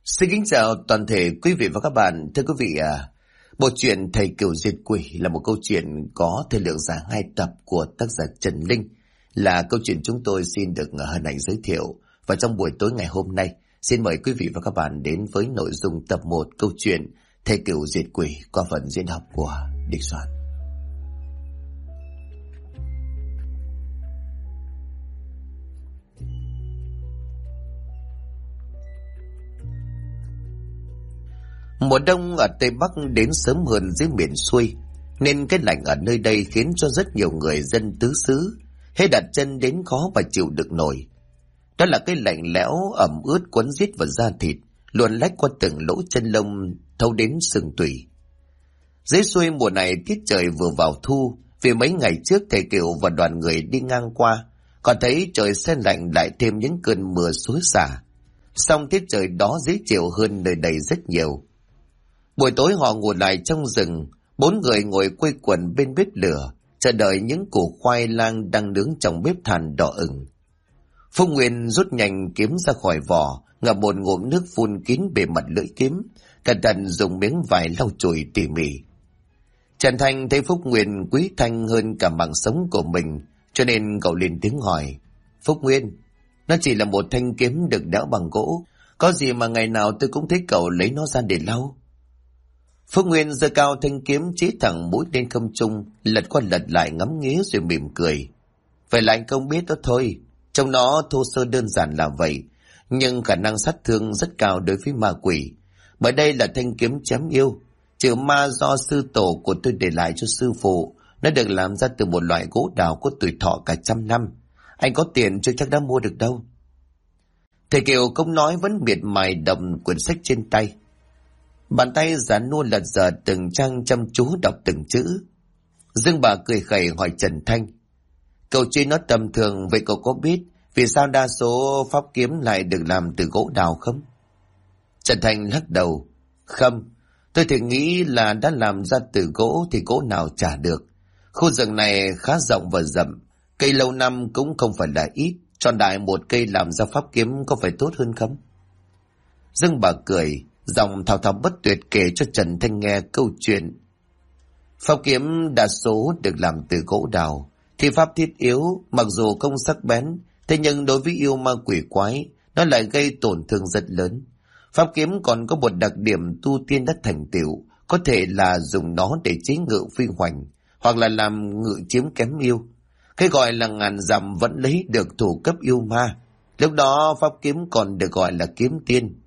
Xin kính chào toàn thể quý vị và các bạn. Thưa quý vị, bộ truyện Thầy Cửu Diệt Quỷ là một câu chuyện có thời lượng dài 2 tập của tác giả Trần Linh, là câu chuyện chúng tôi xin được hân hạnh giới thiệu. Và trong buổi tối ngày hôm nay, xin mời quý vị và các bạn đến với nội dung tập 1 câu chuyện Thầy Cửu Diệt Quỷ qua phần diễn đọc của Địch Soạn. Mùa đông ở Tây Bắc đến sớm hơn dưới miền xuôi, nên cái lạnh ở nơi đây khiến cho rất nhiều người dân tứ xứ hễ đặt chân đến khó mà chịu đựng nổi. Đó là cái lạnh lẽo ẩm ướt quấn rít vào da thịt, luồn lách qua từng lỗ chân lông thâu đến xương tủy. Dưới xuôi mùa này tiết trời vừa vào thu, vì mấy ngày trước thầy Cửu và đoàn người đi ngang qua, còn thấy trời se lạnh lại thêm những cơn mưa xối xả. Song tiết trời đó dễ chịu hơn nơi đây rất nhiều. Buổi tối họ ngồi lại trong rừng, 4 người ngồi quây quần bên bếp lửa, chờ đợi những củ khoai lang đang nướng trong bếp than đỏ ửng. Phúc Nguyên rút nhanh kiếm ra khỏi vỏ, ngập một ngụm nước phun kín bề mặt lưỡi kiếm, cẩn thận dùng miếng vải lau chùi tỉ mỉ. Trần Thanh thấy Phúc Nguyên quý Thanh hơn cả mạng sống của mình, cho nên cậu lên tiếng hỏi: Phúc Nguyên, nó chỉ là một thanh kiếm được đẽo bằng gỗ, có gì mà ngày nào tôi cũng thấy cậu lấy nó ra để lau? Phúc Nguyên giơ cao thanh kiếm chí thẳng mũi lên không trung, lật qua lật lại ngắm nghía rồi mỉm cười. Vậy là anh không biết đó thôi, trong nó thô sơ đơn giản là vậy, nhưng khả năng sát thương rất cao đối với ma quỷ. Bởi đây là thanh kiếm chém yêu, trừ ma do sư tổ của tôi để lại cho sư phụ. Nó được làm ra từ một loại gỗ đào có tuổi thọ cả 100 năm. Anh có tiền chưa chắc đã mua được đâu. Thầy Kiều không nói vẫn miệt mài đọc quyển sách trên tay. Bàn tay giãn nua lật dở từng trang chăm chú đọc từng chữ. Dương bà cười khẩy hỏi Trần Thanh: Cậu chuyện nó tầm thường, vậy cậu có biết vì sao đa số pháp kiếm lại được làm từ gỗ đào không? Trần Thanh lắc đầu: Không, tôi thì nghĩ là đã làm ra từ gỗ thì gỗ nào chả được. Khu rừng này khá rộng và rậm, cây lâu năm cũng không phải là ít, tròn đại một cây làm ra pháp kiếm có phải tốt hơn không? Dương bà cười, giọng thao thao bất tuyệt kể cho Trần Thanh nghe câu chuyện. Pháp kiếm đa số được làm từ gỗ đào, thì pháp thiết yếu, mặc dù không sắc bén, thế nhưng đối với yêu ma quỷ quái, nó lại gây tổn thương rất lớn. Pháp kiếm còn có một đặc điểm tu tiên đã thành tựu, có thể là dùng nó để chế ngự phi hoành, hoặc là làm ngự chiếm kém yêu. Cái gọi là ngàn dặm vẫn lấy được thủ cấp yêu ma, lúc đó pháp kiếm còn được gọi là kiếm tiên.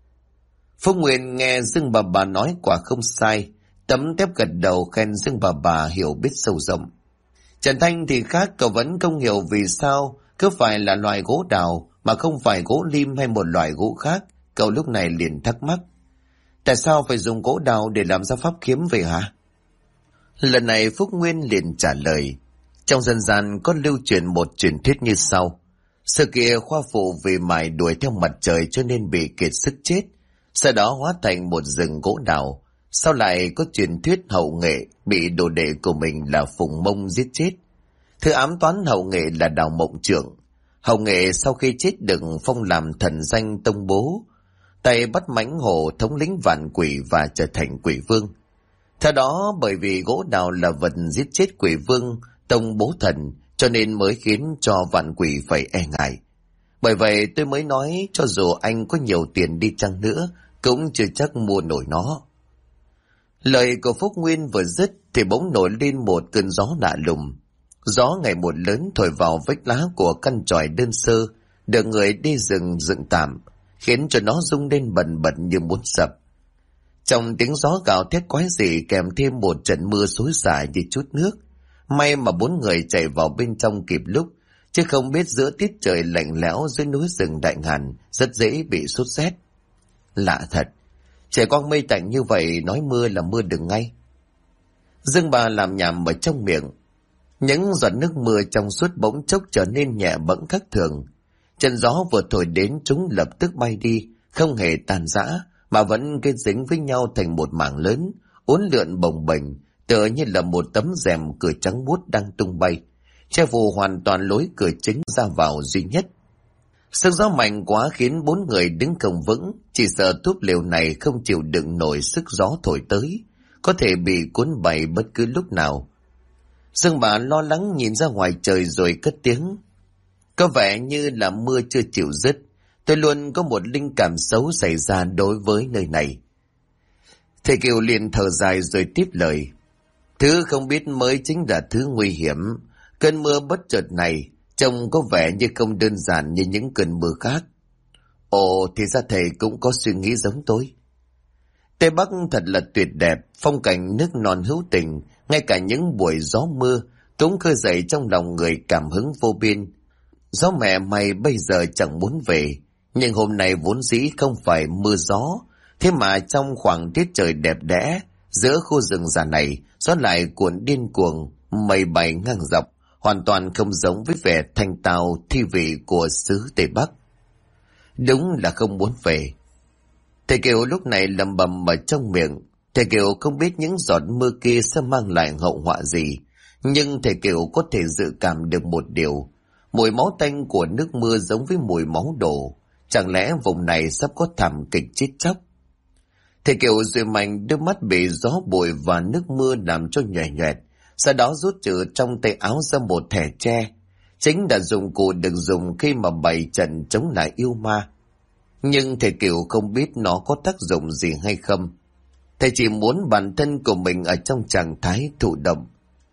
Phúc Nguyên nghe Dương bà nói quả không sai, tấm tép gật đầu khen Dương bà hiểu biết sâu rộng. Trần Thanh thì khác, cậu vẫn không hiểu vì sao cứ phải là loại gỗ đào mà không phải gỗ lim hay một loại gỗ khác. Cậu lúc này liền thắc mắc: Tại sao phải dùng gỗ đào để làm ra pháp kiếm vậy hả? Lần này Phúc Nguyên liền trả lời: Trong dân gian có lưu truyền một truyền thuyết như sau. Xưa kia Khoa Phụ vì mải đuổi theo mặt trời cho nên bị kiệt sức chết, sau đó hóa thành một rừng gỗ đào. Sau lại có truyền thuyết Hậu Nghệ bị đồ đệ của mình là Phùng Mông giết chết. Thứ ám toán Hậu Nghệ là Đào Mộng Trưởng. Hậu Nghệ sau khi chết được phong làm thần danh Tông Bố, tay bắt mãnh hổ thống lĩnh vạn quỷ và trở thành quỷ vương. Theo đó, bởi vì gỗ đào là vật giết chết quỷ vương Tông Bố thần, cho nên mới khiến cho vạn quỷ phải e ngại. Bởi vậy tôi mới nói cho dù anh có nhiều tiền đi chăng nữa cũng chưa chắc mua nổi nó. Lời của Phúc Nguyên vừa dứt thì bỗng nổi lên một cơn gió lạ lùng. Gió ngày một lớn thổi vào vách lá của căn chòi đơn sơ được người đi rừng dựng tạm, khiến cho nó rung lên bần bật như muốn sập. Trong tiếng gió gào thét quái dị kèm thêm một trận mưa xối xả như chút nước. May mà 4 người chạy vào bên trong kịp lúc, chứ không biết giữa tiết trời lạnh lẽo dưới núi rừng Đại Ngàn rất dễ bị sốt rét. Lạ thật, trời quang mây tạnh như vậy nói mưa là mưa được ngay. Dương bà làm nhảm ở trong miệng. Những giọt nước mưa trong suốt bỗng chốc trở nên nhẹ bẫng khác thường. Trận gió vừa thổi đến chúng lập tức bay đi, không hề tàn rã mà vẫn kết dính với nhau thành một mảng lớn, uốn lượn bồng bềnh, tựa như là một tấm rèm cửa trắng muốt đang tung bay, che phủ hoàn toàn lối cửa chính ra vào duy nhất. Sức gió mạnh quá khiến 4 người đứng không vững, chỉ sợ túp lều này không chịu đựng nổi sức gió thổi tới, có thể bị cuốn bay bất cứ lúc nào. Dương bà lo lắng nhìn ra ngoài trời rồi cất tiếng. Có vẻ như là mưa chưa chịu dứt, tôi luôn có một linh cảm xấu xảy ra đối với nơi này. Thầy Kiều liền thở dài rồi tiếp lời. Thứ không biết mới chính là thứ nguy hiểm. Cơn mưa bất chợt này trông có vẻ như không đơn giản như những cơn mưa khác. Ồ, thì ra thầy cũng có suy nghĩ giống tôi. Tây Bắc thật là tuyệt đẹp, phong cảnh nước non hữu tình, ngay cả những buổi gió mưa cũng khơi dậy trong lòng người cảm hứng vô biên. Gió mẹ mày bây giờ chẳng muốn về, nhưng hôm nay vốn dĩ không phải mưa gió, thế mà trong khoảng tiết trời đẹp đẽ, giữa khu rừng già này, gió lại cuộn điên cuồng, mây bay ngang dọc, hoàn toàn không giống với vẻ thanh tao thi vị của xứ Tây Bắc. Đúng là không muốn về. Thầy Kiều lúc này lẩm bẩm ở trong miệng. Thầy Kiều không biết những giọt mưa kia sẽ mang lại hậu họa gì, nhưng thầy Kiều có thể dự cảm được một điều. Mùi máu tanh của nước mưa giống với mùi máu đổ. Chẳng lẽ vùng này sắp có thảm kịch chết chóc? Thầy Kiều rồi mạnh đôi mắt bị gió bụi và nước mưa làm cho nhòe nhoẹt. Sau đó rút từ trong tay áo ra một thẻ tre. Chính là dụng cụ được dùng khi mà bày trận chống lại yêu ma. Nhưng thầy Kiều không biết nó có tác dụng gì hay không. Thầy chỉ muốn bản thân của mình ở trong trạng thái thụ động.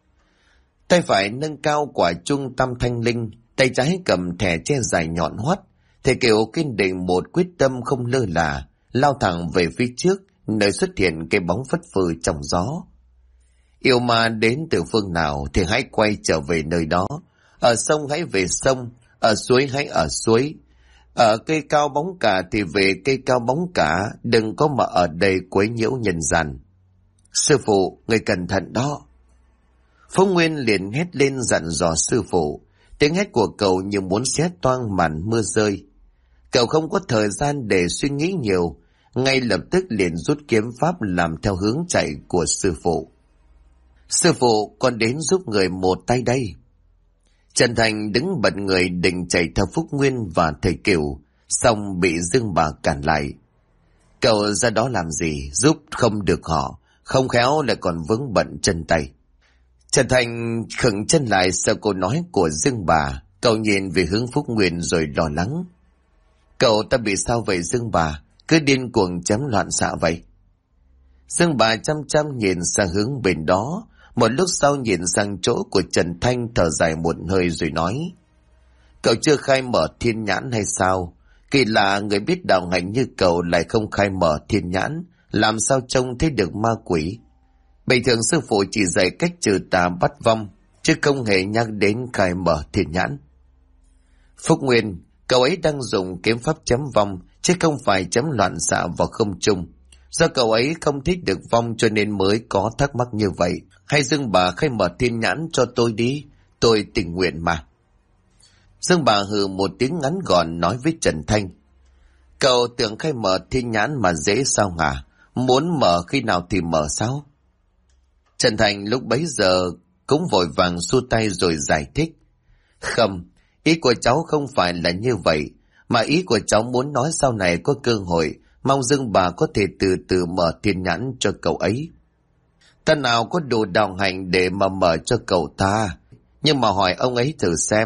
Tay phải nâng cao quả chuông tam thanh linh, tay trái cầm thẻ tre dài nhọn hoắt. Thầy Kiều kiên định một quyết tâm không lơ là, lao thẳng về phía trước, nơi xuất hiện cái bóng phất phơ trong gió. Yêu ma đến từ phương nào thì hãy quay trở về nơi đó. Ở sông hãy về sông, ở suối hãy ở suối. Ở cây cao bóng cả thì về cây cao bóng cả, đừng có mà ở đây quấy nhiễu nhân gian. Sư phụ, người cẩn thận đó. Phúc Nguyên liền hét lên dặn dò sư phụ. Tiếng hét của cậu như muốn xé toang màn mưa rơi. Cậu không có thời gian để suy nghĩ nhiều, ngay lập tức liền rút kiếm pháp làm theo hướng chạy của sư phụ. Sư phụ, con đến giúp người một tay đây. Trần Thành đứng bật người định chạy theo Phúc Nguyên và thầy Kiều, xong bị Dương bà cản lại. Cậu ra đó làm gì, giúp không được họ, không khéo lại còn vướng bận chân tay. Trần Thành khựng chân lại sau câu nói của Dương bà, cậu nhìn về hướng Phúc Nguyên rồi lo lắng. Cậu ta bị sao vậy Dương bà, cứ điên cuồng chém loạn xạ vậy? Dương bà chăm chăm nhìn sang hướng bên đó, một lúc sau nhìn sang chỗ của Trần Thanh thở dài một hơi rồi nói. Cậu chưa khai mở thiên nhãn hay sao? Kỳ lạ người biết đạo hành như cậu lại không khai mở thiên nhãn, làm sao trông thấy được ma quỷ? Bình thường sư phụ chỉ dạy cách trừ tà bắt vong, chứ không hề nhắc đến khai mở thiên nhãn. Phúc Nguyên, cậu ấy đang dùng kiếm pháp chém vong, chứ không phải chém loạn xạ vào không trung. Do cậu ấy không thích được vong cho nên mới có thắc mắc như vậy. Hay Dương bà khai mở thiên nhãn cho tôi đi, tôi tình nguyện mà. Dương bà hừ một tiếng ngắn gọn nói với Trần Thanh. Cậu tưởng khai mở thiên nhãn mà dễ sao hả? Muốn mở khi nào thì mở sao? Trần Thanh lúc bấy giờ cũng vội vàng xua tay rồi giải thích. Không, ý của cháu không phải là như vậy, mà ý của cháu muốn nói sau này có cơ hội, mong Dương bà có thể từ từ mở thiên nhãn cho cậu ấy. Ta nào có đủ đạo hành để mà mở cho cậu ta, nhưng mà hỏi ông ấy thử xem.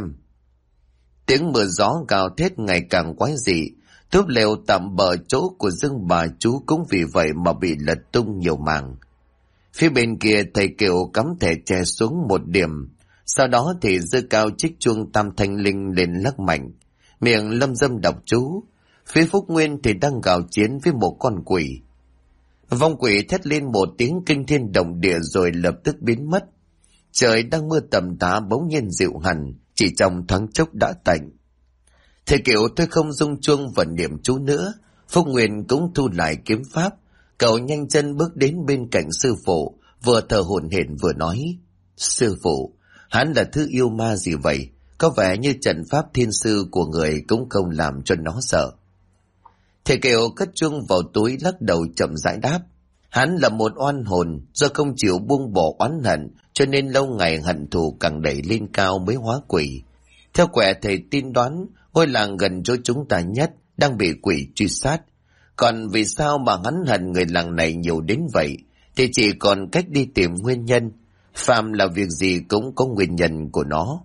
Tiếng mưa gió gào thét ngày càng quái dị, túp lều tạm bờ chỗ của Dương bà chú cũng vì vậy mà bị lật tung nhiều mảng. Phía bên kia thầy Kiều cắm thẻ tre xuống một điểm, sau đó thì giơ cao chiếc chuông tam thanh linh lên lắc mạnh, miệng lâm dâm đọc chú. Phía Phúc Nguyên thì đang gào chiến với một con quỷ. Vong quỷ thét lên một tiếng kinh thiên động địa rồi lập tức biến mất. Trời đang mưa tầm tã bỗng nhiên dịu hẳn, chỉ trong thoáng chốc đã tạnh. Thầy Kiều tôi không rung chuông vận niệm chú nữa. Phúc Nguyên cũng thu lại kiếm pháp. Cậu nhanh chân bước đến bên cạnh sư phụ, vừa thở hổn hển vừa nói. Sư phụ, hắn là thứ yêu ma gì vậy? Có vẻ như trận pháp thiên sư của người cũng không làm cho nó sợ. Thầy Kiều cất chuông vào túi lắc đầu chậm rãi đáp. Hắn là một oan hồn, do không chịu buông bỏ oán hận, cho nên lâu ngày hận thù càng đẩy lên cao mới hóa quỷ. Theo quẻ thầy tin đoán, ngôi làng gần chỗ chúng ta nhất đang bị quỷ truy sát. Còn vì sao mà hắn hận người làng này nhiều đến vậy, thì chỉ còn cách đi tìm nguyên nhân. Phàm là việc gì cũng có nguyên nhân của nó.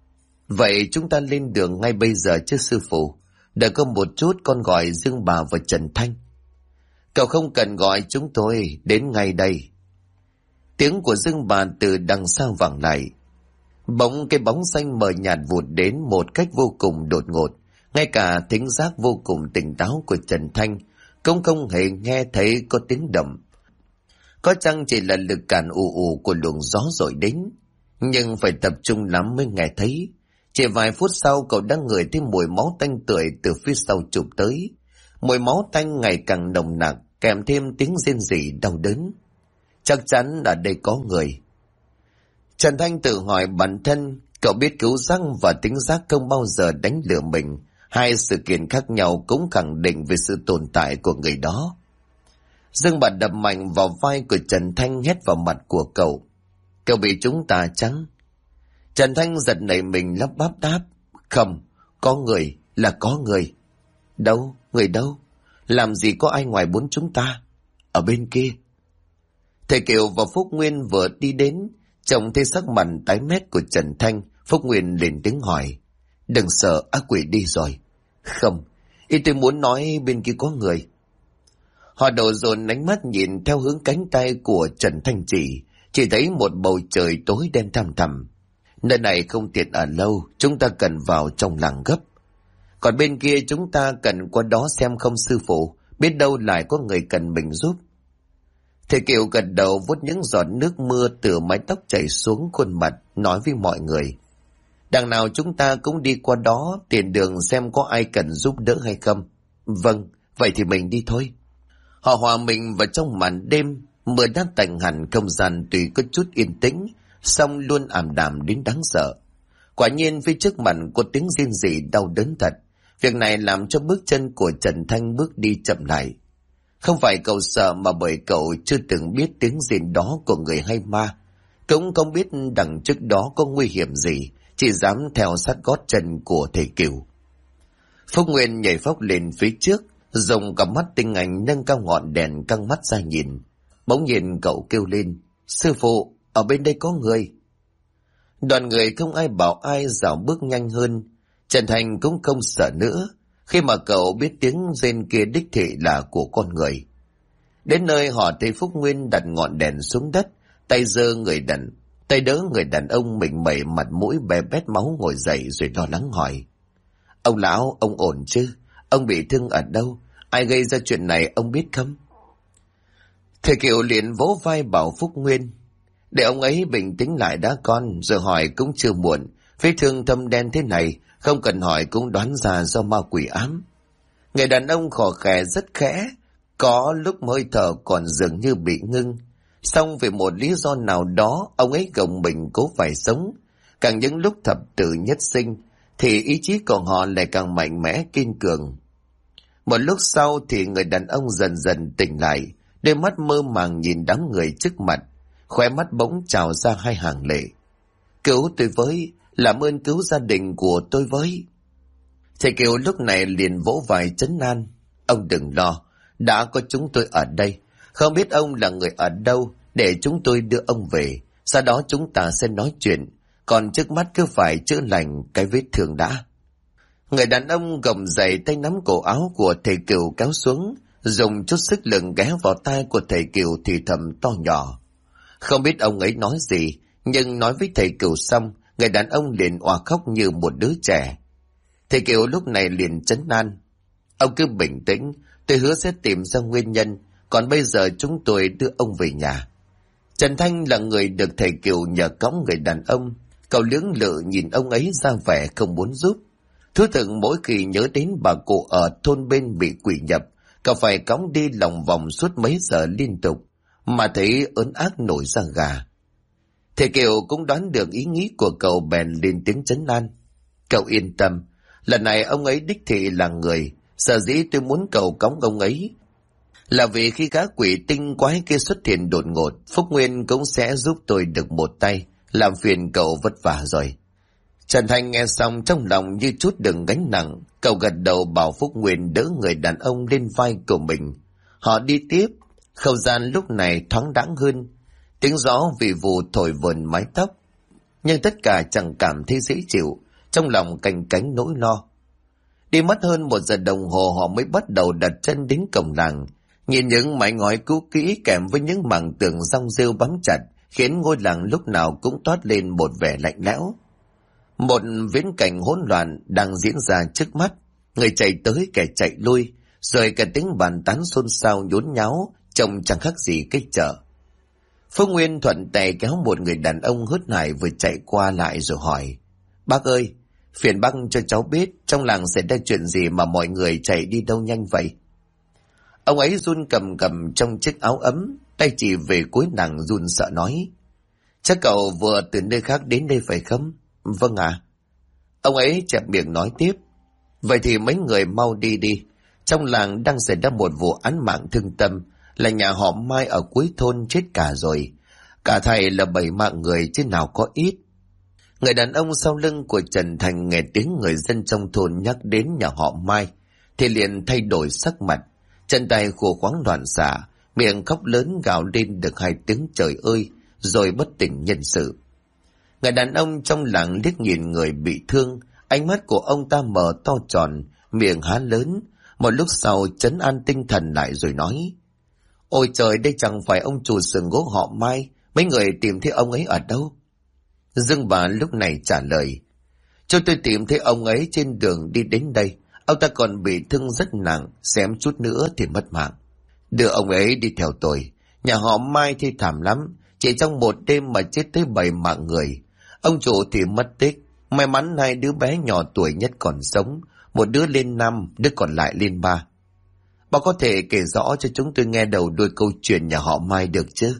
Vậy chúng ta lên đường ngay bây giờ chứ sư phụ? Đợi có một chút con gọi Dương bà và Trần Thanh. Cậu không cần gọi chúng tôi, đến ngay đây. Tiếng của Dương bà từ đằng sau vẳng lại. Bỗng cái bóng xanh mờ nhạt vụt đến một cách vô cùng đột ngột. Ngay cả thính giác vô cùng tỉnh táo của Trần Thanh cũng không hề nghe thấy có tiếng động. Có chăng chỉ là lực cản ù ù của luồng gió dội đến, nhưng phải tập trung lắm mới nghe thấy. Chỉ vài phút sau cậu đã ngửi thấy mùi máu tanh tưởi từ phía sau chụp tới. Mùi máu tanh ngày càng nồng nặc, kèm thêm tiếng rên rỉ đau đớn. Chắc chắn ở đây có người. Trần Thanh tự hỏi bản thân, cậu biết cứu giác và tính giác không bao giờ đánh lừa mình. Hai sự kiện khác nhau cũng khẳng định về sự tồn tại của người đó. Dương bà đập mạnh vào vai của Trần Thanh, hét vào mặt của cậu. Cậu bị chúng ta chăng? Trần Thanh giật nảy mình lắp bắp đáp. Không, có người, là có người. Đâu, người đâu? Làm gì có ai ngoài bốn chúng ta? Ở bên kia. Thầy Kiều và Phúc Nguyên vừa đi đến, trông thấy sắc mặt tái mét của Trần Thanh. Phúc Nguyên lên tiếng hỏi. Đừng sợ, ác quỷ đi rồi. Không, ý tôi muốn nói bên kia có người. Họ đổ dồn ánh mắt nhìn theo hướng cánh tay của Trần Thanh chỉ thấy một bầu trời tối đen thăm thẳm. Nơi này không tiện ở lâu, chúng ta cần vào trong làng gấp. Còn bên kia chúng ta cần qua đó xem không sư phụ, biết đâu lại có người cần mình giúp. Thầy Kiều gật đầu vuốt những giọt nước mưa từ mái tóc chảy xuống khuôn mặt, nói với mọi người. Đằng nào chúng ta cũng đi qua đó, tiền đường xem có ai cần giúp đỡ hay không. Vâng, vậy thì mình đi thôi. Họ hòa mình vào trong màn đêm, mưa đã tạnh hẳn, không gian tuy có chút yên tĩnh, song luôn ảm đạm đến đáng sợ. Quả nhiên phía trước mặt có tiếng rên rỉ đau đớn thật. Việc này làm cho bước chân của Trần Thanh bước đi chậm lại. Không phải cậu sợ mà bởi cậu chưa từng biết tiếng rên đó của người hay ma. Cũng không biết đằng trước đó có nguy hiểm gì, chỉ dám theo sát gót chân của thầy Kiều. Phúc Nguyên nhảy phóc lên phía trước, dùng cả mắt tinh anh nâng cao ngọn đèn căng mắt ra nhìn. Bỗng nhiên cậu kêu lên. Sư phụ, ở bên đây có người. Đoàn người không ai bảo ai dạo bước nhanh hơn. Trần Thành cũng không sợ nữa, khi mà cậu biết tiếng rên kia đích thị là của con người. Đến nơi họ thấy Phúc Nguyên đặt ngọn đèn xuống đất, tay đỡ người đàn ông mình mẩy mặt mũi bè bét máu ngồi dậy rồi lo lắng hỏi. Ông lão, ông ổn chứ? Ông bị thương ở đâu? Ai gây ra chuyện này ông biết không? Thầy Kiều liền vỗ vai bảo Phúc Nguyên. Để ông ấy bình tĩnh lại đã con, rồi hỏi cũng chưa muộn. Vết thương thâm đen thế này, không cần hỏi cũng đoán ra do ma quỷ ám. Người đàn ông khò khè rất khẽ, có lúc hơi thở còn dường như bị ngưng. Xong vì một lý do nào đó, ông ấy gồng mình cố phải sống. Càng những lúc thập tử nhất sinh, thì ý chí của họ lại càng mạnh mẽ kiên cường. Một lúc sau thì người đàn ông dần dần tỉnh lại, đôi mắt mơ màng nhìn đám người trước mặt, khóe mắt bỗng trào ra hai hàng lệ. Cứu tôi với, làm ơn cứu gia đình của tôi với. Thầy Kiều lúc này liền vỗ vai trấn an. Ông đừng lo, đã có chúng tôi ở đây. Không biết ông là người ở đâu, để chúng tôi đưa ông về, sau đó chúng ta sẽ nói chuyện. Còn trước mắt cứ phải chữa lành cái vết thương đã. Người đàn ông gồng dậy, tay nắm cổ áo của thầy Kiều kéo xuống, dùng chút sức lực ghé vào tai của thầy Kiều thì thầm to nhỏ. Không biết ông ấy nói gì, nhưng nói với thầy Kiều xong, người đàn ông liền òa khóc như một đứa trẻ. Thầy Kiều lúc này liền trấn an. Ông cứ bình tĩnh, tôi hứa sẽ tìm ra nguyên nhân, còn bây giờ chúng tôi đưa ông về nhà. Trần Thanh là người được thầy Kiều nhờ cõng người đàn ông, cậu lưỡng lự nhìn ông ấy ra vẻ không muốn giúp. Thú thực mỗi khi nhớ đến bà cụ ở thôn bên bị quỷ nhập, cậu phải cõng đi lòng vòng suốt mấy giờ liên tục, mà thấy ớn ác nổi da gà. Thầy Kiều cũng đoán được ý nghĩ của cậu bèn lên tiếng trấn an. Cậu yên tâm, lần này ông ấy đích thị là người, sở dĩ tôi muốn cậu cõng ông ấy là vì khi gã quỷ tinh quái kia xuất hiện đột ngột, Phúc Nguyên cũng sẽ giúp tôi được một tay, làm phiền cậu vất vả rồi. Trần Thành nghe xong trong lòng như chút đựng gánh nặng, cậu gật đầu bảo Phúc Nguyên đỡ người đàn ông lên vai của mình. Họ đi tiếp, không gian lúc này thoáng đãng hơn, tiếng gió vì vụ thổi vườn mái tóc, nhưng tất cả chẳng cảm thấy dễ chịu, trong lòng canh cánh nỗi lo. Đi mất hơn 1 giờ đồng hồ họ mới bắt đầu đặt chân đến cổng làng. Nhìn những mái ngói cũ kỹ kèm với những mảng tường rong rêu bám chặt khiến ngôi làng lúc nào cũng toát lên một vẻ lạnh lẽo. Một viễn cảnh hỗn loạn đang diễn ra trước mắt, người chạy tới kẻ chạy lui, rồi cả tiếng bàn tán xôn xao nhốn nháo, trông chẳng khác gì cái chợ. Phúc Nguyên thuận tay kéo một người đàn ông hớt hải vừa chạy qua lại rồi hỏi: "Bác ơi, phiền bác cho cháu biết trong làng xảy ra chuyện gì mà mọi người chạy đi đâu nhanh vậy?" Ông ấy run cầm cầm trong chiếc áo ấm, tay chỉ về cuối nàng run sợ nói: "Chắc cậu vừa từ nơi khác đến đây phải không?" "Vâng ạ." Ông ấy chẹp miệng nói tiếp: "Vậy thì mấy người mau đi đi. Trong làng đang xảy ra một vụ án mạng thương tâm, là nhà họ Mai ở cuối thôn chết cả rồi. Cả thầy là 7 mạng người chứ nào có ít." Người đàn ông sau lưng của Trần Thành nghe tiếng người dân trong thôn nhắc đến nhà họ Mai thì liền thay đổi sắc mặt, chân tay khô khoáng loạn xạ, miệng khóc lớn gào lên được 2 tiếng trời ơi, rồi bất tỉnh nhân sự. Người đàn ông trong làng liếc nhìn người bị thương, ánh mắt của ông ta mở to tròn, miệng há lớn, một lúc sau trấn an tinh thần lại rồi nói: "Ôi trời, đây chẳng phải ông chủ xưởng gỗ họ Mai, mấy người tìm thấy ông ấy ở đâu?" Dương bà lúc này trả lời: "Cho tôi tìm thấy ông ấy trên đường đi đến đây, ông ta còn bị thương rất nặng, xém chút nữa thì mất mạng. Đưa ông ấy đi theo tôi, nhà họ Mai thì thảm lắm, chỉ trong một đêm mà chết tới 7 mạng người. Ông chủ thì mất tích, may mắn 2 đứa bé nhỏ tuổi nhất còn sống, một đứa lên 5, đứa còn lại lên 3. Bà có thể kể rõ cho chúng tôi nghe đầu đuôi câu chuyện nhà họ Mai được chứ?"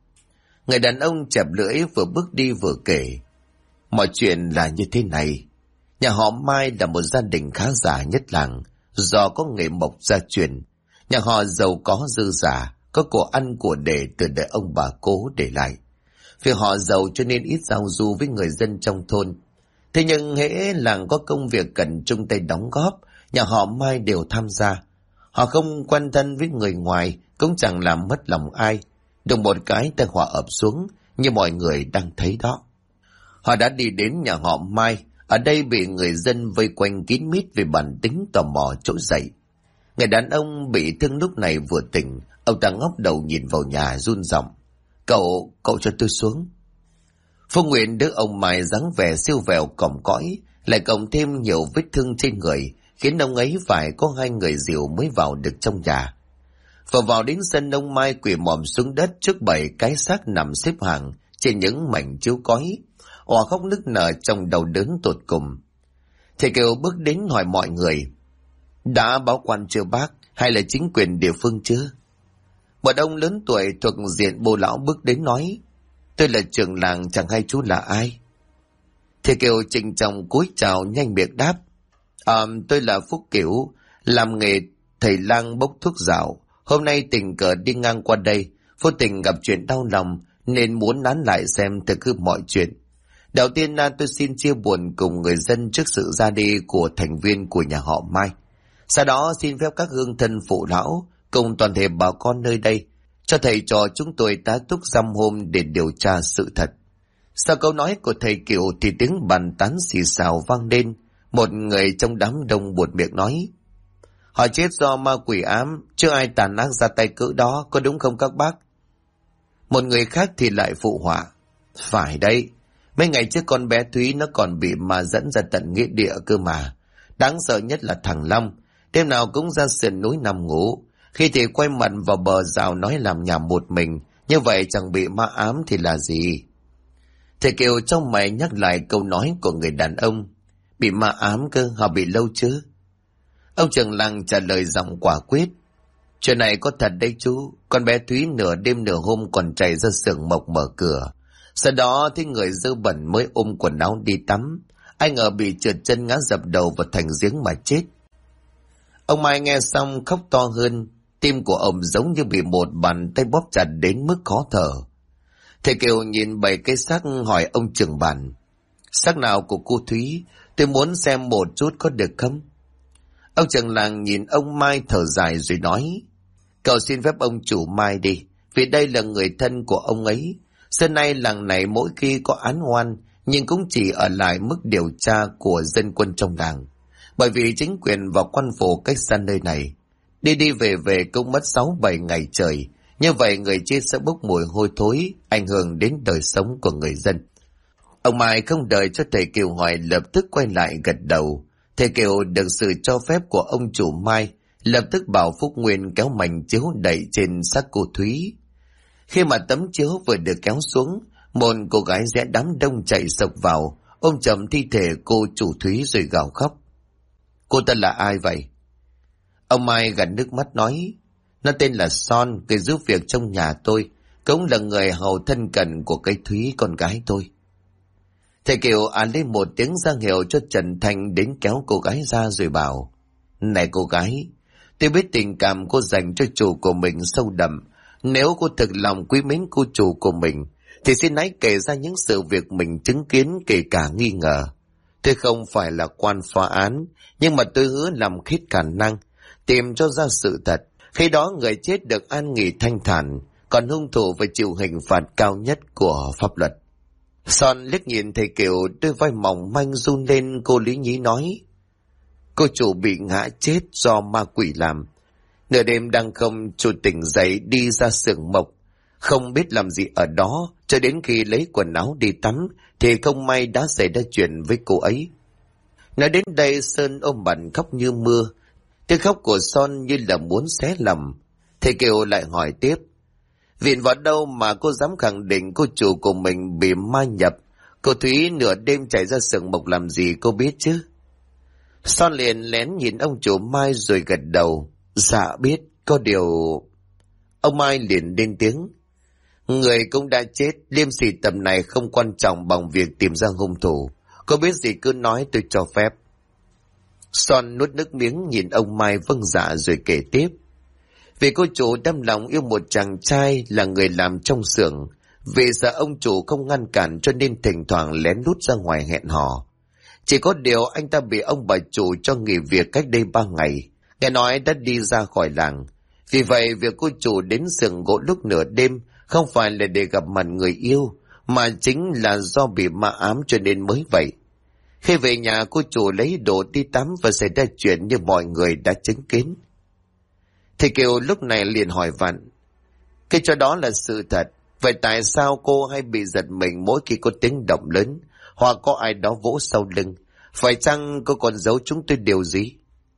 Người đàn ông chẹp lưỡi vừa bước đi vừa kể: "Mọi chuyện là như thế này. Nhà họ Mai là một gia đình khá giả nhất làng, do có nghề mộc gia truyền. Nhà họ giàu có dư giả, có của ăn của để từ đời ông bà cố để lại. Vì họ giàu cho nên ít giao du với người dân trong thôn. Thế nhưng hễ làng có công việc cần chung tay đóng góp, nhà họ Mai đều tham gia. Họ không quan thân với người ngoài, cũng chẳng làm mất lòng ai. Đùng một cái tai họa ập xuống, như mọi người đang thấy đó. Họ đã đi đến nhà họ Mai, ở đây bị người dân vây quanh kín mít vì bản tính tò mò trỗi dậy. Người đàn ông bị thương lúc này vừa tỉnh, ông ta ngóc đầu nhìn vào nhà run giọng: Cậu cho tôi xuống." Phúc Nguyên đứa ông Mai dáng vẻ siêu vẹo còm cõi, lại cộng thêm nhiều vết thương trên người, khiến ông ấy phải có 2 người dìu mới vào được trong nhà. Và vào đến sân, ông Mai quỳ mọm xuống đất trước 7 cái xác nằm xếp hàng trên những mảnh chiếu cói, òa khóc nức nở trong đau đớn tột cùng. Thầy Kiều bước đến hỏi mọi người: "Đã báo quan chưa bác, hay là chính quyền địa phương chưa?" Một ông lớn tuổi thuộc diện bô lão bước đến nói: "Tôi là trưởng làng, chẳng hay chú là ai?" Thầy Kiều trịnh trọng cúi chào nhanh miệng đáp: Tôi là Phúc Kiểu, làm nghề thầy lang bốc thuốc dạo. Hôm nay tình cờ đi ngang qua đây, vô tình gặp chuyện đau lòng nên muốn nán lại xem thực hư mọi chuyện. Đầu tiên tôi xin chia buồn cùng người dân trước sự ra đi của thành viên của nhà họ Mai. Sau đó xin phép các hương thân phụ lão cùng toàn thể bà con nơi đây cho thầy trò chúng tôi tá túc dăm hôm để điều tra sự thật. Sau câu nói của thầy Kiều thì tiếng bàn tán xì xào vang lên. Một người trong đám đông buột miệng nói: "Họ chết do ma quỷ ám, chứ ai tàn ác ra tay cỡ đó, có đúng không các bác?" Một người khác thì lại phụ họa: "Phải đấy, mấy ngày trước con bé Thúy nó còn bị ma dẫn ra tận nghĩa địa cơ mà. Đáng sợ nhất là thằng Long, đêm nào cũng ra sườn núi nằm ngủ, khi thì quay mặt vào bờ rào nói làm nhảm một mình, như vậy chẳng bị ma ám thì là gì?" Thầy Kiều trong mày nhắc lại câu nói của người đàn ông: "Bị ma ám cơ, họ bị lâu chứ?" Ông trưởng làng trả lời giọng quả quyết: "Chuyện này có thật đấy chú, con bé Thúy nửa đêm nửa hôm còn chạy ra xưởng mộc mở cửa. Sau đó thấy người dơ bẩn mới ôm quần áo đi tắm, ai ngờ bị trượt chân ngã dập đầu vào thành giếng mà chết." Ông Mai nghe xong khóc to hơn, tim của ông giống như bị một bàn tay bóp chặt đến mức khó thở. Thầy Kiều nhìn 7 cái xác hỏi ông trưởng bản: Sắc nào của cô Thúy, tôi muốn xem một chút có được không? Ông trưởng làng nhìn ông Mai thở dài rồi nói, cậu xin phép ông chủ Mai đi, vì đây là người thân của ông ấy. Xưa nay làng này mỗi khi có án oan, nhưng cũng chỉ ở lại mức điều tra của dân quân trong làng. Bởi vì chính quyền và quan phủ cách xa nơi này, đi đi về về cũng mất 6-7 ngày trời. Như vậy người chết sẽ bốc mùi hôi thối, ảnh hưởng đến đời sống của người dân. Ông Mai không đợi cho thầy Kiều hỏi, lập tức quay lại gật đầu. Thầy Kiều được sự cho phép của ông chủ Mai, lập tức bảo Phúc Nguyên kéo mảnh chiếu đậy trên xác cô Thúy. Khi mà tấm chiếu vừa được kéo xuống, một cô gái rẽ đám đông chạy sộc vào, ôm chầm thi thể cô chủ Thúy rồi gào khóc. Cô ta là ai vậy? Ông Mai gạt nước mắt nói, nó tên là Son, người giúp việc trong nhà tôi, cũng là người hầu thân cận của cái Thúy con gái tôi. Thầy Kiều lên một tiếng ra hiệu cho Trần Thanh đến kéo cô gái ra rồi bảo, này cô gái, tôi biết tình cảm cô dành cho chủ của mình sâu đậm. Nếu cô thực lòng quý mến cô chủ của mình, thì xin hãy kể ra những sự việc mình chứng kiến, kể cả nghi ngờ. Tôi không phải là quan phá án, nhưng mà tôi hứa làm hết khả năng tìm cho ra sự thật. Khi đó người chết được an nghỉ thanh thản, còn hung thủ phải chịu hình phạt cao nhất của pháp luật. Son liếc nhìn thầy Kiều, đôi vai mỏng manh run lên. Cô lý nhí nói, cô chủ bị ngã chết do ma quỷ làm. Nửa đêm đang không chủ tỉnh dậy đi ra xưởng mộc, không biết làm gì ở đó, cho đến khi lấy quần áo đi tắm thì không may đã xảy ra chuyện với cô ấy. Nói đến đây Sơn ôm bặn khóc như mưa. Tiếng khóc của Son như là muốn xé lòng. Thầy Kiều lại hỏi tiếp, viện vào đâu mà cô dám khẳng định cô chủ của mình bị ma nhập? Cô Thúy nửa đêm chạy ra xưởng mộc làm gì cô biết chứ? Son liền lén nhìn ông chủ Mai rồi gật đầu, dạ biết, có điều... Ông Mai liền lên tiếng, người cũng đã chết, liêm sỉ tầm này không quan trọng bằng việc tìm ra hung thủ. Có biết gì cứ nói, tôi cho phép. Son nuốt nước miếng nhìn ông Mai vâng dạ rồi kể tiếp. Vì cô chủ đâm lòng yêu một chàng trai là người làm trong xưởng, vì sợ ông chủ không ngăn cản cho nên thỉnh thoảng lén lút ra ngoài hẹn hò. Chỉ có điều anh ta bị ông bà chủ cho nghỉ việc cách đây 3 ngày, nghe nói đã đi ra khỏi làng. Vì vậy việc cô chủ đến xưởng gỗ lúc nửa đêm không phải là để gặp mặt người yêu, mà chính là do bị ma ám cho nên mới vậy. Khi về nhà cô chủ lấy đồ đi tắm và xảy ra chuyện như mọi người đã chứng kiến. Thầy Kiều lúc này liền hỏi vặn, cái chỗ đó là sự thật, vậy tại sao cô hay bị giật mình mỗi khi có tiếng động lớn, hoặc có ai đó vỗ sau lưng? Phải chăng cô còn giấu chúng tôi điều gì?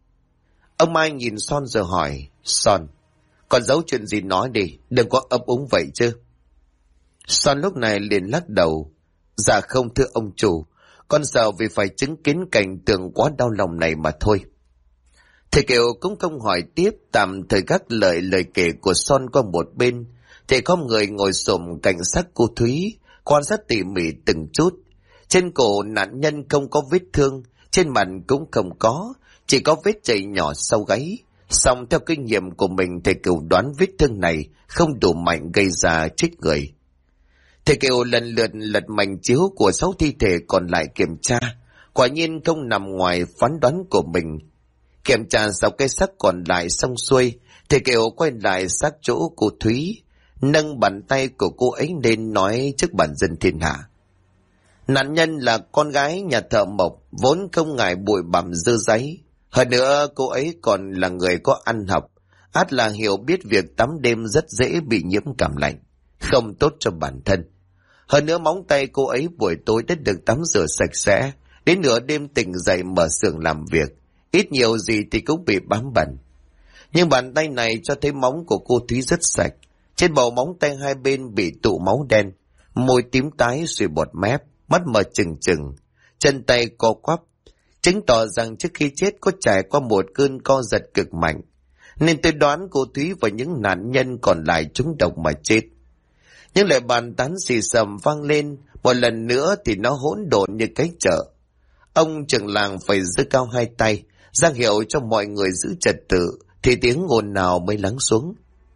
Ông Mai nhìn Son rồi hỏi, Son, còn giấu chuyện gì nói đi, đừng có ấp úng vậy chứ. Son lúc này liền lắc đầu, dạ không thưa ông chủ, con sợ vì phải chứng kiến cảnh tượng quá đau lòng này mà thôi. Thầy Kiều cũng không hỏi tiếp, tạm thời gác lời kể của Son qua một bên. Thầy có người ngồi xổm cạnh xác cô Thúy, quan sát tỉ mỉ từng chút. Trên cổ nạn nhân không có vết thương, trên mặt cũng không có, chỉ có vết chảy nhỏ sau gáy. Song theo kinh nghiệm của mình, thầy Kiều đoán vết thương này không đủ mạnh gây ra chết người. Thầy Kiều lần lượt lật mảnh chiếu của 6 thi thể còn lại kiểm tra, quả nhiên không nằm ngoài phán đoán của mình. Kiểm tra 6 cái xác còn lại xong xuôi, thầy Kiều quay lại xác chỗ cô Thúy, nâng bàn tay của cô ấy lên nói trước bản dân thiên hạ. Nạn nhân là con gái nhà thợ mộc, vốn không ngại bụi bặm dơ dáy. Hơn nữa cô ấy còn là người có ăn học, ắt là hiểu biết việc tắm đêm rất dễ bị nhiễm cảm lạnh, không tốt cho bản thân. Hơn nữa móng tay cô ấy buổi tối đã được tắm rửa sạch sẽ, đến nửa đêm tỉnh dậy mở xưởng làm việc, ít nhiều gì thì cũng bị bám bẩn. Nhưng bàn tay này cho thấy móng của cô Thúy rất sạch, trên bầu móng tay hai bên bị tụ máu đen, môi tím tái rồi bọt mép, mắt mở trừng trừng, chân tay co quắp, chứng tỏ rằng trước khi chết có trải qua một cơn co giật cực mạnh, nên tôi đoán cô Thúy và những nạn nhân còn lại trúng độc mà chết. Nhưng lại bàn tán xì xầm vang lên, một lần nữa thì nó hỗn độn như cái chợ. Ông trưởng làng phải giơ cao hai tay, ra hiệu cho mọi người giữ trật tự, thì tiếng ồn nào mới lắng xuống.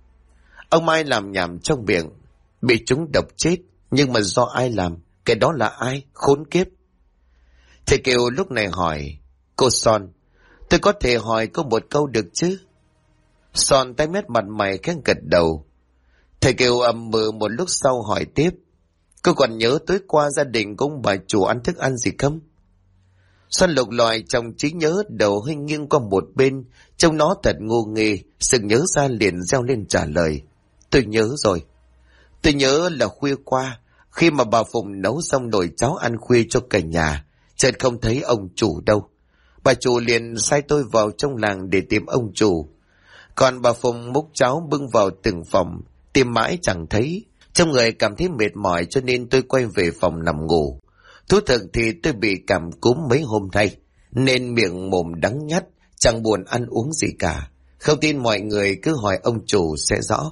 Ông Mai làm nhảm trong miệng, bị trúng độc chết, nhưng mà do ai làm, cái đó là ai, khốn kiếp. Thầy Kiều lúc này hỏi, cô Son, tôi có thể hỏi cô một câu được chứ? Son tái mét mặt mày khẽ gật đầu. Thầy Kiều ậm ừ một lúc sau hỏi tiếp, cô còn nhớ tối qua gia đình của ông bà chủ ăn thức ăn gì không? Son lục lọi trong trí nhớ, đầu hơi nghiêng qua một bên, trông nó thật ngu nghê, sực nhớ ra liền reo lên trả lời. Tôi nhớ rồi. Tôi nhớ là khuya qua, khi mà bà Phụng nấu xong nồi cháo ăn khuya cho cả nhà, chợt không thấy ông chủ đâu. Bà chủ liền sai tôi vào trong làng để tìm ông chủ. Còn bà Phụng múc cháo bưng vào từng phòng, tìm mãi chẳng thấy. Trong người cảm thấy mệt mỏi cho nên tôi quay về phòng nằm ngủ. Thú thực thì tôi bị cảm cúm mấy hôm nay, nên miệng mồm đắng nhắt, chẳng buồn ăn uống gì cả. Không tin mọi người cứ hỏi ông chủ sẽ rõ.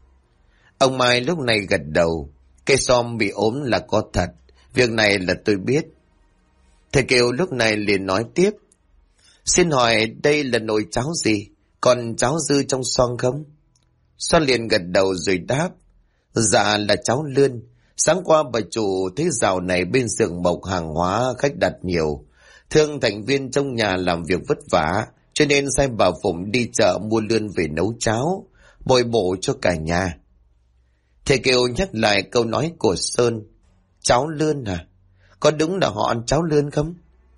Ông Mai lúc này gật đầu. Cây Som bị ốm là có thật, việc này là tôi biết. Thầy Kiều lúc này liền nói tiếp. Xin hỏi đây là nồi cháo gì? Còn cháo dư trong xoong không? Son liền gật đầu rồi đáp. Dạ là cháo lươn. Sáng qua bà chủ thấy dạo này bên xưởng mộc hàng hóa khách đặt nhiều. Thương thành viên trong nhà làm việc vất vả, cho nên sai bà Phụng đi chợ mua lươn về nấu cháo, bồi bổ cho cả nhà. Thầy Kiều nhắc lại câu nói của Sơn. Cháo lươn à? Có đúng là họ ăn cháo lươn không?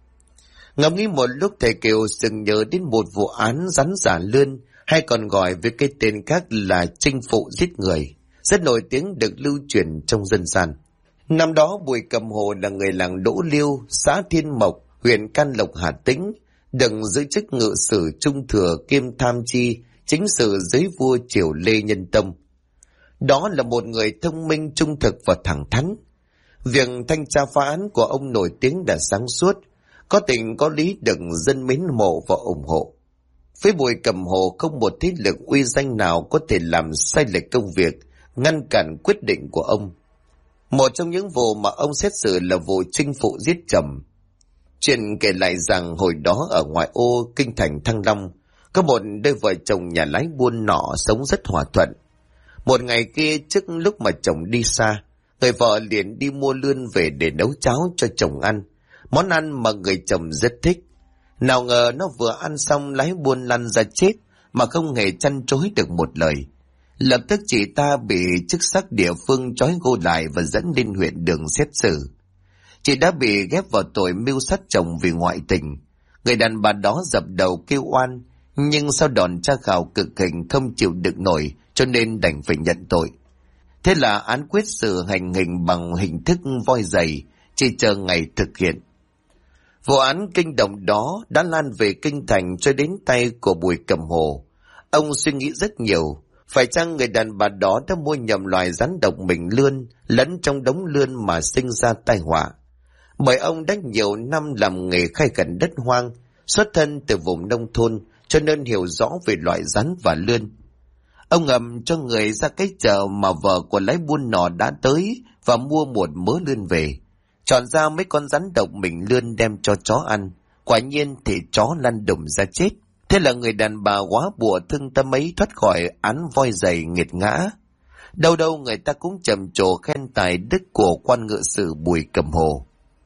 Ngẫm nghĩ một lúc, thầy Kiều sừng nhớ đến một vụ án rắn giả lươn, hay còn gọi với cái tên khác là chinh phụ giết người, rất nổi tiếng được lưu truyền trong dân gian. Năm đó Bùi Cầm Hồ là người làng Đỗ Liêu, xã Thiên Mộc, huyện Can Lộc, Hà Tĩnh, được giữ chức ngự sử trung thừa kiêm tham chi chính sự dưới vua triều Lê Nhân Tông. Đó là một người thông minh, trung thực và thẳng thắn. Việc thanh tra phá án của ông nổi tiếng đã sáng suốt, có tình có lý, được dân mến mộ và ủng hộ. Với Bùi Cầm Hồ, không một thế lực uy danh nào có thể làm sai lệch công việc, ngăn cản quyết định của ông. Một trong những vụ mà ông xét xử là vụ chinh phụ giết chồng. Chuyện kể lại rằng hồi đó ở ngoại ô kinh thành Thăng Long, có một đôi vợ chồng nhà lái buôn nọ sống rất hòa thuận. Một ngày kia trước lúc mà chồng đi xa, người vợ liền đi mua lươn về để nấu cháo cho chồng ăn, món ăn mà người chồng rất thích. Nào ngờ nó vừa ăn xong, lái buôn lăn ra chết mà không hề trăn trối được một lời. Lập tức chị ta bị chức sắc địa phương trói gô lại và dẫn lên huyện Đường xét xử. Chị đã bị ghép vào tội mưu sát chồng vì ngoại tình. Người đàn bà đó dập đầu kêu oan, nhưng sau đòn tra khảo cực hình không chịu đựng nổi, cho nên đành phải nhận tội. Thế là án quyết xử hành hình bằng hình thức voi giày, chỉ chờ ngày thực hiện. Vụ án kinh động đó đã lan về kinh thành cho đến tay của Bùi Cầm Hồ. Ông suy nghĩ rất nhiều, phải chăng người đàn bà đó đã mua nhầm loài rắn độc mình lươn lẫn trong đống lươn mà sinh ra tai họa. Bởi ông đã nhiều năm làm nghề khai khẩn đất hoang, xuất thân từ vùng nông thôn, cho nên hiểu rõ về loại rắn và lươn. Ông ngầm cho người ra cái chợ mà vợ của lái buôn nọ đã tới và mua một mớ lươn về, chọn ra mấy con rắn độc mình lươn đem cho chó ăn. Quả nhiên thì chó lăn đùng ra chết. Thế là người đàn bà quá bùa thương tâm ấy thoát khỏi án voi giày nghiệt ngã. Đâu đâu người ta cũng trầm trồ khen tài đức của quan ngự sử Bùi Cầm Hồ.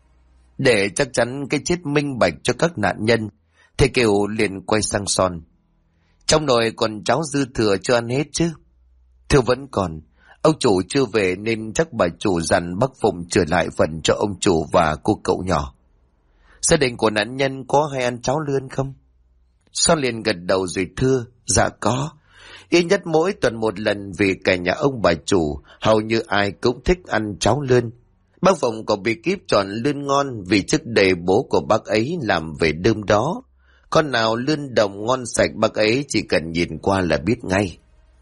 Để chắc chắn cái chết minh bạch cho các nạn nhân, thầy Kiều liền quay sang Son. Trong nồi còn cháo dư thừa chưa ăn hết chứ? Thưa vẫn còn. Ông chủ chưa về nên chắc bà chủ dặn bác Phụng trở lại phần cho ông chủ và cô cậu nhỏ. Gia đình của nạn nhân có hay ăn cháo lươn không? Son liền gật đầu rồi thưa, dạ có. Ít nhất mỗi tuần một lần, vì cả nhà ông bà chủ hầu như ai cũng thích ăn cháo lươn. Bác Phụng có bí kíp chọn lươn ngon vì trước đây bố của bác ấy làm về đêm đó. Con nào lươn đồng ngon sạch bác ấy chỉ cần nhìn qua là biết ngay.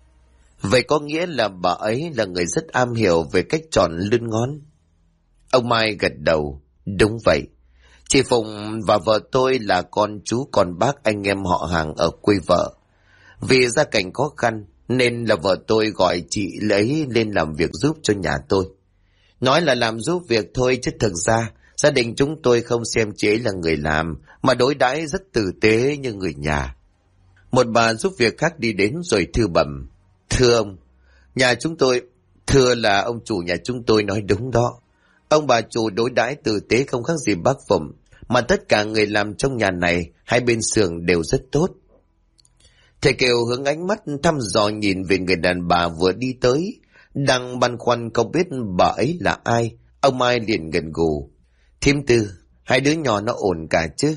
Vậy có nghĩa là bà ấy là người rất am hiểu về cách chọn lươn ngon. Ông Mai gật đầu, đúng vậy. Chị Phụng và vợ tôi là con chú con bác anh em họ hàng ở quê vợ. Vì gia cảnh khó khăn nên là vợ tôi gọi chị lấy lên làm việc giúp cho nhà tôi. Nói là làm giúp việc thôi chứ thực ra gia đình chúng tôi không xem chị ấy là người làm, mà đối đãi rất tử tế như người nhà. Một bà giúp việc khác đi đến rồi thưa bẩm. Thưa ông, nhà chúng tôi, thưa là ông chủ nhà chúng tôi nói đúng đó. Ông bà chủ đối đãi tử tế không khác gì bác Phụng, mà tất cả người làm trong nhà này, hai bên xưởng đều rất tốt. Thầy Kiều hướng ánh mắt thăm dò nhìn về người đàn bà vừa đi tới, đang băn khoăn không biết bà ấy là ai. Ông Mai liền gật gù. Thím Tư, hai đứa nhỏ nó ổn cả chứ?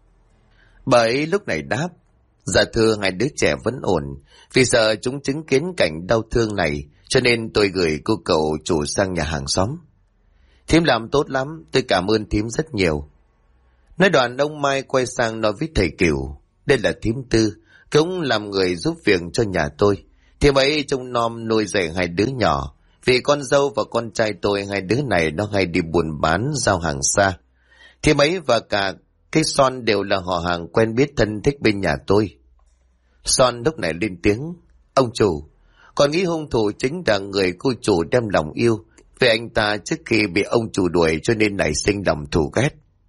Bà ấy lúc này đáp. Dạ thưa, hai đứa trẻ vẫn ổn. Vì sợ chúng chứng kiến cảnh đau thương này, cho nên tôi gửi cô cậu chủ sang nhà hàng xóm. Thím làm tốt lắm, tôi cảm ơn thím rất nhiều. Nói đoạn ông Mai quay sang nói với thầy Kiều. Đây là thím Tư, cũng làm người giúp việc cho nhà tôi. Thím ấy trông nom nuôi dạy hai đứa nhỏ. Vì con dâu và con trai tôi, hai đứa này nó hay đi buôn bán giao hàng xa. Thím ấy và cả cái Son đều là họ hàng quen biết thân thích bên nhà tôi. Son lúc này lên tiếng. Ông chủ, con nghĩ hung thủ chính là người cô chủ đem lòng yêu về anh ta trước khi bị ông chủ đuổi, cho nên nảy sinh lòng thù ghét.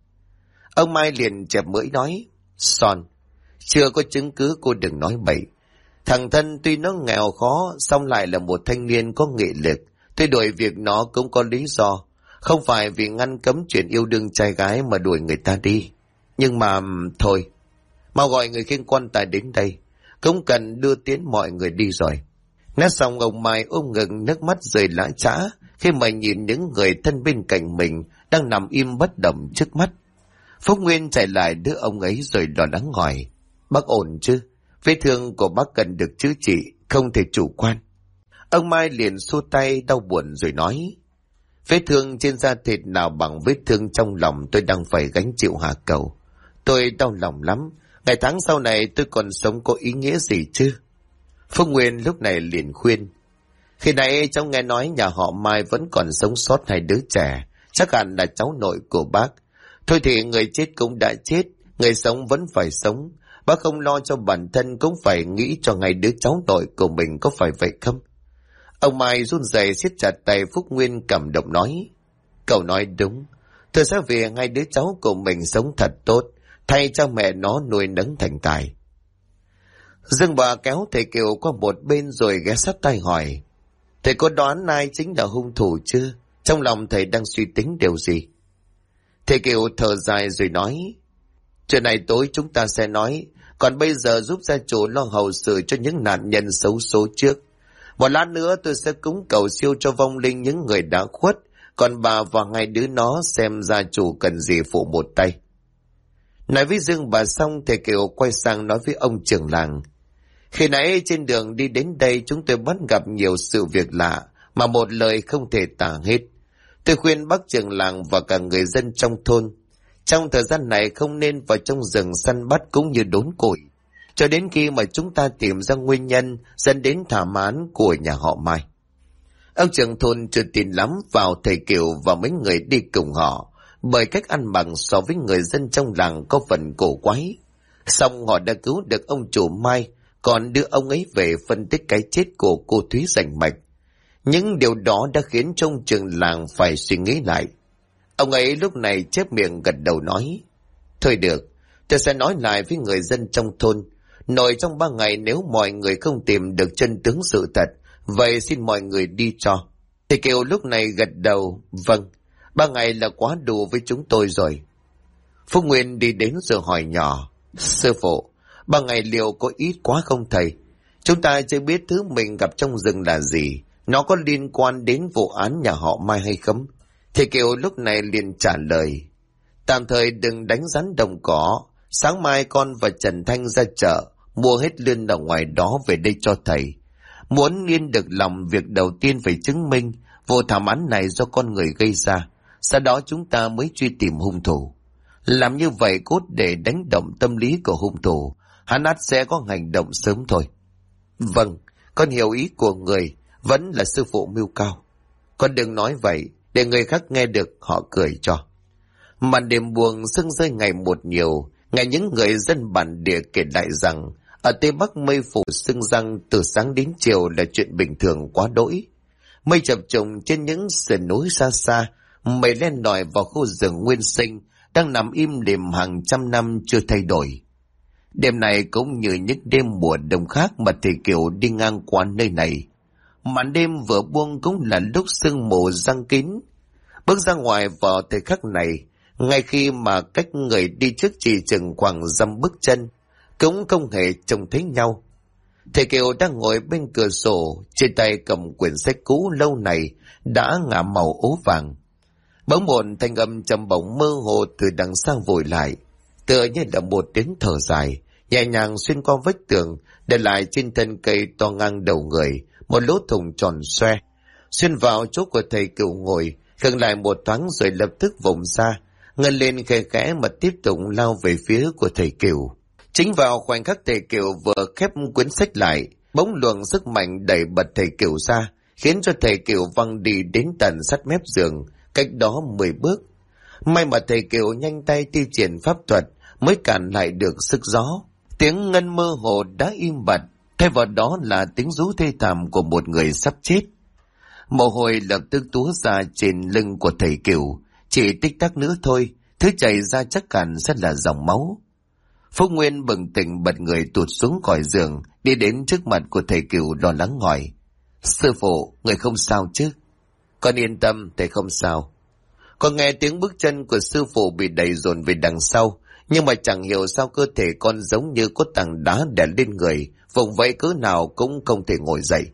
Ông Mai liền chẹp mũi nói. Son, chưa có chứng cứ cô đừng nói bậy. Thằng Thân tuy nó nghèo khó, song lại là một thanh niên có nghị lực. Tôi đuổi việc nó cũng có lý do, không phải vì ngăn cấm chuyện yêu đương trai gái mà đuổi người ta đi. Nhưng mà thôi, mau gọi người khiêng quan tài đến đây, cũng cần đưa tiến mọi người đi rồi. Nói xong ông Mai ôm ngực, nước mắt rơi lã chã khi mà nhìn những người thân bên cạnh mình đang nằm im bất động trước mắt. Phúc Nguyên chạy lại đứa ông ấy rồi lo lắng hỏi. Bác ổn chứ? Vết thương của bác cần được chữa trị, không thể chủ quan. Ông Mai liền xua tay đau buồn rồi nói. Vết thương trên da thịt nào bằng vết thương trong lòng tôi đang phải gánh chịu hả cậu? Tôi đau lòng lắm. Ngày tháng sau này tôi còn sống có ý nghĩa gì chứ? Phúc Nguyên lúc này liền khuyên. Khi nãy cháu nghe nói nhà họ Mai vẫn còn sống sót hai đứa trẻ, chắc hẳn là cháu nội của bác. Thôi thì người chết cũng đã chết, người sống vẫn phải sống. Bác không lo cho bản thân cũng phải nghĩ cho ngay đứa cháu nội của mình, có phải vậy không? Ông Mai run rẩy siết chặt tay Phúc Nguyên, cảm động nói. Cậu nói đúng, tôi sẽ vì hai đứa cháu của mình sống thật tốt, thay cho mẹ nó nuôi nấng thành tài. Dương bà kéo thầy Kiều qua một bên rồi ghé sát tai hỏi. Thầy có đoán ai chính là hung thủ chưa? Trong lòng thầy đang suy tính điều gì? Thầy Kiều thở dài rồi nói. Chuyện này tối chúng ta sẽ nói, còn bây giờ giúp gia chủ lo hậu sự cho những nạn nhân xấu số trước. Một lát nữa tôi sẽ cúng cầu siêu cho vong linh những người đã khuất, còn bà và hai đứa nó xem gia chủ cần gì phụ một tay. Nói với Dương bà xong, thầy Kiều quay sang nói với ông trưởng làng. Khi nãy trên đường đi đến đây chúng tôi bắt gặp nhiều sự việc lạ mà một lời không thể tả hết. Tôi khuyên bác trưởng làng và cả người dân trong thôn, trong thời gian này không nên vào trong rừng săn bắt cũng như đốn củi, cho đến khi mà chúng ta tìm ra nguyên nhân dẫn đến thảm án của nhà họ Mai. Ông trưởng thôn chưa tin lắm vào thầy Kiều và mấy người đi cùng họ, bởi cách ăn mặc so với người dân trong làng có phần cổ quái. Xong họ đã cứu được ông chủ Mai, còn đưa ông ấy về phân tích cái chết của cô Thúy rành mạch. Những điều đó đã khiến cho ông trưởng làng phải suy nghĩ lại. Ông ấy lúc này chép miệng gật đầu nói. Thôi được, tôi sẽ nói lại với người dân trong thôn. Nội trong 3 ngày nếu mọi người không tìm được chân tướng sự thật, vậy xin mọi người đi cho. Thầy Kiều lúc này gật đầu. Vâng, 3 ngày là quá đủ với chúng tôi rồi. Phúc Nguyên đi đến rồi hỏi nhỏ. Sư phụ, 3 ngày liệu có ít quá không thầy? Chúng ta chưa biết thứ mình gặp trong rừng là gì, nó có liên quan đến vụ án nhà họ Mai hay không? Thầy Kiều lúc này liền trả lời. Tạm thời đừng đánh rắn đồng cỏ. Sáng mai con và Trần Thanh ra chợ, mua hết lươn ở ngoài đó về đây cho thầy. Muốn yên được lòng, việc đầu tiên phải chứng minh vụ thảm án này do con người gây ra. Sau đó chúng ta mới truy tìm hung thủ. Làm như vậy cốt để đánh động tâm lý của hung thủ, hắn ắt sẽ có hành động sớm thôi. Vâng, con hiểu ý của người, vẫn là sư phụ mưu cao. Con đừng nói vậy, để người khác nghe được họ cười cho. Màn đêm buông sương rơi ngày một nhiều, nghe những người dân bản địa kể lại rằng ở Tây Bắc mây phủ sương răng từ sáng đến chiều là chuyện bình thường quá đỗi. Mây chập trùng trên những sườn núi xa xa, mây len lỏi vào khu rừng nguyên sinh đang nằm im lìm hàng trăm năm chưa thay đổi. Đêm này cũng như những đêm mùa đông khác mà thầy Kiều đi ngang qua nơi này. Màn đêm vừa buông cũng là lúc sương mù giăng kín. Bước ra ngoài vào thời khắc này, ngay khi mà cách người đi trước chỉ chừng khoảng dăm bước chân, cũng không hề trông thấy nhau. Thầy Kiều đang ngồi bên cửa sổ, trên tay cầm quyển sách cũ lâu này đã ngả màu ố vàng. Bỗng một thanh âm trầm bổng mơ hồ từ đằng xa vội lại, tựa như là một tiếng thở dài, nhẹ nhàng xuyên qua vách tường, để lại trên thân cây to ngang đầu người một lỗ thủng tròn xoe, xuyên vào chỗ của thầy Kiều ngồi, khựng lại một thoáng rồi lập tức vùng ra, ngân lên khe khẽ mà tiếp tục lao về phía của thầy Kiều. Chính vào khoảnh khắc thầy Kiều vừa khép cuốn sách lại, bỗng luồng sức mạnh đẩy bật thầy Kiều ra, khiến cho thầy Kiều văng đi đến tận sát mép giường, cách đó 10 bước. May mà thầy Kiều nhanh tay thi triển pháp thuật mới cản lại được sức gió. Tiếng ngân mơ hồ đã im bặt, thay vào đó là tiếng rú thê thảm của một người sắp chết. Mồ hôi lập tức túa ra trên lưng của thầy Kiều, chỉ tích tắc nữa thôi, thứ chảy ra chắc hẳn sẽ là dòng máu. Phúc Nguyên bừng tỉnh bật người tụt xuống khỏi giường, đi đến trước mặt của thầy Kiều lo lắng hỏi: "Sư phụ, người không sao chứ?" "Con yên tâm, thầy không sao." Con nghe tiếng bước chân của sư phụ bị đẩy dồn về đằng sau, nhưng mà chẳng hiểu sao cơ thể con giống như có tảng đá đè lên người, vùng vẫy cỡ nào cũng không thể ngồi dậy.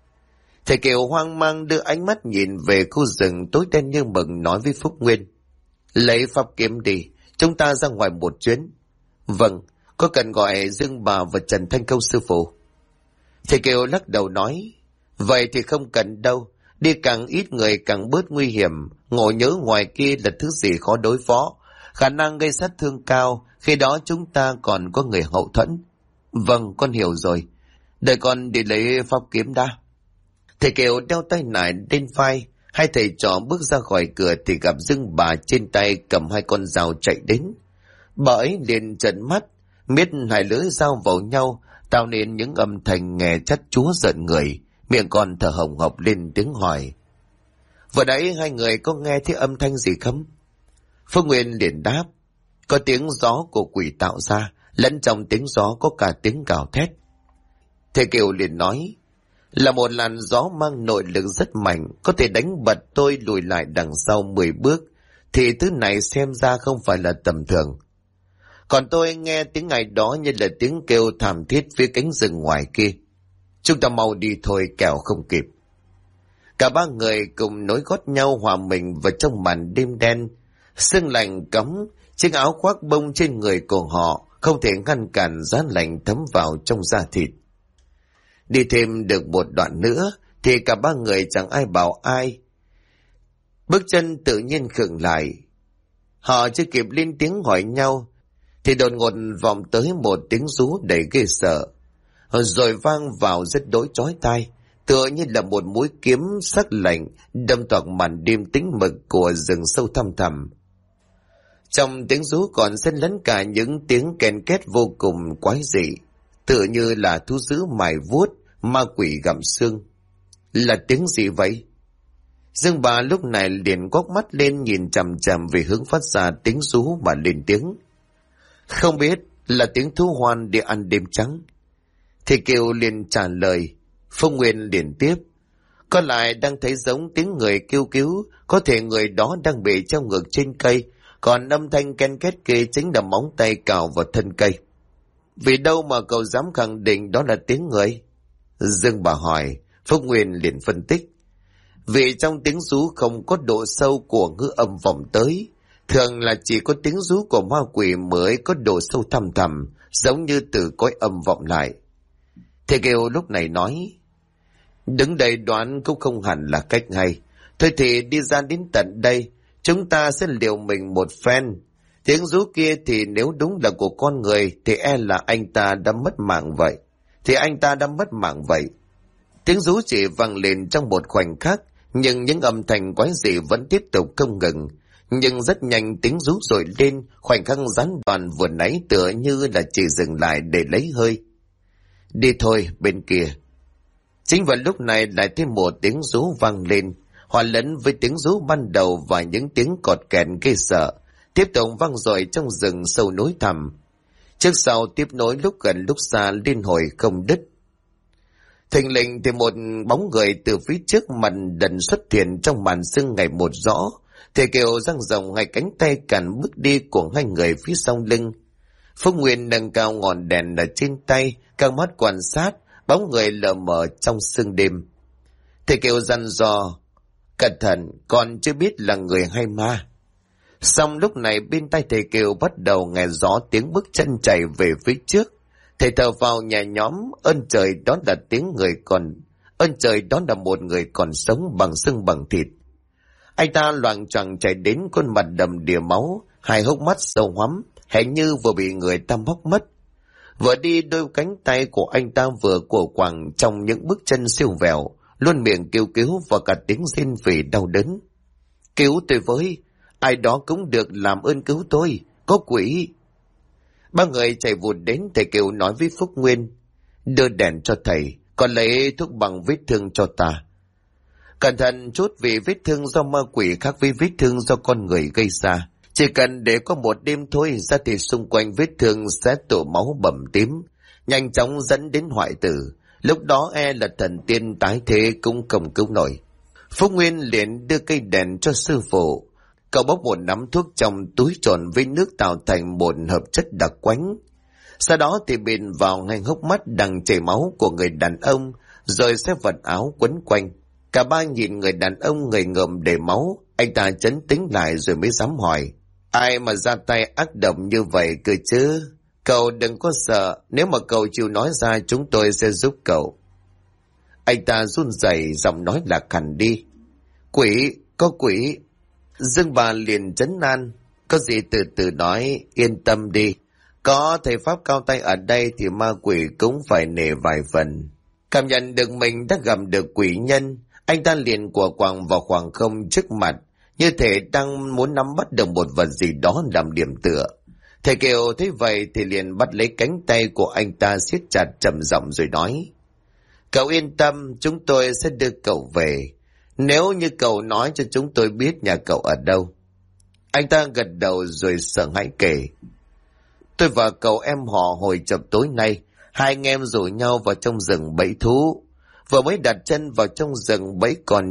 Thầy Kiều hoang mang đưa ánh mắt nhìn về khu rừng tối đen như mực, nói với Phúc Nguyên: "Lấy pháp kiếm đi, chúng ta ra ngoài một chuyến." "Vâng, có cần gọi Dương Bà và Trần Thanh Công sư phụ?" Thầy Kiều lắc đầu nói: "Vậy thì không cần đâu, đi càng ít người càng bớt nguy hiểm, ngộ nhỡ ngoài kia là thứ gì khó đối phó, khả năng gây sát thương cao, khi đó chúng ta còn có người hậu thuẫn." "Vâng, con hiểu rồi, đợi con đi lấy pháp kiếm đã." Thầy Kiều đeo tay nải lên vai, hai thầy trò bước ra khỏi cửa thì gặp Dương Bà trên tay cầm hai con dao chạy đến. Bà ấy liền trợn mắt, miết hai lưỡi dao vào nhau, tạo nên những âm thanh nghe chát chúa giận người, miệng còn thở hồng hộc lên tiếng hỏi: "Vừa nãy hai người có nghe thấy âm thanh gì không?" Phương Nguyên liền đáp: "Có tiếng gió của quỷ tạo ra, lẫn trong tiếng gió có cả tiếng gào thét." Thầy Kiều liền nói: "Là một làn gió mang nội lực rất mạnh, có thể đánh bật tôi lùi lại đằng sau 10 bước, thì thứ này xem ra không phải là tầm thường. Còn tôi nghe tiếng ngày đó như là tiếng kêu thảm thiết phía cánh rừng ngoài kia. Chúng ta mau đi thôi, kẻo không kịp." Cả ba người cùng nối gót nhau hòa mình vào trong màn đêm đen. Sương lạnh cấm, chiếc áo khoác bông trên người của họ không thể ngăn cản giá lạnh thấm vào trong da thịt. Đi thêm được một đoạn nữa thì cả ba người chẳng ai bảo ai, bước chân tự nhiên khựng lại. Họ chưa kịp lên tiếng hỏi nhau thì đột ngột vọng tới một tiếng rú đầy ghê sợ, rồi vang vào rất đỗi chói tai, tựa như là một mũi kiếm sắc lạnh đâm toạc màn đêm tĩnh mịch của rừng sâu thăm thẳm. Trong tiếng rú còn xen lẫn cả những tiếng ken két vô cùng quái dị, tựa như là thú dữ mài vuốt, ma quỷ gặm xương. Là tiếng gì vậy? Dương Bà lúc này liền quóc mắt lên nhìn chằm chằm về hướng phát ra tiếng rú mà lên tiếng: "Không biết, là tiếng thú hoan để ăn đêm trắng." Thầy Kiều liền trả lời. Phong Nguyên liền tiếp: "Có lại đang thấy giống tiếng người kêu cứu, có thể người đó đang bị treo ngược trên cây, còn âm thanh ken két kia chính là móng tay cào vào thân cây." "Vì đâu mà cậu dám khẳng định đó là tiếng người?" Dương Bà hỏi. Phúc Nguyên liền phân tích: "Vì trong tiếng rú không có độ sâu của ngữ âm vọng tới, thường là chỉ có tiếng rú của ma quỷ mới có độ sâu thăm thẳm, giống như từ cõi âm vọng lại." Thầy Kiều lúc này nói: "Đứng đây đoán cũng không hẳn là cách hay. Thôi thì đi ra đến tận đây, chúng ta sẽ liều mình một phen. Tiếng rú kia thì nếu đúng là của con người thì là anh ta đã mất mạng vậy. Tiếng rú chỉ vang lên trong một khoảnh khắc, nhưng những âm thanh quái dị vẫn tiếp tục không ngừng. Nhưng rất nhanh tiếng rú dội lên, khoảnh khắc gián đoạn vừa nãy tựa như là chỉ dừng lại để lấy hơi. Đi thôi, bên kia." Chính vào lúc này lại thêm một tiếng rú vang lên, hòa lẫn với tiếng rú ban đầu và những tiếng cọt kẹt ghê sợ, tiếp tục vang dội trong rừng sâu núi thẳm. Trước sau tiếp nối lúc gần lúc xa liên hồi không đứt. Thình lình thì một bóng người từ phía trước mặt đần xuất hiện trong màn sương ngày một rõ, Thầy Kiều dang rộng hai cánh tay cản bước đi của hai người phía sau lưng. Phúc Nguyên nâng cao ngọn đèn ở trên tay, căng mắt quan sát bóng người lờ mờ trong sương đêm. Thầy Kiều dặn dò: cẩn thận, con chưa biết là người hay ma. Xong lúc này bên tai thầy Kiều bắt đầu nghe rõ tiếng bước chân chạy về phía trước. Thầy thở vào nhẹ nhõm, ơn trời đó là tiếng người còn, ơn trời đó là một người còn sống bằng xương bằng thịt. Anh ta loạng choạng chạy đến, khuôn mặt đầm đìa máu, hai hốc mắt sâu hoắm, hệt như vừa bị người ta móc mất. Vừa đi, đôi cánh tay của anh ta vừa cổ quàng trong những bước chân siêu vẹo, luôn miệng kêu cứu và cả tiếng rên vì đau đớn. Cứu tôi với, ai đó cũng được, làm ơn cứu tôi, có quỷ. Ba người chạy vụt đến. Thầy Kiều nói với Phúc Nguyên: đưa đèn cho thầy, còn lấy thuốc bằng vết thương cho ta. Cẩn thận chút, vì vết thương do ma quỷ khác với vết thương do con người gây ra. Chỉ cần để có một đêm thôi, da thịt xung quanh vết thương sẽ tụ máu bầm tím, nhanh chóng dẫn đến hoại tử. Lúc đó là thần tiên tái thế cũng không cứu nổi. Phúc Nguyên liền đưa cây đèn cho sư phụ. Cậu bốc một nắm thuốc trong túi trộn với nước tạo thành một hợp chất đặc quánh. Sau đó thì bịn vào ngay hốc mắt đang chảy máu của người đàn ông, rồi xếp vật áo quấn quanh. Cả ba nhìn người đàn ông người ngợm đầy máu. Anh ta trấn tĩnh lại rồi mới dám hỏi: ai mà ra tay ác độc như vậy cơ chứ? Cậu đừng có sợ, nếu mà cậu chịu nói ra chúng tôi sẽ giúp cậu. Anh ta run rẩy, giọng nói lạc hẳn đi: quỷ, có quỷ. Dương bà liền trấn an: có gì từ từ nói, yên tâm đi. Có thầy pháp cao tay ở đây thì ma quỷ cũng phải nể vài phần. Cảm nhận được mình đã gặp được quỷ nhân, anh ta liền của quàng vào khoảng không trước mặt, như thể đang muốn nắm bắt được một vật gì đó làm điểm tựa. Thầy Kiều thấy vậy thì liền bắt lấy cánh tay của anh ta siết chặt, trầm giọng rồi nói: cậu yên tâm, chúng tôi sẽ đưa cậu về, nếu như cậu nói cho chúng tôi biết nhà cậu ở đâu. Anh ta gật đầu rồi sợ hãi kể: tôi và cậu em họ hồi chập tối nay, hai anh em rủ nhau vào trong rừng bẫy thú. Vừa mới đặt chân vào trong rừng, bẫy còn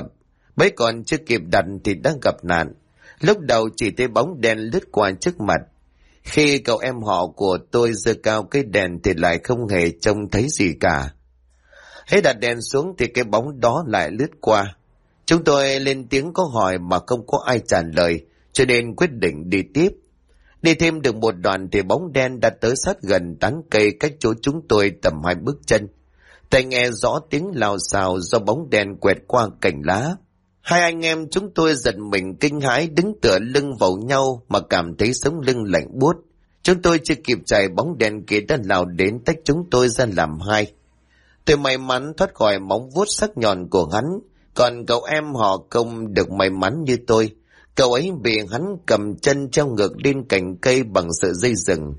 chưa kịp đặt thì đã gặp nạn. Lúc đầu chỉ thấy bóng đèn lướt qua trước mặt. Khi cậu em họ của tôi giơ cao cái đèn thì lại không hề trông thấy gì cả. Hết đặt đèn xuống thì cái bóng đó lại lướt qua. Chúng tôi lên tiếng có hỏi mà không có ai trả lời, cho nên quyết định đi tiếp. Đi thêm được một đoạn thì bóng đen đã tới sát gần tán cây cách chỗ chúng tôi tầm 2 bước chân. Tai nghe rõ tiếng lào xào do bóng đen quẹt qua cành lá. Hai anh em chúng tôi giật mình kinh hãi, đứng tựa lưng vào nhau mà cảm thấy sống lưng lạnh buốt. Chúng tôi chưa kịp chạy, bóng đen kia đã lao đến tách chúng tôi ra làm hai. Tôi may mắn thoát khỏi móng vuốt sắc nhọn của hắn, còn cậu em họ không được may mắn như tôi. Cậu ấy bị hắn cầm chân treo ngược lên cành cây bằng sợi dây rừng.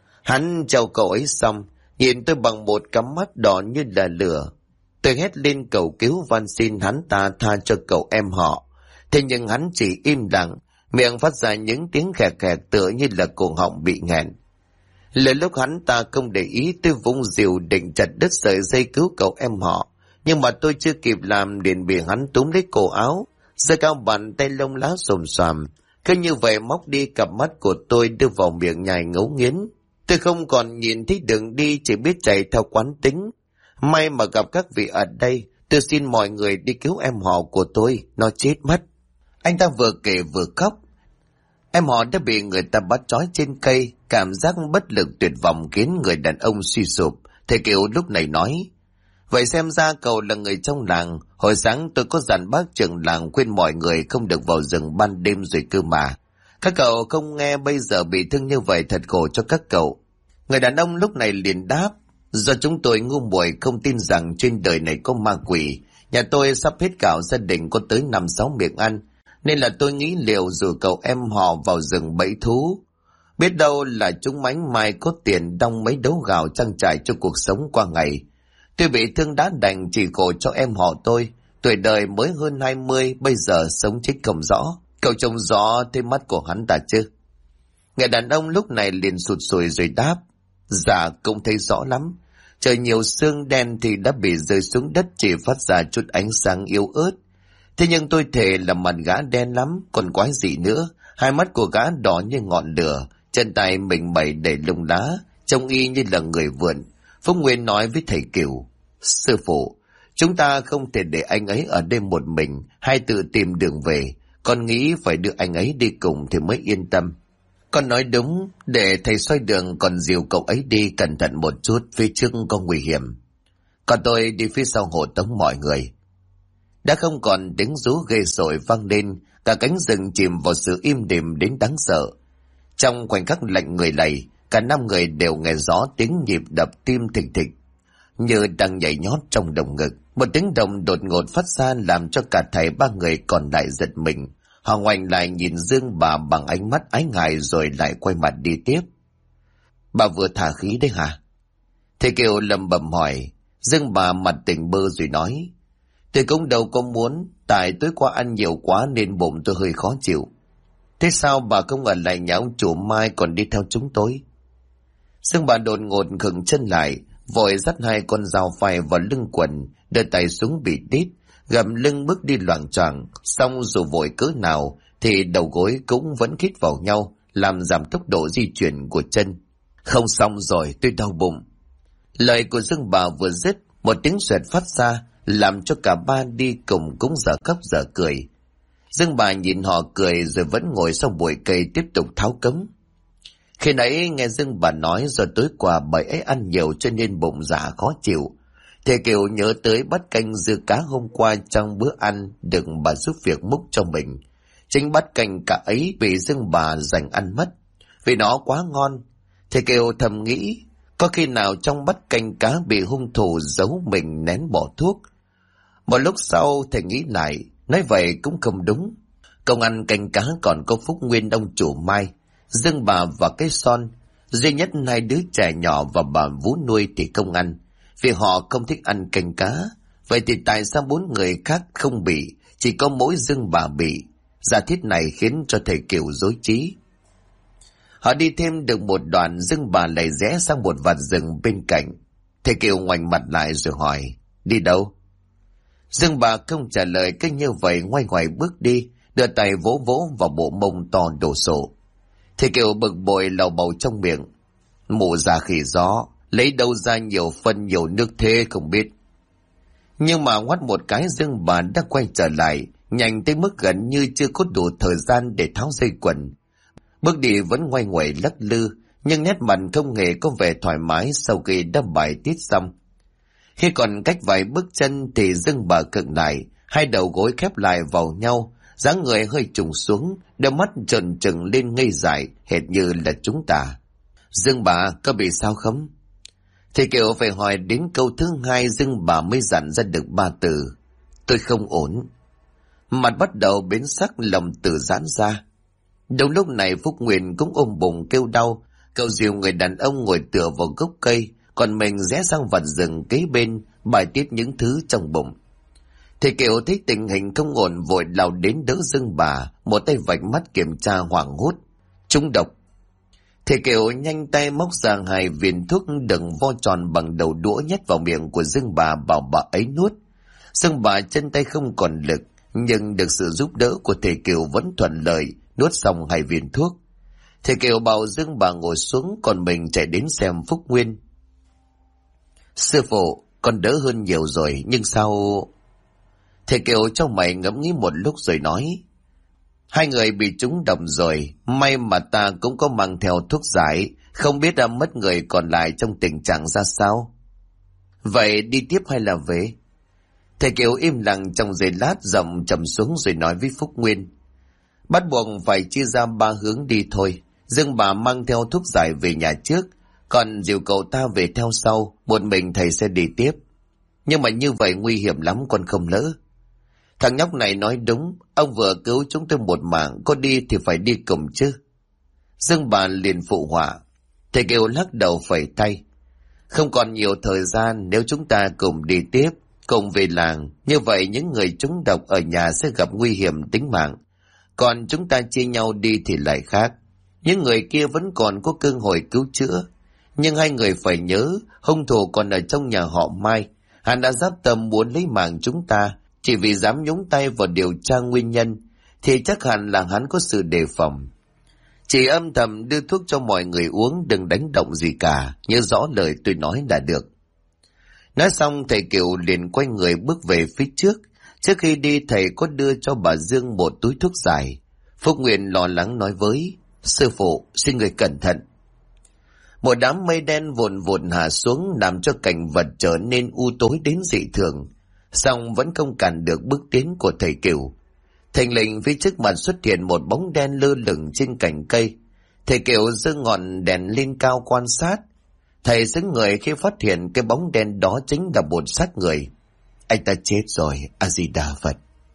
Hắn treo cậu ấy xong, nhìn tôi bằng một cắm mắt đỏ như là lửa. Tôi hét lên cầu cứu van xin hắn ta tha cho cậu em họ. Thế nhưng hắn chỉ im lặng, miệng phát ra những tiếng khẹt khẹt tựa như là cổ họng bị nghẹn. Lời lúc hắn ta không để ý, tôi vung rìu định chặt đứt sợi dây cứu cậu em họ. Nhưng mà tôi chưa kịp làm liền bị hắn túm lấy cổ áo, giơ cao bàn tay lông lá xồm xoàm. Cứ như vậy móc đi cặp mắt của tôi đưa vào miệng nhai ngấu nghiến. Tôi không còn nhìn thấy đường đi, chỉ biết chạy theo quán tính. May mà gặp các vị ở đây, tôi xin mọi người đi cứu em họ của tôi, nó chết mất. Anh ta vừa kể vừa khóc. Em họ đã bị người ta bắt trói trên cây, cảm giác bất lực tuyệt vọng khiến người đàn ông suy sụp. Thầy Kiều lúc này nói: vậy xem ra cậu là người trong làng, hồi sáng tôi có dặn bác trưởng làng khuyên mọi người không được vào rừng ban đêm rồi cơ mà. Các cậu không nghe, bây giờ bị thương như vậy thật khổ cho các cậu. Người đàn ông lúc này liền đáp: do chúng tôi ngu muội không tin rằng trên đời này có ma quỷ. Nhà tôi sắp hết gạo, gia đình có tới 5-6 miệng ăn, nên là tôi nghĩ liệu rủ cậu em họ vào rừng bẫy thú. Biết đâu là chúng mánh mai có tiền đong mấy đấu gạo trang trải cho cuộc sống qua ngày. Tôi bị thương đã đành chỉ khổ cho em họ tôi, tuổi đời mới hơn 20, bây giờ sống chết không rõ. Cậu trông rõ thấy mắt của hắn ta chứ? Người đàn ông lúc này liền sụt sùi rồi đáp: dạ cũng thấy rõ lắm. Trời nhiều sương đen thì đã bị rơi xuống đất, chỉ phát ra chút ánh sáng yếu ớt. Thế nhưng tôi thề là mặt gã đen lắm, còn quái gì nữa. Hai mắt của gã đỏ như ngọn lửa, chân tay mình bày đầy lông lá, trông y như là người vượn. Phúc Nguyên nói với thầy Cửu: sư phụ, chúng ta không thể để anh ấy ở đây một mình hay tự tìm đường về. Con nghĩ phải đưa anh ấy đi cùng thì mới yên tâm. Con nói đúng, để thầy xoay đường còn dìu cậu ấy đi cẩn thận một chút, phía trước có nguy hiểm. Còn tôi đi phía sau hộ tống mọi người. Đã không còn tiếng rú ghê rội vang lên, cả cánh rừng chìm vào sự im đềm đến đáng sợ. Trong khoảnh khắc lạnh người lầy, cả 5 người đều nghe rõ tiếng nhịp đập tim thình thịch, như đang nhảy nhót trong lồng ngực. Một tiếng động đột ngột phát ra làm cho cả thầy 3 người còn lại giật mình. Họ ngoảnh lại nhìn Dương bà bằng ánh mắt ái ngại rồi lại quay mặt đi tiếp. Bà vừa thả khí đấy hả? Thầy Kiều lẩm bẩm hỏi. Dương bà mặt tỉnh bơ rồi nói: tôi cũng đâu có muốn, tại tối qua ăn nhiều quá nên bụng tôi hơi khó chịu. Thế sao bà không ở lại nhà ông chủ Mai còn đi theo chúng tôi? Dương bà đột ngột khựng chân lại, vội dắt 2 con dao phay vào lưng quần, đưa tay xuống bị đít, gầm lưng bước đi loạng choạng. Xong dù vội cỡ nào thì đầu gối cũng vẫn khít vào nhau, làm giảm tốc độ di chuyển của chân. Không xong rồi, tôi đau bụng. Lời của Dương bà vừa dứt, một tiếng xoẹt phát ra, làm cho cả 3 đi cùng cũng dở khóc dở cười. Dương bà nhìn họ cười rồi vẫn ngồi sau bụi cây tiếp tục tháo cấm. Khi nãy nghe Dương bà nói do tối qua bởi ấy ăn nhiều cho nên bụng dạ khó chịu. Thầy Kiều nhớ tới bát canh dưa cá hôm qua trong bữa ăn được bà giúp việc múc cho mình. Chính bát canh cả ấy bị Dương bà giành ăn mất, vì nó quá ngon. Thầy Kiều thầm nghĩ, có khi nào trong bát canh cá bị hung thủ giấu mình nén bỏ thuốc. Một lúc sau thầy nghĩ lại, nói vậy cũng không đúng. Công ăn canh cá còn có Phúc Nguyên ông chủ Mai, Dương bà và cái Son. Duy nhất 2 đứa trẻ nhỏ và bà Vú nuôi thì không ăn, vì họ không thích ăn canh cá. Vậy thì tại sao 4 người khác không bị, chỉ có mỗi Dương bà bị? Giả thiết này khiến cho thầy Kiều rối trí. Họ đi thêm được một đoạn, Dương bà lại rẽ sang một vạt rừng bên cạnh. Thầy Kiều ngoảnh mặt lại rồi hỏi: đi đâu? Dương bà không trả lời, cứ như vậy ngoay ngoải bước đi, đưa tay vỗ vỗ vào bộ mông to đổ sộ. Thầy Kiều bực bội lầu bầu trong miệng: mụ già khỉ gió, lấy đâu ra nhiều phân nhiều nước thế không biết. Nhưng mà ngoắt một cái, Dương bà đã quay trở lại, nhanh tới mức gần như chưa có đủ thời gian để tháo dây quần. Bước đi vẫn ngoay ngoẩy lắc lư, nhưng nét mặt không hề có vẻ thoải mái sau khi đã bài tiết xong. Khi còn cách vài bước chân thì Dương bà khựng lại, 2 đầu gối khép lại vào nhau, dáng người hơi trùng xuống, đôi mắt trợn trừng lên ngây dại, hệt như là chúng ta. Dương bà có bị sao không? Thầy Kiều phải hỏi đến câu thứ 2 Dương bà mới dặn ra được 3 từ: tôi không ổn. Mặt bắt đầu biến sắc, lòng tự giãn ra. Đúng lúc này Phúc Nguyên cũng ôm bụng kêu đau, cậu dìu người đàn ông ngồi tựa vào gốc cây, còn mình rẽ sang vạt rừng kế bên bài tiết những thứ trong bụng. Thầy Kiều thấy tình hình không ổn, vội lao đến đỡ Dương bà, một tay vạch mắt kiểm tra hoảng hốt: trúng độc. Thầy Kiều nhanh tay móc ra 2 viên thuốc đựng vo tròn bằng đầu đũa nhét vào miệng của Dương bà, bảo bà ấy nuốt. Dương bà chân tay không còn lực, nhưng được sự giúp đỡ của thầy Kiều vẫn thuận lợi nuốt xong 2 viên thuốc. Thầy Kiều bảo Dương bà ngồi xuống, còn mình chạy đến xem Phúc Nguyên. Sư phụ, con đỡ hơn nhiều rồi, nhưng sao... Thầy Kiều trong mày ngẫm nghĩ một lúc rồi nói: 2 người bị trúng độc rồi, may mà ta cũng có mang theo thuốc giải, không biết đã mất người còn lại trong tình trạng ra sao. Vậy đi tiếp hay là về? Thầy Kiều im lặng trong giây lát, giọng trầm xuống rồi nói với Phúc Nguyên: bắt buộc phải chia ra 3 hướng đi thôi. Dương bà mang theo thuốc giải về nhà trước, còn dìu cậu ta về theo sau, một mình thầy sẽ đi tiếp. Nhưng mà như vậy nguy hiểm lắm, con không lỡ. Thằng nhóc này nói đúng, ông vừa cứu chúng tôi một mạng, có đi thì phải đi cùng chứ. Dương bà liền phụ họa. Thầy Kiều lắc đầu phẩy tay: không còn nhiều thời gian, nếu chúng ta cùng đi tiếp, cùng về làng, như vậy những người trúng độc ở nhà sẽ gặp nguy hiểm tính mạng. Còn chúng ta chia nhau đi thì lại khác. Những người kia vẫn còn có cơ hội cứu chữa. Nhưng 2 người phải nhớ, hung thủ còn ở trong nhà họ Mai. Hắn đã dáp tâm muốn lấy mạng chúng ta, Chỉ vì dám nhúng tay vào điều tra nguyên nhân thì chắc hẳn là hắn có sự đề phòng. Chỉ âm thầm đưa thuốc cho mọi người uống, đừng đánh động gì cả, nhớ rõ lời tôi nói là được. Nói xong thầy Kiều liền quay người bước về phía trước. Trước khi đi thầy có đưa cho bà Dương một túi thuốc dài. Phúc Nguyên lo lắng nói với: sư phụ, xin người cẩn thận. Một đám mây đen vồn vồn hạ xuống làm cho cảnh vật trở nên u tối đến dị thường, song vẫn không cản được bước tiến của thầy Kiều. Thình lình phía trước mặt xuất hiện một bóng đen lơ lửng trên cành cây. Thầy Kiều giơ ngọn đèn lên cao quan sát. Thầy sững người khi phát hiện cái bóng đen đó chính là một xác người. Anh ta chết rồi, A-di-đà Phật.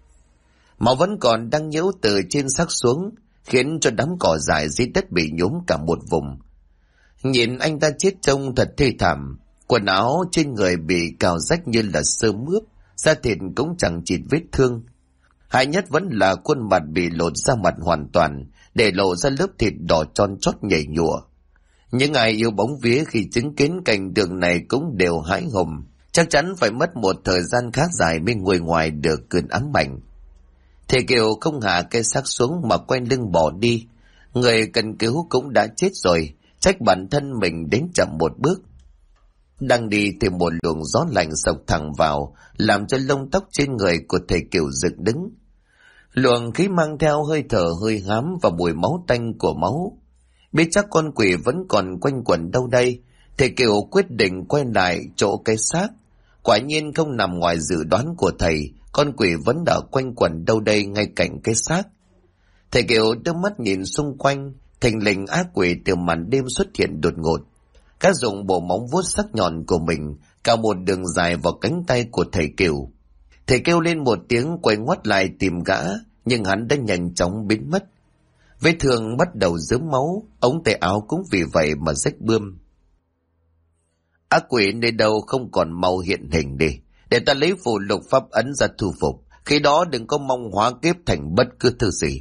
Máu vẫn còn đang nhiễu từ trên xác xuống, khiến cho đám cỏ dại dưới đất bị nhuốm cả một vùng. Nhìn anh ta chết trông thật thê thảm, quần áo trên người bị cào rách như là sơ mướp, da thịt cũng chẳng chịt vết thương. Hại nhất vẫn là khuôn mặt bị lột ra mặt hoàn toàn, để lộ ra lớp thịt đỏ tròn chót nhảy nhụa. Những ai yêu bóng vía khi chứng kiến cảnh tượng này cũng đều hãi hùng, chắc chắn phải mất một thời gian khá dài mới nguôi ngoài được cơn ám ảnh. Thầy Kiều không hạ cái xác xuống mà quay lưng bỏ đi. Người cần cứu cũng đã chết rồi, trách bản thân mình đến chậm một bước. Đang đi thì một luồng gió lạnh sộc thẳng vào, làm cho lông tóc trên người của thầy Kiều dựng đứng. Luồng khí mang theo hơi thở hơi hám và mùi máu tanh của máu. Biết chắc con quỷ vẫn còn quanh quẩn đâu đây, thầy Kiều quyết định quay lại chỗ cái xác. Quả nhiên không nằm ngoài dự đoán của thầy, con quỷ vẫn ở quanh quẩn đâu đây ngay cạnh cái xác. Thầy Kiều đưa mắt nhìn xung quanh, thình lình ác quỷ từ màn đêm xuất hiện đột ngột. Các dùng bộ móng vuốt sắc nhọn của mình cào một đường dài vào cánh tay của thầy Kiều. Thầy kêu lên một tiếng quay ngoắt lại tìm gã, nhưng hắn đã nhanh chóng biến mất. Vết thương bắt đầu rớm máu, ống tay áo cũng vì vậy mà rách bươm. Ác quỷ nơi đâu không còn mau hiện hình đi, để ta lấy phù lục pháp ấn ra thu phục, khi đó đừng có mong hóa kiếp thành bất cứ thứ gì.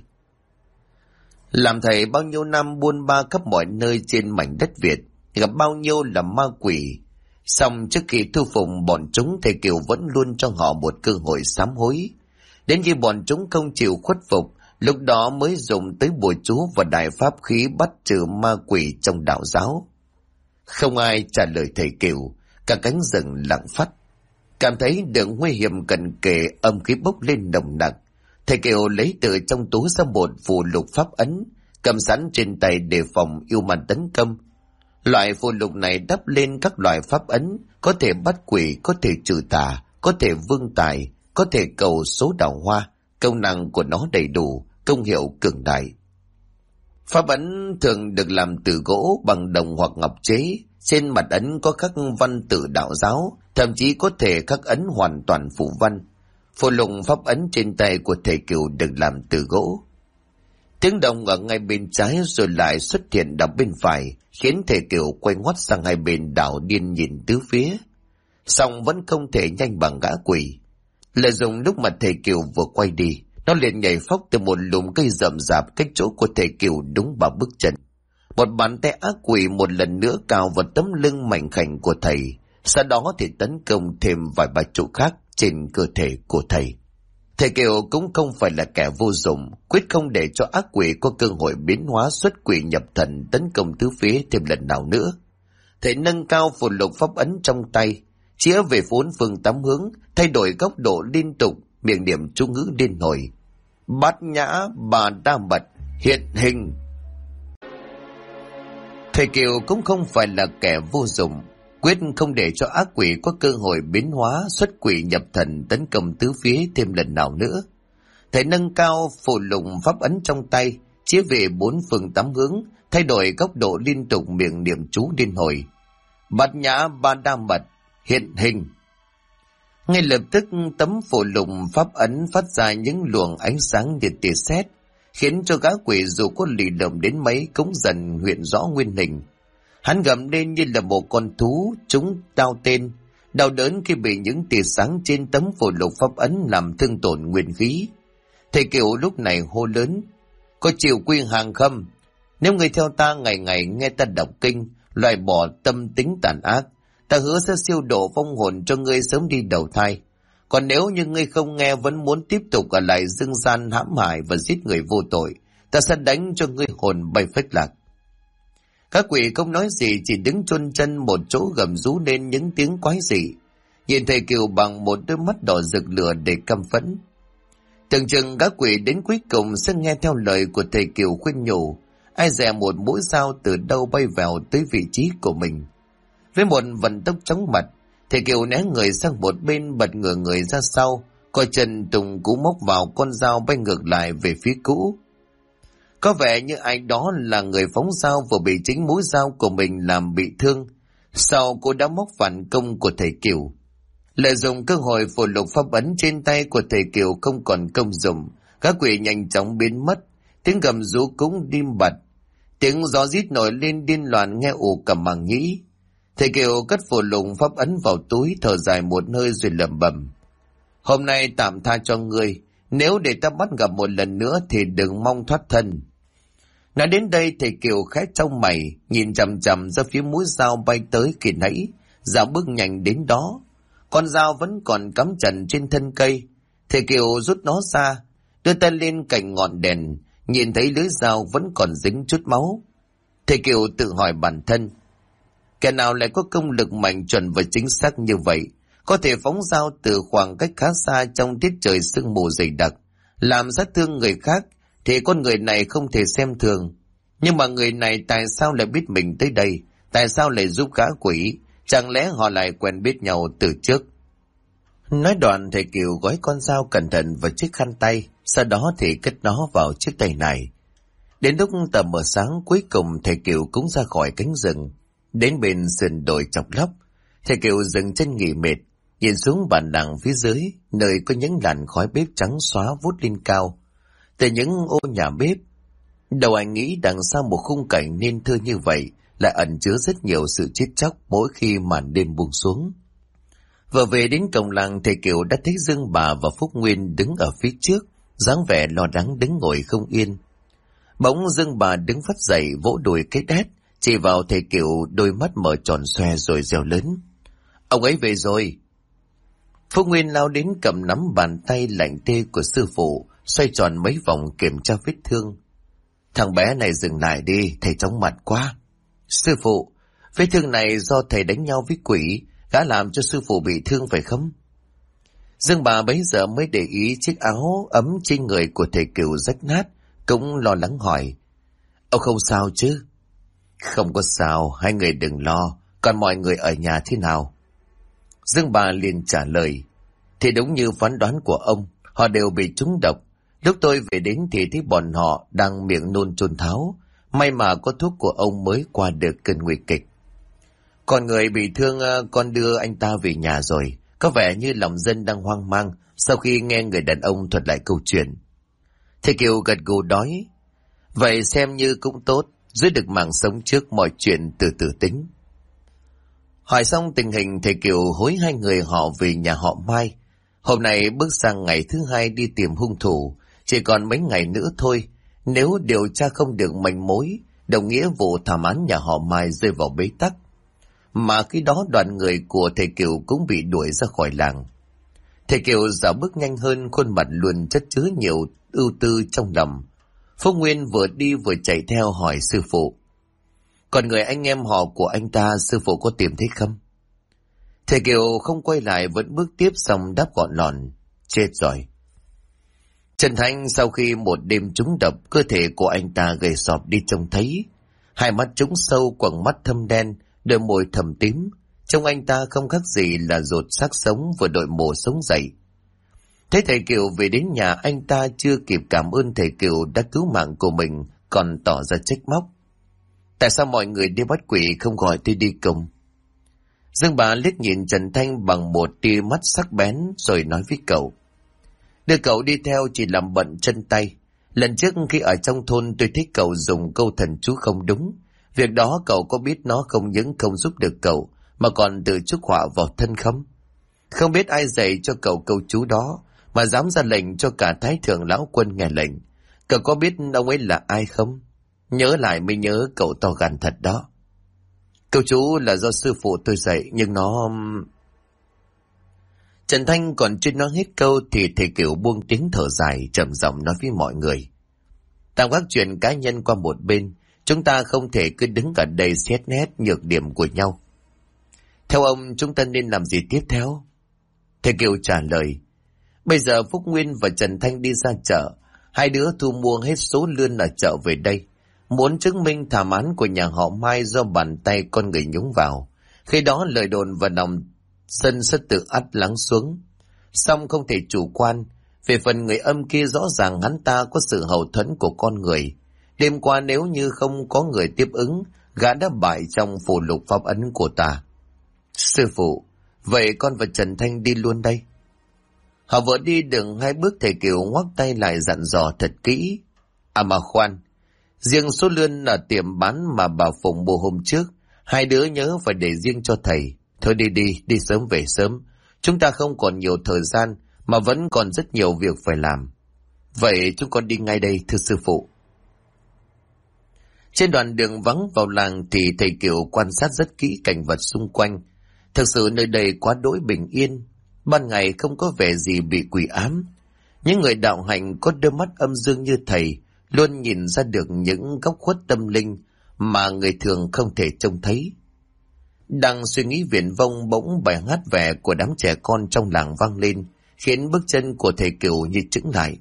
Làm thầy bao nhiêu năm buôn ba khắp mọi nơi trên mảnh đất Việt, gặp bao nhiêu là ma quỷ. Xong trước khi thu phục bọn chúng, thầy Kiều vẫn luôn cho họ một cơ hội sám hối. Đến khi bọn chúng không chịu khuất phục, lúc đó mới dùng tới bùa chú và đại pháp khí bắt trừ ma quỷ trong đạo giáo. Không ai trả lời thầy Kiều, cả cánh rừng lặng phắt. Cảm thấy được nguy hiểm cận kề, âm khí bốc lên nồng nặc. Thầy Kiều lấy từ trong túi ra một phù lục pháp ấn, cầm sẵn trên tay đề phòng yêu ma tấn công. Loại phù lục này đắp lên các loại pháp ấn, có thể bắt quỷ, có thể trừ tà, có thể vương tài, có thể cầu số đào hoa. Công năng của nó đầy đủ, công hiệu cường đại. Pháp ấn thường được làm từ gỗ, bằng đồng hoặc ngọc chế. Trên mặt ấn có khắc văn tự đạo giáo, thậm chí có thể khắc ấn hoàn toàn phù văn. Phù lục pháp ấn trên tay của thầy Kiều được làm từ gỗ. Tiếng động ở ngay bên trái rồi lại xuất hiện ở bên phải, khiến thầy Kiều quay ngoắt sang hai bên đảo điên nhìn tứ phía. Song vẫn không thể nhanh bằng gã quỷ. Lợi dụng lúc mà thầy Kiều vừa quay đi, nó liền nhảy phóc từ một lùm cây rậm rạp cách chỗ của thầy Kiều đúng 3 bước chân. Một bàn tay ác quỷ một lần nữa cào vào tấm lưng mảnh khảnh của thầy, sau đó thì tấn công thêm vài ba chỗ khác trên cơ thể của thầy. Thầy Kiều cũng không phải là kẻ vô dụng, quyết không để cho ác quỷ có cơ hội biến hóa xuất quỷ nhập thần tấn công tứ phía thêm lần nào nữa. Thầy nâng cao phù lục pháp ấn trong tay, chĩa về bốn phương tám hướng, thay đổi góc độ liên tục, miệng niệm chú ngữ liên hồi. Bát nhã bà đa mật hiện hình. Thầy Kiều cũng không phải là kẻ vô dụng, quyết không để cho ác quỷ có cơ hội biến hóa xuất quỷ nhập thần tấn công tứ phía thêm lần nào nữa. Thầy nâng cao phù lục pháp ấn trong tay, chĩa về bốn phương tám hướng, thay đổi góc độ liên tục, miệng niệm chú liên hồi. Bát nhã ba đa mật hiện hình. Ngay lập tức tấm phù lục pháp ấn phát ra những luồng ánh sáng như tia sét, khiến cho gã quỷ dù có lì lợm đến mấy cũng dần hiện rõ nguyên hình. Hắn gầm lên như là một con thú chúng đau tên, đau đớn khi bị những tia sáng trên tấm phù lục pháp ấn làm thương tổn nguyên khí. Thầy Kiều lúc này hô lớn: có chịu quy hàng không? Nếu người theo ta ngày ngày nghe ta đọc kinh, loại bỏ tâm tính tàn ác, ta hứa sẽ siêu độ vong hồn cho ngươi sớm đi đầu thai. Còn nếu như ngươi không nghe vẫn muốn tiếp tục ở lại dương gian hãm hại và giết người vô tội, ta sẽ đánh cho ngươi hồn bay phách lạc. Các quỷ không nói gì, chỉ đứng chôn chân một chỗ gầm rú lên những tiếng quái dị. Nhìn thầy Kiều bằng một đôi mắt đỏ rực lửa để căm phẫn. Tưởng chừng các quỷ đến cuối cùng sẽ nghe theo lời của thầy Kiều khuyên nhủ, ai dè một mũi dao từ đâu bay vào tới vị trí của mình. Với một vận tốc chóng mặt, thầy Kiều né người sang một bên, bật ngửa người ra sau, coi chân Tùng cú móc vào con dao bay ngược lại về phía cũ. Có vẻ như ai đó là người phóng dao vừa bị chính mũi dao của mình làm bị thương. Sau cô đã móc phản công của thầy Kiều. Lợi dụng cơ hội phù lục pháp ấn trên tay của thầy Kiều không còn công dụng, các quỷ nhanh chóng biến mất, tiếng gầm rú cũng im bặt, tiếng gió rít nổi lên điên loạn nghe ù cả màng nhĩ. Thầy Kiều cất phù lục pháp ấn vào túi, thở dài một hơi rồi lẩm bẩm: hôm nay tạm tha cho ngươi, nếu để ta bắt gặp một lần nữa thì đừng mong thoát thân. Nói đến đây thầy Kiều khẽ trao mày, nhìn chằm chằm ra phía mũi dao bay tới khi nãy, dạo bước nhanh đến đó. Con dao vẫn còn cắm chặt trên thân cây. Thầy Kiều rút nó ra, đưa tay lên cạnh ngọn đèn, nhìn thấy lưỡi dao vẫn còn dính chút máu. Thầy Kiều tự hỏi bản thân, kẻ nào lại có công lực mạnh chuẩn và chính xác như vậy, có thể phóng dao từ khoảng cách khá xa trong tiết trời sương mù dày đặc, làm sát thương người khác, thì con người này không thể xem thường. Nhưng mà người này tại sao lại biết mình tới đây? Tại sao lại giúp gã quỷ? Chẳng lẽ họ lại quen biết nhau từ trước? Nói đoạn thầy Kiều gói con dao cẩn thận vào chiếc khăn tay, sau đó thì cất nó vào chiếc tay này. Đến lúc tờ mờ sáng cuối cùng thầy Kiều cũng ra khỏi cánh rừng, đến bên sườn đồi chọc lóc. Thầy Kiều dừng chân nghỉ mệt, nhìn xuống bản đằng phía dưới, nơi có những làn khói bếp trắng xóa vút lên cao từ những ô nhà bếp. Đầu anh nghĩ đằng sau một khung cảnh nên thơ như vậy lại ẩn chứa rất nhiều sự chết chóc mỗi khi màn đêm buông xuống. Vừa về đến cổng làng, thầy Kiều đã thấy Dương bà và Phúc Nguyên đứng ở phía trước, dáng vẻ lo lắng đứng ngồi không yên. Bỗng Dương bà đứng phắt dậy, vỗ đùi cái đét, chỉ vào thầy Kiều, đôi mắt mở tròn xoe rồi reo lớn: ông ấy về rồi. Phúc Nguyên lao đến cầm nắm bàn tay lạnh tê của sư phụ, xoay tròn mấy vòng kiểm tra vết thương. Thằng bé này dừng lại đi, thầy chóng mặt quá. Sư phụ, vết thương này do thầy đánh nhau với quỷ, đã làm cho sư phụ bị thương phải không? Dương bà bấy giờ mới để ý chiếc áo ấm trên người của thầy Kiều rách nát, cũng lo lắng hỏi: ông không sao chứ? Không có sao, hai người đừng lo, còn mọi người ở nhà thế nào? Dương bà liền trả lời: thì đúng như phán đoán của ông, họ đều bị trúng độc. Lúc tôi về đến thì thấy bọn họ đang miệng nôn chôn tháo, may mà có thuốc của ông mới qua được cơn nguy kịch. Còn người bị thương con đưa anh ta về nhà rồi, có vẻ như lòng dân đang hoang mang sau khi nghe người đàn ông thuật lại câu chuyện. Thầy Kiều gật gù nói: vậy xem như cũng tốt, giữ được mạng sống trước, mọi chuyện từ từ tính. Hỏi xong tình hình, thầy Kiều hối hai người họ về nhà họ Mai. Hôm nay bước sang ngày thứ hai đi tìm hung thủ, chỉ còn mấy ngày nữa thôi. Nếu điều tra không được manh mối, đồng nghĩa vụ thảm án nhà họ Mai rơi vào bế tắc. Mà khi đó đoàn người của thầy Kiều cũng bị đuổi ra khỏi làng. Thầy Kiều dạo bước nhanh hơn, khuôn mặt luôn chất chứa nhiều ưu tư trong lòng. Phúc Nguyên vừa đi vừa chạy theo hỏi sư phụ: còn người anh em họ của anh ta, sư phụ có tìm thấy không? Thầy Kiều không quay lại, vẫn bước tiếp, xong đáp gọn lọn: chết rồi. Trần Thanh sau khi một đêm trúng độc, cơ thể của anh ta gầy sọp đi trông thấy. Hai mắt trũng sâu, quầng mắt thâm đen, đôi môi thầm tím. Trông anh ta không khác gì là ruột xác sống vừa đội mồ sống dậy. Thấy thầy Kiều về đến nhà, anh ta chưa kịp cảm ơn thầy Kiều đã cứu mạng của mình, còn tỏ ra trách móc: tại sao mọi người đi bắt quỷ không gọi tôi đi cùng? Dương bà liếc nhìn Trần Thanh bằng một tia mắt sắc bén rồi nói với cậu: đưa cậu đi theo chỉ làm bận chân tay. Lần trước khi ở trong thôn tôi thấy cậu dùng câu thần chú không đúng. Việc đó cậu có biết nó không những không giúp được cậu, mà còn tự chuốc họa vào thân không? Không biết ai dạy cho cậu câu chú đó, mà dám ra lệnh cho cả Thái Thượng Lão Quân nghe lệnh. Cậu có biết ông ấy là ai không? Nhớ lại mới nhớ, cậu to gan thật đó. Câu chú là do sư phụ tôi dạy, nhưng nó... Trần Thanh còn chưa nói hết câu thì thầy Kiểu buông tiếng thở dài, trầm giọng nói với mọi người. Tạm gác chuyện cá nhân qua một bên, chúng ta không thể cứ đứng ở đây xét nét nhược điểm của nhau. Theo ông, chúng ta nên làm gì tiếp theo? Thầy Kiểu trả lời. Bây giờ Phúc Nguyên và Trần Thanh đi ra chợ, hai đứa thu mua hết số lươn ở chợ về đây, muốn chứng minh thảm án của nhà họ Mai do bàn tay con người nhúng vào. Khi đó lời đồn và lòng dân sẽ tự ắt lắng xuống. Song không thể chủ quan, về phần người âm kia rõ ràng hắn ta có sự hậu thuẫn của con người. Đêm qua nếu như không có người tiếp ứng, gã đã bại trong phù lục pháp ấn của ta. Sư phụ, vậy con và Trần Thanh đi luôn đây. Họ vừa đi được 2 bước thầy Kiều ngoắc tay lại dặn dò thật kỹ. À mà khoan, riêng số lươn ở tiệm bán mà bà Phụng mua hôm trước, hai đứa nhớ phải để riêng cho thầy. Thôi đi sớm về sớm. Chúng ta không còn nhiều thời gian mà vẫn còn rất nhiều việc phải làm. Vậy chúng con đi ngay đây thưa sư phụ. Trên đoạn đường vắng vào làng thì thầy Kiều quan sát rất kỹ cảnh vật xung quanh. Thực sự nơi đây quá đỗi bình yên. Ban ngày không có vẻ gì bị quỷ ám. Những người đạo hạnh có đôi mắt âm dương như thầy luôn nhìn ra được những góc khuất tâm linh mà người thường không thể trông thấy. Đang suy nghĩ viển vông, bỗng bài hát vẻ của đám trẻ con trong làng vang lên, khiến bước chân của thầy Kiều như chững lại.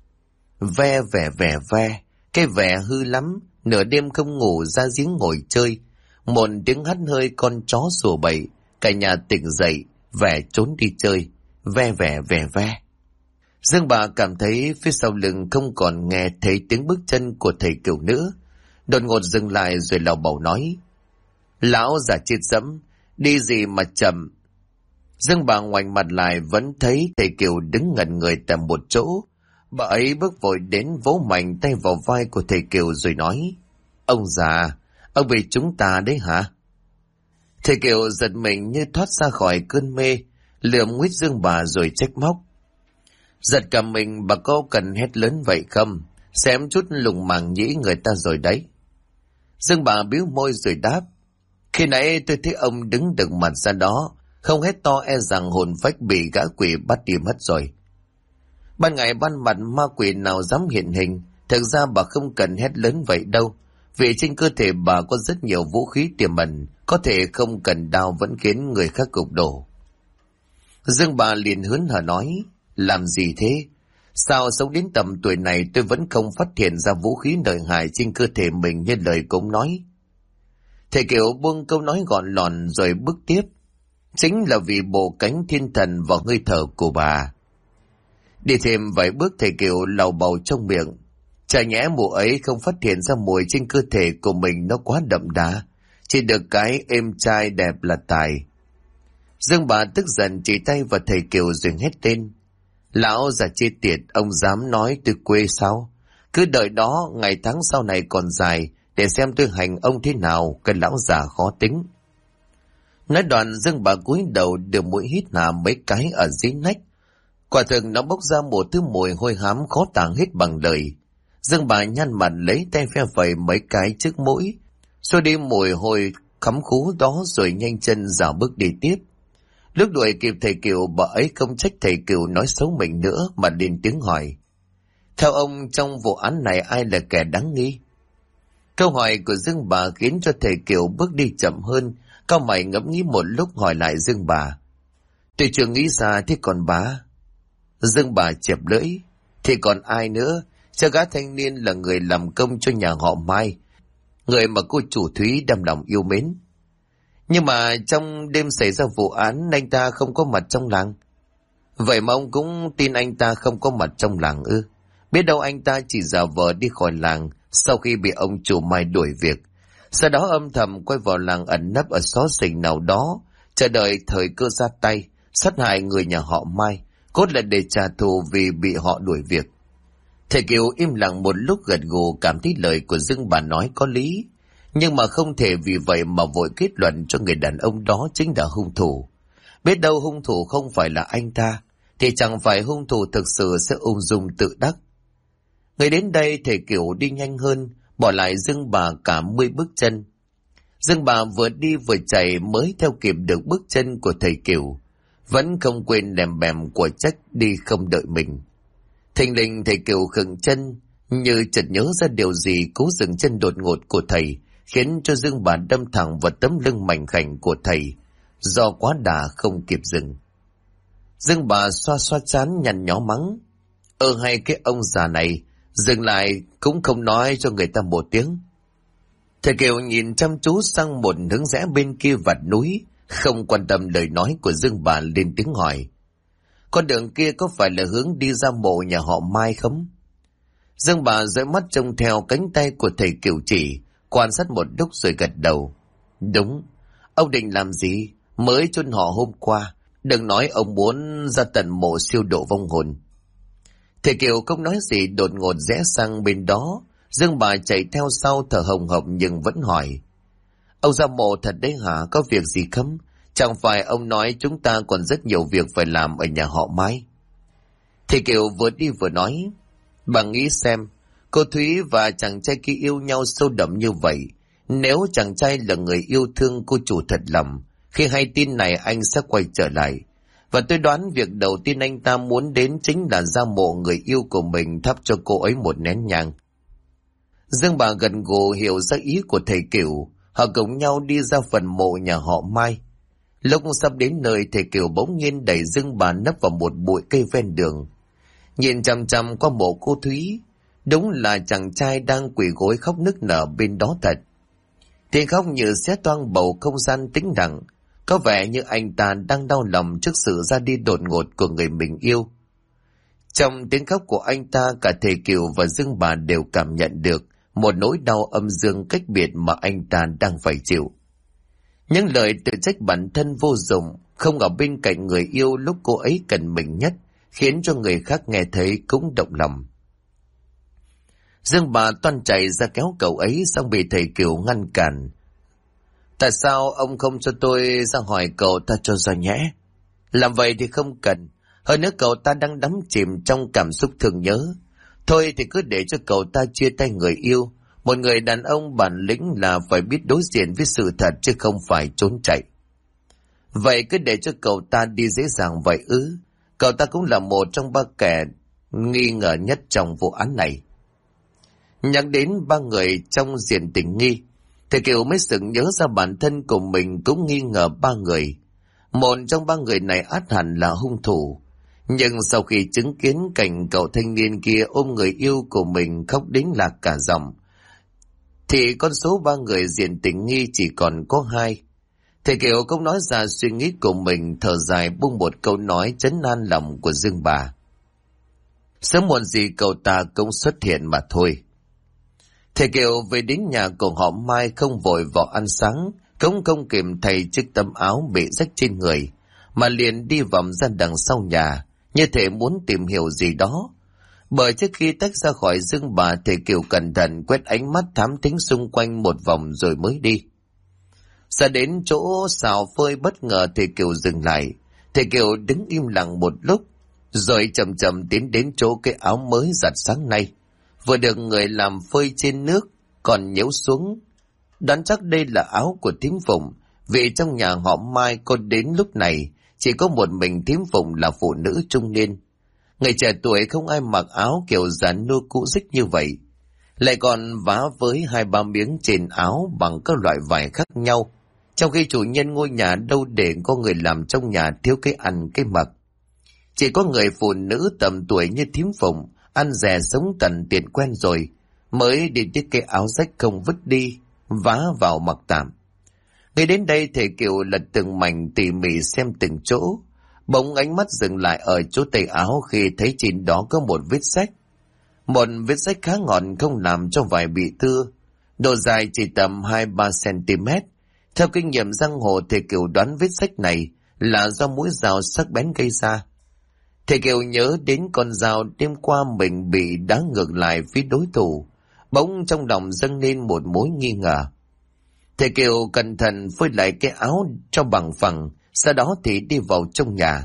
Ve vẻ vẻ ve, cái vẻ hư lắm, nửa đêm không ngủ ra giếng ngồi chơi. Một tiếng hắt hơi con chó sủa bậy, cả nhà tỉnh dậy, vẻ trốn đi chơi, ve vẻ vẻ ve. Dương bà cảm thấy phía sau lưng không còn nghe thấy tiếng bước chân của thầy Kiều nữa. Đột ngột dừng lại rồi lảo bảo nói. Lão già chết dẫm, đi gì mà chậm. Dương bà ngoảnh mặt lại vẫn thấy thầy Kiều đứng ngẩn người tại một chỗ. Bà ấy bước vội đến vỗ mạnh tay vào vai của thầy Kiều rồi nói. Ông già, ông bị chúng ta đấy hả? Thầy Kiều giật mình như thoát ra khỏi cơn mê, lườm nguyết Dương bà rồi trách móc. Giật cả mình, bà có cần hét lớn vậy không? Xem chút lùng màng nhĩ người ta rồi đấy. Dương bà bĩu môi rồi đáp. Khi nãy tôi thấy ông đứng đực mặt ra đó, không hét to e rằng hồn phách bị gã quỷ bắt đi mất rồi. Ban ngày ban mặt ma quỷ nào dám hiện hình, thực ra bà không cần hét lớn vậy đâu, vì trên cơ thể bà có rất nhiều vũ khí tiềm ẩn, có thể không cần đao vẫn khiến người khác gục đổ. Dương bà liền hớn hở nói, làm gì thế? Sao sống đến tầm tuổi này tôi vẫn không phát hiện ra vũ khí lợi hại trên cơ thể mình như lời cũng nói. Thầy Kiều buông câu nói gọn lọn rồi bước tiếp. Chính là vì bộ cánh thiên thần và hơi thở của bà. Đi thêm vài bước thầy Kiều lầu bầu trong miệng. Chả nhẽ mụ ấy không phát hiện ra mùi trên cơ thể của mình nó quá đậm đà. Chỉ được cái êm trai đẹp là tài. Dương bà tức giận chỉ tay vào thầy Kiều rồi hét tên. Lão già chết tiệt, ông dám nói tôi quê sao? Cứ đợi đó, ngày tháng sau này còn dài, để xem tôi hành ông thế nào, cái lão già khó tính. Nói đoạn Dương bà cúi đầu đưa mũi hít hà mấy cái ở dưới nách. Quả thực nó bốc ra một thứ mùi hôi hám khó tả hết bằng lời. Dương bà nhăn mặt lấy tay phe phẩy mấy cái trước mũi, xua đi mùi hôi khắm khú đó rồi nhanh chân dạo bước đi tiếp. Lúc đuổi kịp thầy Kiều, bà ấy không trách thầy Kiều nói xấu mình nữa mà lên tiếng hỏi. Theo ông, trong vụ án này ai là kẻ đáng nghi? Câu hỏi của Dương bà khiến cho thầy Kiều bước đi chậm hơn, cau mày ngẫm nghĩ một lúc hỏi lại Dương bà. Tôi chưa nghĩ ra, thế còn bà? Dương bà chẹp lưỡi. Thì còn ai nữa? Cha gã thanh niên là người làm công cho nhà họ Mai, người mà cô chủ Thúy đâm lòng yêu mến. Nhưng mà trong đêm xảy ra vụ án, anh ta không có mặt trong làng. Vậy mà ông cũng tin anh ta không có mặt trong làng ư? Biết đâu anh ta chỉ giả vờ đi khỏi làng sau khi bị ông chủ Mai đuổi việc. Sau đó âm thầm quay vào làng ẩn nấp ở xó xỉnh nào đó, chờ đợi thời cơ ra tay, sát hại người nhà họ Mai, cốt là để trả thù vì bị họ đuổi việc. Thầy Kiều im lặng một lúc gật gù, cảm thấy lời của Dương bà nói có lý. Nhưng mà không thể vì vậy mà vội kết luận cho người đàn ông đó chính là hung thủ. Biết đâu hung thủ không phải là anh ta, thì chẳng phải hung thủ thực sự sẽ ung dung tự đắc. Người đến đây thầy Kiều đi nhanh hơn, bỏ lại Dương bà cả 10 bước chân. Dương bà vừa đi vừa chạy mới theo kịp được bước chân của thầy Kiều. vẫn không quên đèm bèm của trách đi không đợi mình. Thình lình thầy Kiều khựng chân, như chợt nhớ ra điều gì, cố dừng chân đột ngột của thầy, khiến cho Dương Bà đâm thẳng vào tấm lưng mảnh khảnh của thầy, do quá đà không kịp dừng. Dương Bà xoa xoa trán nhăn nhó mắng: hay cái ông già này, dừng lại cũng không nói cho người ta một tiếng. Thầy Kiều nhìn chăm chú sang một hướng rẽ bên kia vạt núi, không quan tâm lời nói của Dương Bà, lên tiếng hỏi: con đường kia có phải là hướng đi ra mộ nhà họ Mai không? Dương Bà dõi mắt trông theo cánh tay của thầy Kiều chỉ, quan sát một lúc rồi gật đầu: đúng. Ông định làm gì? Mới chôn họ hôm qua, đừng nói ông muốn ra tận mộ siêu độ vong hồn. Thầy Kiều không nói gì, đột ngột rẽ sang bên đó. Dương Bà chạy theo sau thở hồng hộc nhưng vẫn hỏi: ông ra mộ thật đấy hả? Có việc gì không? Chẳng phải ông nói chúng ta còn rất nhiều việc phải làm ở nhà họ Mai? Thầy Kiều vừa đi vừa nói: bà nghĩ xem, cô Thúy và chàng trai kia yêu nhau sâu đậm như vậy. Nếu chàng trai là người yêu thương cô chủ thật lòng, khi hay tin này anh sẽ quay trở lại. Và tôi đoán việc đầu tiên anh ta muốn đến chính là ra mộ người yêu của mình, thắp cho cô ấy một nén nhang. Dương Bà gần gù hiểu ra ý của thầy Kiều. Họ cùng nhau đi ra phần mộ nhà họ Mai. Lúc sắp đến nơi, thầy Kiều bỗng nhiên đẩy Dương Bà nấp vào một bụi cây ven đường. Nhìn chằm chằm qua mộ cô Thúy, đúng là chàng trai đang quỳ gối khóc nức nở bên đó thật. Tiếng khóc như xé toang bầu không gian tĩnh lặng, có vẻ như anh ta đang đau lòng trước sự ra đi đột ngột của người mình yêu. Trong tiếng khóc của anh ta, cả thầy Kiều và Dương Bà đều cảm nhận được một nỗi đau âm dương cách biệt mà anh ta đang phải chịu. Những lời tự trách bản thân vô dụng, không ở bên cạnh người yêu lúc cô ấy cần mình nhất, khiến cho người khác nghe thấy cũng động lòng. Dương Bà toan chạy ra kéo cậu ấy, xong bị thầy Kiều ngăn cản. Tại sao ông không cho tôi ra hỏi cậu ta cho rồi nhé? Làm vậy thì không cần. Hơn nữa cậu ta đang đắm chìm trong cảm xúc thương nhớ. Thôi thì cứ để cho cậu ta chia tay người yêu. Một người đàn ông bản lĩnh là phải biết đối diện với sự thật chứ không phải trốn chạy. Vậy cứ để cho cậu ta đi dễ dàng vậy ư? Cậu ta cũng là một trong ba kẻ nghi ngờ nhất trong vụ án này. Nhắc đến ba người trong diện tình nghi, thầy Kiều mới sực nhớ ra bản thân của mình cũng nghi ngờ ba người. Một trong ba người này ắt hẳn là hung thủ. Nhưng sau khi chứng kiến cảnh cậu thanh niên kia ôm người yêu của mình khóc đến lạc cả giọng, thì con số ba người diện tình nghi chỉ còn có hai. Thầy Kiều cũng nói ra suy nghĩ của mình, thở dài buông một câu nói trấn an lòng của Dương Bà. Sớm muộn gì cậu ta cũng xuất hiện mà thôi. Thầy Kiều về đến nhà của họ Mai không vội vào ăn sáng, cũng không kịp thay chiếc tấm áo bị rách trên người, mà liền đi vòng ra đằng sau nhà, như thể muốn tìm hiểu gì đó. Bởi trước khi tách ra khỏi Dương Bà, thầy Kiều cẩn thận quét ánh mắt thám thính xung quanh một vòng rồi mới đi. Ra đến chỗ xào phơi, bất ngờ thầy Kiều dừng lại. Thầy Kiều đứng im lặng một lúc, rồi chậm chậm tiến đến chỗ cái áo mới giặt sáng nay, vừa được người làm phơi trên nước, còn nhếu xuống. Đoán chắc đây là áo của thím Phụng, vì trong nhà họ Mai có đến lúc này chỉ có một mình thím Phụng là phụ nữ trung niên. Người trẻ tuổi không ai mặc áo kiểu dàn nua cũ rích như vậy, lại còn vá với 2-3 miếng trên áo bằng các loại vải khác nhau, trong khi chủ nhân ngôi nhà đâu để có người làm trong nhà thiếu cái ăn cái mặc. Chỉ có người phụ nữ tầm tuổi như thím Phụng, ăn rẻ sống tần tiền quen rồi, mới đi chiếc cái áo rách không vứt đi, vá vào mặc tạm. Ngay đến đây thầy Kiều lật từng mảnh tỉ mỉ xem từng chỗ, bỗng ánh mắt dừng lại ở chỗ tay áo khi thấy trên đó có một vết rách. Một vết rách khá ngọn, không làm cho vải bị thưa, độ dài chỉ tầm 2-3 cm. Theo kinh nghiệm giang hồ, thầy Kiều đoán vết rách này là do mũi dao sắc bén gây ra. Thầy Kiều nhớ đến con dao đêm qua mình bị đá ngược lại phía đối thủ, bỗng trong lòng dâng lên một mối nghi ngờ. Thầy Kiều cẩn thận phơi lại cái áo cho bằng phẳng, sau đó thì đi vào trong nhà.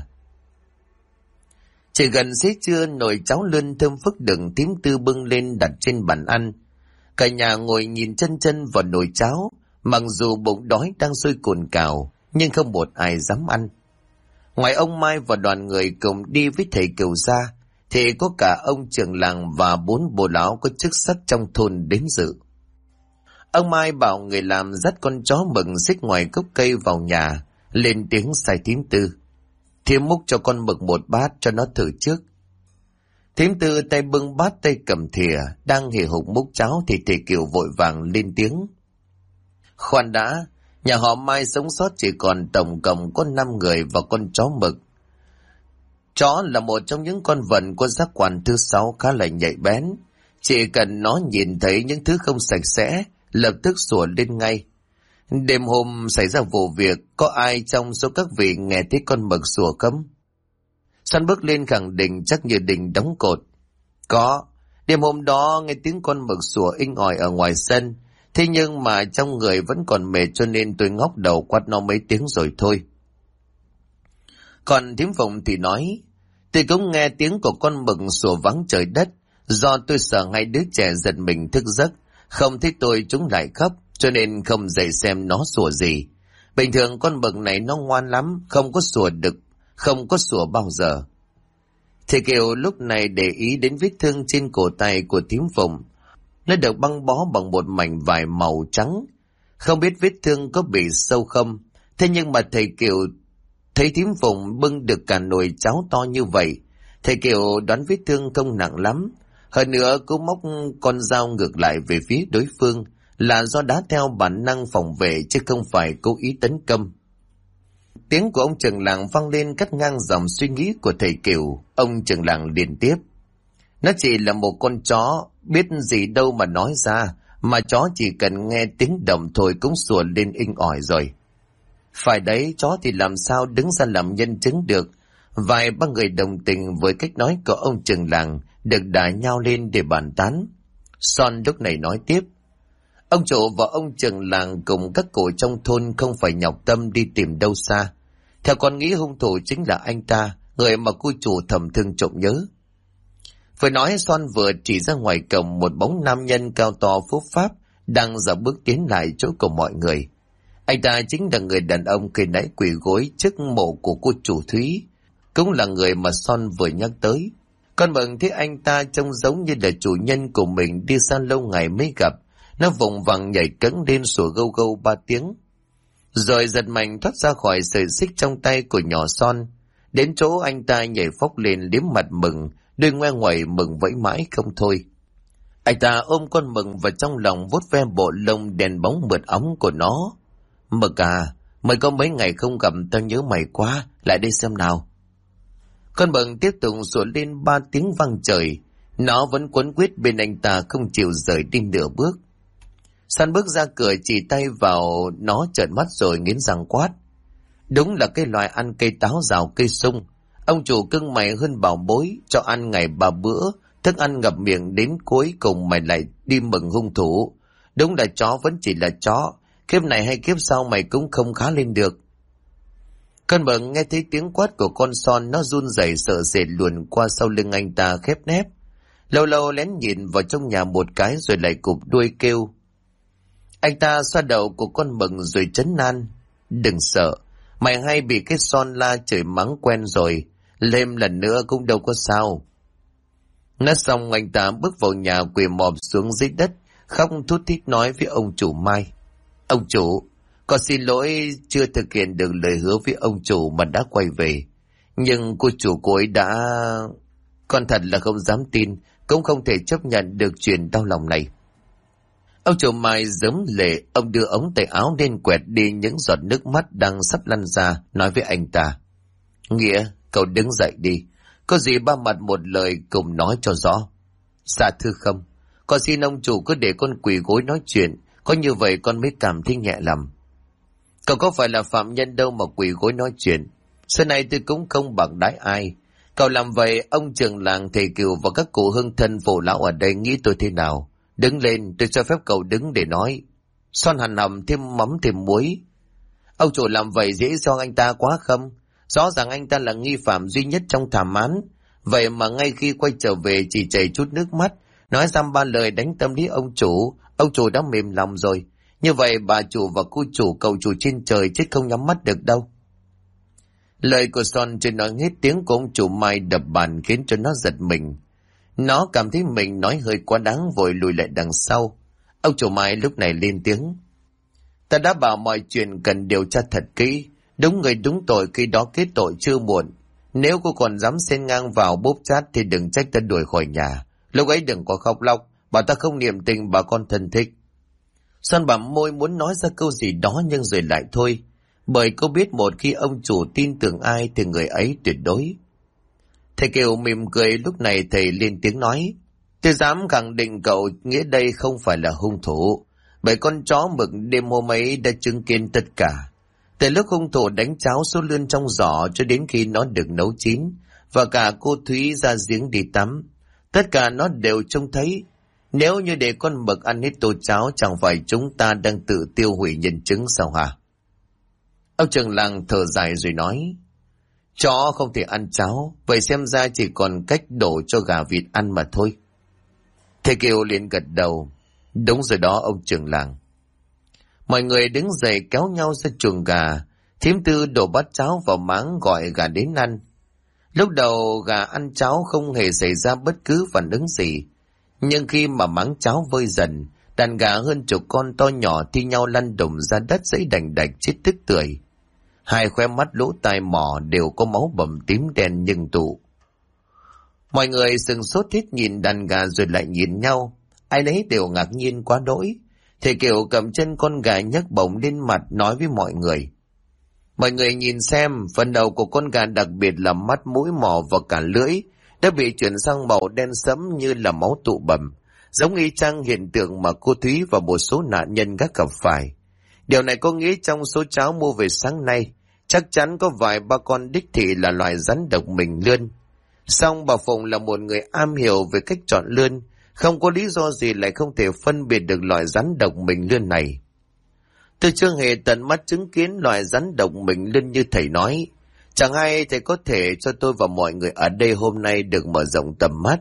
Chỉ gần xế trưa, nồi cháo lươn thơm phức đựng tím tư bưng lên đặt trên bàn ăn. Cả nhà ngồi nhìn chân chân vào nồi cháo, mặc dù bụng đói đang sôi cồn cào, nhưng không một ai dám ăn. Ngoài ông Mai và đoàn người cùng đi với thầy Kiều ra, thì có cả ông trưởng làng và 4 bồ lão có chức sắc trong thôn đến dự. Ông Mai bảo người làm dắt con chó mừng xích ngoài gốc cây vào nhà, lên tiếng sai thím Tư. Thím múc cho con mực một bát cho nó thử trước. Thím Tư tay bưng bát tay cầm thìa, đang hì hục múc cháo thì thầy Kiều vội vàng lên tiếng. Khoan đã, nhà họ Mai sống sót chỉ còn tổng cộng có 5 người và con chó mực. Chó là một trong những con vật có giác quan thứ 6 khá là nhạy bén. Chỉ cần nó nhìn thấy những thứ không sạch sẽ, lập tức sủa lên ngay. Đêm hôm xảy ra vụ việc, có ai trong số các vị nghe thấy con mực sủa không? Son bước lên khẳng định chắc như đình đóng cột. Có, đêm hôm đó nghe tiếng con mực sủa inh ỏi ở ngoài sân, thế nhưng mà trong người vẫn còn mệt cho nên tôi ngóc đầu quát nó mấy tiếng rồi thôi. Còn thím Phụng thì nói, tôi cũng nghe tiếng của con mực sủa vắng trời đất, do tôi sợ hai đứa trẻ giật mình thức giấc, không thấy tôi chúng lại khóc, cho nên không dậy xem nó sủa gì. Bình thường con mực này nó ngoan lắm, không có sủa bao giờ. Thầy Kiều lúc này để ý đến vết thương trên cổ tay của thím Phụng. Nó được băng bó bằng một mảnh vải màu trắng. Không biết vết thương có bị sâu không, thế nhưng mà thầy Kiều thấy thím Phụng bưng được cả nồi cháo to như vậy. Thầy Kiều đoán vết thương không nặng lắm. Hơn nữa cũng móc con dao ngược lại về phía đối phương, là do đã theo bản năng phòng vệ chứ không phải cố ý tấn công. Tiếng của ông trưởng làng vang lên cắt ngang dòng suy nghĩ của thầy Kiều. Ông trưởng làng liền tiếp. Nó chỉ là một con chó, biết gì đâu mà nói ra, mà chó chỉ cần nghe tiếng động thôi cũng sủa lên inh ỏi rồi. Phải đấy, chó thì làm sao đứng ra làm nhân chứng được. Vài ba người đồng tình với cách nói của ông trưởng làng, được đá nhau lên để bàn tán. Son lúc này nói tiếp. Ông chủ và ông trưởng làng cùng các cụ trong thôn không phải nhọc tâm đi tìm đâu xa. Theo con nghĩ hung thủ chính là anh ta, người mà cô chủ thầm thương trộm nhớ. Vừa nói Son vừa chỉ ra ngoài cổng một bóng nam nhân cao to phúc pháp đang dạo bước tiến lại chỗ của mọi người. Anh ta chính là người đàn ông khi nãy quỳ gối trước mộ của cô chủ Thúy, cũng là người mà Son vừa nhắc tới. Con mừng thấy anh ta trông giống như là chủ nhân của mình đi xa lâu ngày mới gặp. Nó vùng vằng nhảy cẫng lên sủa gâu gâu 3 tiếng, rồi giật mạnh thoát ra khỏi sợi xích trong tay của nhỏ Son. Đến chỗ anh ta nhảy phóc lên liếm mặt mừng, đôi ngoe ngoẩy mừng vẫy mãi không thôi. Anh ta ôm con mừng vào trong lòng, vuốt ve bộ lông đèn bóng mượt óng của nó. Mực à, mới có mấy ngày không gặp, tao nhớ mày quá, lại đây xem nào. Con mừng tiếp tục sủa lên 3 tiếng vang trời. Nó vẫn quấn quýt bên anh ta không chịu rời đi nửa bước. San bước ra cửa chỉ tay vào nó trợn mắt rồi nghiến răng quát. Đúng là cái loài ăn cây táo rào cây sung. Ông chủ cưng mày hơn bảo bối, cho ăn ngày 3 bữa, thức ăn ngập miệng đến cuối cùng mày lại đi mừng hung thủ. Đúng là chó vẫn chỉ là chó, kiếp này hay kiếp sau mày cũng không khá lên được. Con mừng nghe thấy tiếng quát của con Son, nó run rẩy sợ sệt luồn qua sau lưng anh ta khép nép. Lâu lâu lén nhìn vào trong nhà một cái rồi lại cụp đuôi kêu. Anh ta xoa đầu của con mừng rồi trấn an. Đừng sợ, mày hay bị cái Son la chửi mắng quen rồi, lên lần nữa cũng đâu có sao. Nói xong anh ta bước vào nhà quỳ mọp xuống dưới đất, khóc thút thít nói với ông chủ Mai. Ông chủ, con xin lỗi chưa thực hiện được lời hứa với ông chủ mà đã quay về. Nhưng cô chủ cô ấy đã... Con thật là không dám tin, cũng không thể chấp nhận được chuyện đau lòng này. Ông chủ Mai giấm lệ, ông đưa ống tay áo lên quẹt đi những giọt nước mắt đang sắp lăn ra, nói với anh ta. Nghĩa, cậu đứng dậy đi, có gì ba mặt một lời cùng nói cho rõ. Dạ thưa không, con xin ông chủ cứ để con quỳ gối nói chuyện, có như vậy con mới cảm thấy nhẹ lòng. Cậu có phải là phạm nhân đâu mà quỳ gối nói chuyện, xưa nay tôi cũng không bạc đãi ai. Cậu làm vậy, ông trưởng làng, thầy Kiều và các cụ hương thân phụ lão ở đây nghĩ tôi thế nào? Đứng lên, tôi cho phép cậu đứng để nói. Son hằn hầm thêm mắm thêm muối. Ông chủ làm vậy dễ do anh ta quá không? Rõ ràng anh ta là nghi phạm duy nhất trong thảm án. Vậy mà ngay khi quay trở về chỉ chảy chút nước mắt, nói dăm ba lời đánh tâm lý ông chủ đã mềm lòng rồi. Như vậy bà chủ và cô chủ cầu chủ trên trời chết không nhắm mắt được đâu. Lời của Son chưa nói hết, tiếng của ông chủ Mai đập bàn khiến cho nó giật mình. Nó cảm thấy mình nói hơi quá đáng, vội lùi lại đằng sau. Ông chủ Mai lúc này lên tiếng: "Ta đã bảo mọi chuyện cần điều tra thật kỹ, đúng người đúng tội khi đó kết tội chưa muộn. Nếu cô còn dám xen ngang vào bóp chát thì đừng trách ta đuổi khỏi nhà. Lúc ấy đừng có khóc lóc, bảo ta không niệm tình bà con thân thích." Son bặm môi muốn nói ra câu gì đó nhưng rồi lại thôi, bởi cô biết một khi ông chủ tin tưởng ai thì người ấy tuyệt đối. Thầy Kiều mỉm cười, lúc này thầy lên tiếng nói: "Tôi dám khẳng định cậu Nghĩa đây không phải là hung thủ, bởi con chó mực đêm hôm ấy đã chứng kiến tất cả. Từ lúc hung thủ đánh cháo số lươn trong giỏ cho đến khi nó được nấu chín, và cả cô Thúy ra giếng đi tắm, tất cả nó đều trông thấy. Nếu như để con mực ăn hết tô cháo, chẳng phải chúng ta đang tự tiêu hủy nhân chứng sao hả?" Ông trưởng làng thở dài rồi nói: "Chó không thể ăn cháo, vậy xem ra chỉ còn cách đổ cho gà vịt ăn mà thôi." Thầy Kiều liền gật đầu: "Đúng rồi đó ông trưởng làng." Mọi người đứng dậy kéo nhau ra chuồng gà. Thím Tư đổ bát cháo vào máng gọi gà đến ăn. Lúc đầu gà ăn cháo không hề xảy ra bất cứ phản ứng gì, nhưng khi mà máng cháo vơi dần, đàn gà hơn chục con to nhỏ thi nhau lăn đùng ra đất dãy đành đạch chết tức tưởi. Hai khóe mắt lỗ tai mỏ đều có máu bầm tím đen nhưng tụ. Mọi người sừng sốt hết nhìn đàn gà rồi lại nhìn nhau, ai nấy đều ngạc nhiên quá đỗi. Thầy Kiều cầm chân con gà nhấc bổng lên mặt nói với mọi người: "Mọi người nhìn xem, phần đầu của con gà, đặc biệt là mắt, mũi, mỏ và cả lưỡi, đã bị chuyển sang màu đen sẫm như là máu tụ bầm, giống y chang hiện tượng mà cô Thúy và một số nạn nhân đã gặp phải. Điều này có nghĩa trong số cháo mua về sáng nay, chắc chắn có vài ba con đích thị là loài rắn độc mình lươn. Song bà Phụng là một người am hiểu về cách chọn lươn, không có lý do gì lại không thể phân biệt được loại rắn độc mình lươn này. Tôi chưa hề tận mắt chứng kiến loài rắn độc mình lươn như thầy nói. Chẳng hay thầy có thể cho tôi và mọi người ở đây hôm nay được mở rộng tầm mắt."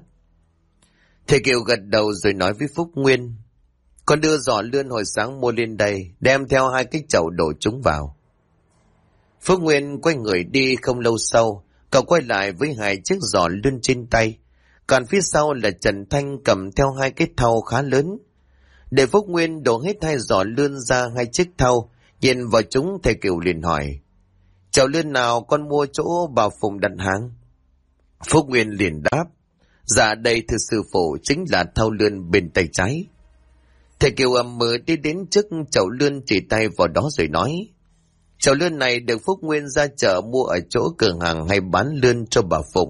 Thầy Kiều gật đầu rồi nói với Phúc Nguyên: "Con đưa giỏ lươn hồi sáng mua lên đây, đem theo 2 cái chậu đổ chúng vào." Phúc Nguyên quay người đi, không lâu sau cậu quay lại với 2 chiếc giỏ lươn trên tay, còn phía sau là Trần Thanh cầm theo 2 cái thau khá lớn. Để Phúc Nguyên đổ hết 2 giỏ lươn ra 2 chiếc thau, nhìn vào chúng thầy Kiều liền hỏi: "Chậu lươn nào con mua chỗ bà Phụng đặt hàng?" Phúc Nguyên liền đáp: "Dạ đây thưa sư phụ, chính là thau lươn bên tay trái." Thầy Kiều ầm mừ đi đến trước chậu lươn, chỉ tay vào đó rồi nói: "Chậu lươn này được Phúc Nguyên ra chợ mua ở chỗ cửa hàng hay bán lươn cho bà Phụng.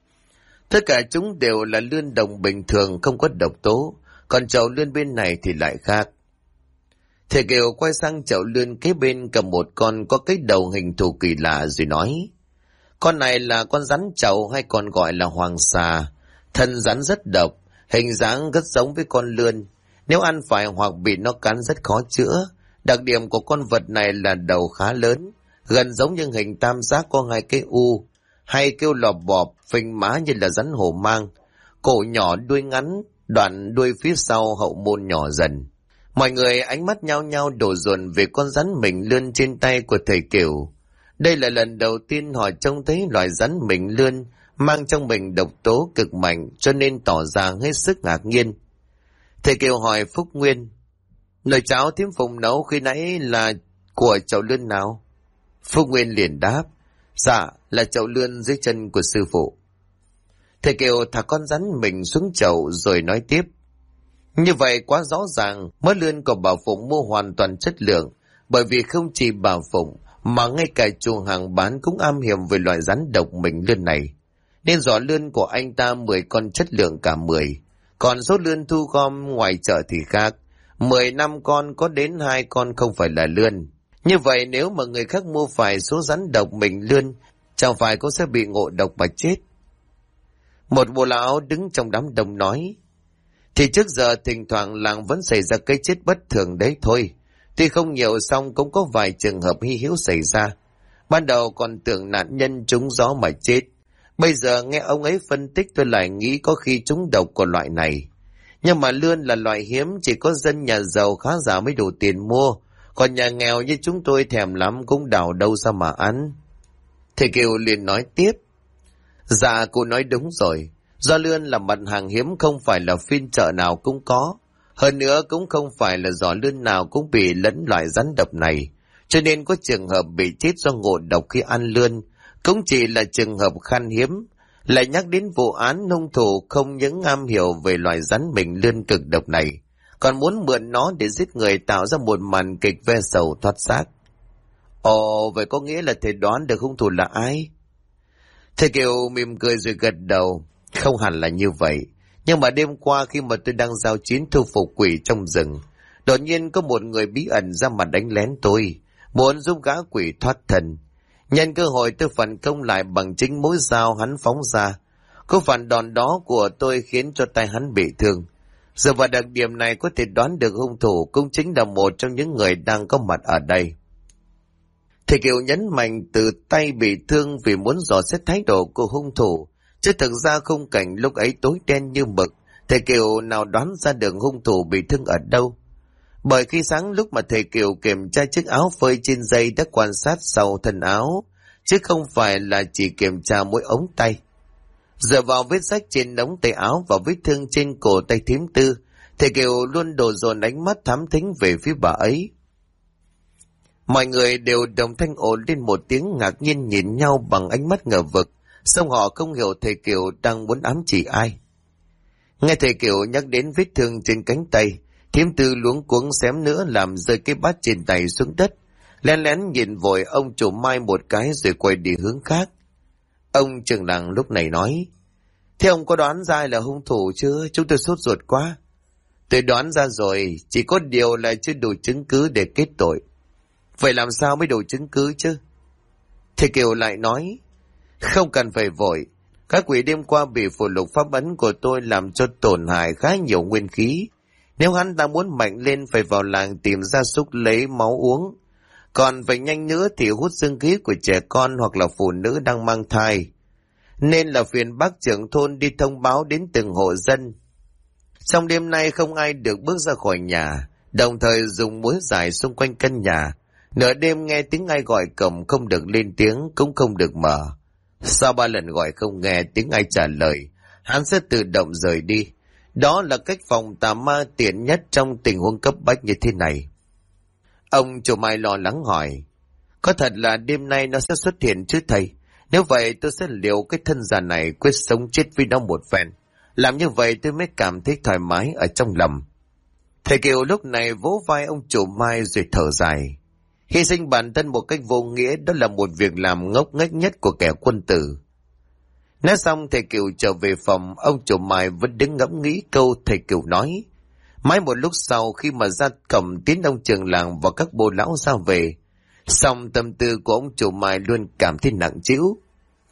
Tất cả chúng đều là lươn đồng bình thường, không có độc tố, còn chậu lươn bên này thì lại khác." Thầy Kiều quay sang chậu lươn kế bên, cầm một con có cái đầu hình thù kỳ lạ rồi nói: "Con này là con rắn chậu hay còn gọi là hoàng xà. Thân rắn rất độc, hình dáng rất giống với con lươn. Nếu ăn phải hoặc bị nó cắn rất khó chữa. Đặc điểm của con vật này là đầu khá lớn, gần giống như hình tam giác có 2 cái u, hay kêu lọp bọp, phình má như là rắn hổ mang. Cổ nhỏ, đuôi ngắn, đoạn đuôi phía sau hậu môn nhỏ dần." Mọi người ánh mắt nhao nhao đổ dồn về con rắn mình lươn trên tay của thầy Kiều. Đây là lần đầu tiên họ trông thấy loài rắn mình lươn mang trong mình độc tố cực mạnh, cho nên tỏ ra hết sức ngạc nhiên. Thầy Kiều hỏi Phúc Nguyên: "Nồi cháo thím Phụng nấu khi nãy là của chậu lươn nào?" Phúc Nguyên liền đáp: "Dạ, là chậu lươn dưới chân của sư phụ." Thầy Kiều thả con rắn mình xuống chậu rồi nói tiếp: "Như vậy quá rõ ràng, mớ lươn của bà Phụng mua hoàn toàn chất lượng, bởi vì không chỉ bà Phụng mà ngay cả chủ hàng bán cũng am hiểu về loại rắn độc mình lươn này. Nên giỏ lươn của anh ta 10 con chất lượng cả 10, còn số lươn thu gom ngoài chợ thì khác. 15 con có đến 2 con không phải là lươn. Như vậy nếu mà người khác mua phải số rắn độc mình lươn, chẳng phải cũng sẽ bị ngộ độc mà chết." Một bồ lão đứng trong đám đông nói: "Thì trước giờ thỉnh thoảng làng vẫn xảy ra cái chết bất thường đấy thôi. Tuy không nhiều song cũng có vài trường hợp hy hữu xảy ra. Ban đầu còn tưởng nạn nhân trúng gió mà chết. Bây giờ nghe ông ấy phân tích tôi lại nghĩ có khi trúng độc của loại này. Nhưng mà lươn là loại hiếm, chỉ có dân nhà giàu khá giả mới đủ tiền mua. Còn nhà nghèo như chúng tôi thèm lắm cũng đào đâu ra mà ăn." Thầy Kiều liền nói tiếp. Dạ cô nói đúng rồi. Giò lươn là mặt hàng hiếm, không phải là phiên chợ nào cũng có. Hơn nữa cũng không phải là giò lươn nào cũng bị lẫn loại rắn độc này. Cho nên có trường hợp bị chết do ngộ độc khi ăn lươn, cũng chỉ là trường hợp khan hiếm. Lại nhắc đến vụ án hung thủ không những am hiểu về loài rắn mình lươn cực độc này, còn muốn mượn nó để giết người, tạo ra một màn kịch ve sầu thoát xác. Ồ, vậy có nghĩa là thầy đoán được hung thủ là ai? Thầy Kiều mỉm cười rồi gật đầu. Không hẳn là như vậy. Nhưng mà đêm qua khi mà tôi đang giao chiến thu phục quỷ trong rừng, đột nhiên có một người bí ẩn ra mặt đánh lén tôi, muốn giúp gã quỷ thoát thân. Nhân cơ hội tôi phản công lại bằng chính mũi dao hắn phóng ra. Cú phản đòn đó của tôi khiến cho tay hắn bị thương. Giờ vào đặc điểm này có thể đoán được hung thủ cũng chính là một trong những người đang có mặt ở đây. Thầy Kiều nhấn mạnh từ tay bị thương vì muốn dò xét thái độ của hung thủ, chứ thực ra khung cảnh lúc ấy tối đen như mực, thầy Kiều nào đoán ra được hung thủ bị thương ở đâu. Bởi khi sáng lúc mà thầy Kiều kiểm tra chiếc áo phơi trên dây đã quan sát sau thân áo, chứ không phải là chỉ kiểm tra mỗi ống tay. Dựa vào vết rách trên ống tay áo và vết thương trên cổ tay thím Tư, thầy Kiều luôn đổ dồn ánh mắt thám thính về phía bà ấy. Mọi người đều đồng thanh ồn lên một tiếng, ngạc nhiên nhìn nhau bằng ánh mắt ngờ vực, song họ không hiểu thầy Kiều đang muốn ám chỉ ai. Nghe thầy Kiều nhắc đến vết thương trên cánh tay, thím Tư luống cuống xém nữa làm rơi cái bát trên tay xuống đất, lén lén nhìn vội ông chủ Mai một cái rồi quay đi hướng khác. Ông trưởng làng lúc này nói, thế ông có đoán ra ai là hung thủ chưa? Chúng tôi sốt ruột quá. Tôi đoán ra rồi, chỉ có điều là chưa đủ chứng cứ để kết tội. Vậy làm sao mới đủ chứng cứ chứ? Thầy Kiều lại nói, không cần phải vội. Các quỷ đêm qua bị phù lục pháp ấn của tôi làm cho tổn hại khá nhiều nguyên khí. Nếu hắn ta muốn mạnh lên phải vào làng tìm gia súc lấy máu uống. Còn phải nhanh nữa thì hút dương khí của trẻ con hoặc là phụ nữ đang mang thai. Nên là phiền bác trưởng thôn đi thông báo đến từng hộ dân. Trong đêm nay không ai được bước ra khỏi nhà, đồng thời dùng muối giải xung quanh căn nhà. Nửa đêm nghe tiếng ai gọi cổng không được lên tiếng, cũng không được mở. Sau 3 lần gọi không nghe tiếng ai trả lời, hắn sẽ tự động rời đi. Đó là cách phòng tà ma tiện nhất trong tình huống cấp bách như thế này. Ông chủ Mai lo lắng hỏi, có thật là đêm nay nó sẽ xuất hiện chứ thầy? Nếu vậy tôi sẽ liều cái thân già này quyết sống chết với nó một phen. Làm như vậy tôi mới cảm thấy thoải mái ở trong lòng. Thầy Kiều lúc này vỗ vai ông chủ Mai rồi thở dài. Hy sinh bản thân một cách vô nghĩa đó là một việc làm ngốc nghếch nhất của kẻ quân tử. Nói xong thầy Kiều trở về phòng, ông chủ Mai vẫn đứng ngẫm nghĩ câu thầy Kiều nói. Mãi một lúc sau khi mà ra cổng tiến ông trưởng làng và các bồ lão ra về, song tâm tư của ông chủ Mai luôn cảm thấy nặng trĩu.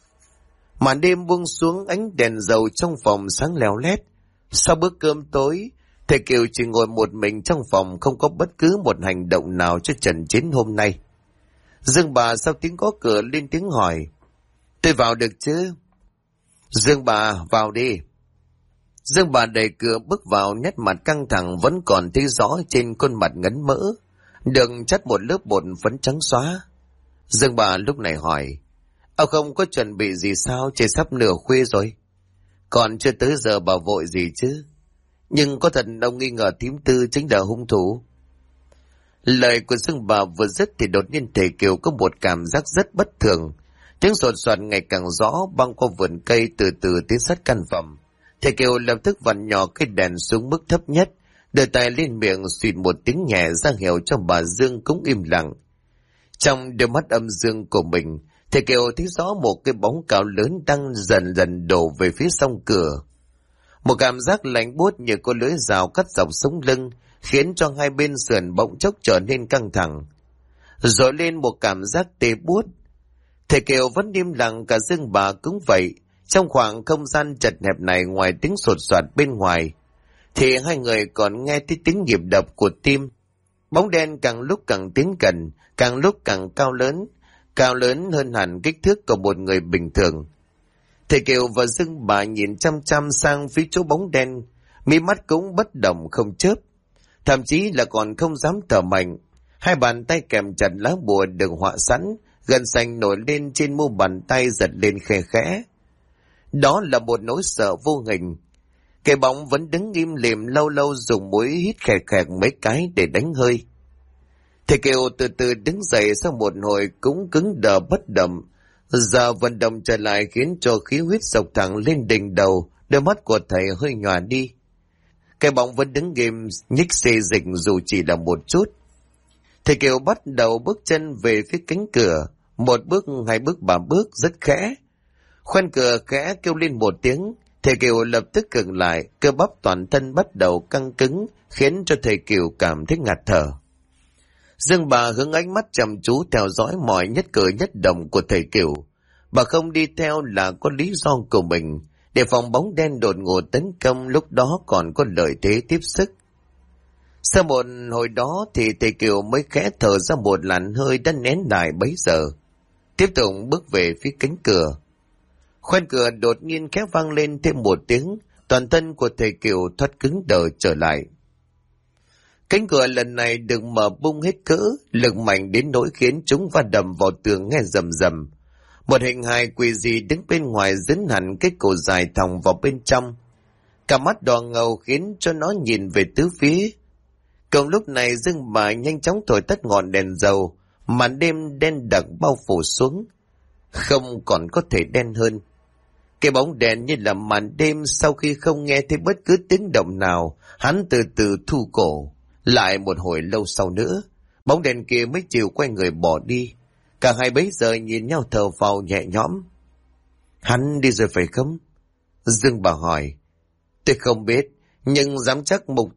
Màn đêm buông xuống, ánh đèn dầu trong phòng sáng leo lét. Sau bữa cơm tối, thầy Kiều chỉ ngồi một mình trong phòng, không có bất cứ một hành động nào cho trận chiến hôm nay. Dương bà sau tiếng gõ cửa lên tiếng hỏi, tôi vào được chứ? Dương bà, vào đi. Dương bà đẩy cửa bước vào, nét mặt căng thẳng vẫn còn thấy rõ trên khuôn mặt ngấn mỡ, được chất một lớp bột phấn trắng xóa. Dương bà lúc này hỏi, ông không có chuẩn bị gì sao? Trời sắp nửa khuya rồi. Còn chưa tới giờ bà vội gì chứ? Nhưng có thật ông nghi ngờ thím Tư chính là hung thủ? Lời của Dương bà vừa dứt thì đột nhiên thầy Kiều có một cảm giác rất bất thường. Tiếng sột soạt ngày càng rõ băng qua vườn cây, từ từ tiến sát căn phòng. Thầy Kiều lập tức vặn nhỏ cái đèn xuống mức thấp nhất, đưa tay lên miệng xịt một tiếng nhẹ ra hiệu cho bà Dương cũng im lặng. Trong đôi mắt âm dương của mình, thầy Kiều thấy rõ một cái bóng cao lớn đang dần dần đổ về phía song cửa. Một cảm giác lạnh buốt như có lưỡi rào cắt dọc sống lưng, khiến cho hai bên sườn bỗng chốc trở nên căng thẳng. Rồi lên một cảm giác tê buốt. Thầy Kiều vẫn im lặng, cả Dương bà cũng vậy. Trong khoảng không gian chật hẹp này, ngoài tiếng sột soạt bên ngoài, thì hai người còn nghe thấy tiếng nhịp đập của tim. Bóng đen càng lúc càng tiến gần, càng lúc càng cao lớn hơn hẳn kích thước của một người bình thường. Thầy Kiều và Dương bà nhìn chăm chăm sang phía chỗ bóng đen, mí mắt cũng bất động không chớp, thậm chí là còn không dám thở mạnh. Hai bàn tay kèm chặt lá bùa được họa sẵn, gân xanh nổi lên trên mu bàn tay giật lên khe khẽ. Đó là một nỗi sợ vô hình. Cái bóng vẫn đứng im lìm, lâu lâu dùng mũi hít khè khè mấy cái để đánh hơi. Thầy Kiều từ từ đứng dậy, sau một hồi cũng cứng đờ bất động. Giờ vận động trở lại khiến cho khí huyết sộc thẳng lên đỉnh đầu, đôi mắt của thầy hơi nhòa đi. Cái bóng vẫn đứng nghiêm, nhích xê dịch dù chỉ là một chút. Thầy Kiều bắt đầu bước chân về phía cánh cửa, một bước, hai bước, ba bước rất khẽ. Khoen cửa khẽ kêu lên một tiếng, thầy Kiều lập tức khựng lại, cơ bắp toàn thân bắt đầu căng cứng, khiến cho thầy Kiều cảm thấy ngạt thở. Dương bà hướng ánh mắt chăm chú theo dõi mọi nhất cử nhất động của thầy Kiều. Bà không đi theo là có lý do của mình, để phòng bóng đen đột ngột tấn công lúc đó còn có lợi thế tiếp sức. Sau một hồi đó thì thầy Kiều mới khẽ thở ra một làn hơi đã nén lại bấy giờ. Tiếp tục bước về phía cánh cửa. Khoen cửa đột nhiên khẽ vang lên thêm một tiếng, toàn thân của thầy Kiều thoát cứng đờ trở lại. Cánh cửa lần này được mở bung hết cỡ, lực mạnh đến nỗi khiến chúng va đầm vào tường nghe rầm rầm. Một hình hài quỷ dị đứng bên ngoài dính hẳn cái cổ dài thòng vào bên trong. Cả mắt đỏ ngầu khiến cho nó nhìn về tứ phía. Cùng lúc này Dương bà nhanh chóng thổi tắt ngọn đèn dầu, màn đêm đen đặc bao phủ xuống. Không còn có thể đen hơn. Cái bóng đèn như là màn đêm, sau khi không nghe thấy bất cứ tiếng động nào, hắn từ từ thu cổ. Lại một hồi lâu sau nữa, bóng đèn kia mới chịu quay người bỏ đi. Cả hai bấy giờ nhìn nhau thở phào nhẹ nhõm. Hắn đi rồi phải không? Dương bà hỏi. Tôi không biết, nhưng dám chắc mục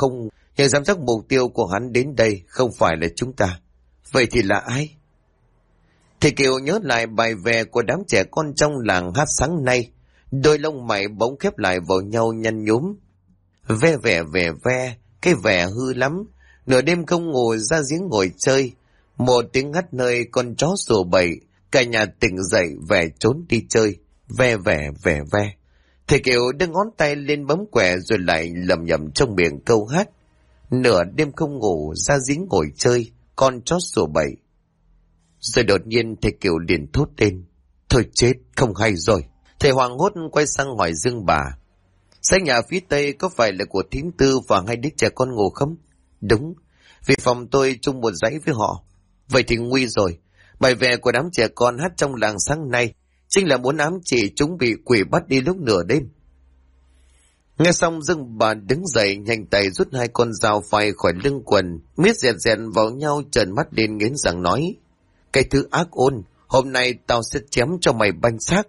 tiêu của hắn đến đây không phải là chúng ta. Vậy thì là ai? Thầy Kiều nhớ lại bài vè của đám trẻ con trong làng hát sáng nay. Đôi lông mày bỗng khép lại vào nhau nhăn nhúm. Ve, cái vẻ hư lắm. Nửa đêm không ngủ ra giếng ngồi chơi. Một tiếng hắt nơi con chó sủa bậy. Cả nhà tỉnh dậy vẻ trốn đi chơi. Ve. Thầy Kiều đưa ngón tay lên bấm quẻ rồi lại lầm nhầm trong miệng câu hát. Nửa đêm không ngủ ra giếng ngồi chơi, con chó sủa bậy. Rồi đột nhiên thầy Kiều liền thốt lên. Thôi chết, không hay rồi. Thầy hoảng hốt quay sang hỏi Dương bà. Dãy nhà phía tây có phải là của thím Tư và hai đứa trẻ con ngủ không? Đúng, vì phòng tôi chung một dãy với họ. Vậy thì nguy rồi. Bài vè của đám trẻ con hát trong làng sáng nay chính là muốn ám chỉ chúng bị quỷ bắt đi lúc nửa đêm. Nghe xong Dương bà đứng dậy, nhanh tay rút hai con dao phay khỏi lưng quần, miết dẹt vào nhau, trợn mắt lên nghiến răng nói. Cái thứ ác ôn, hôm nay tao sẽ chém cho mày banh xác.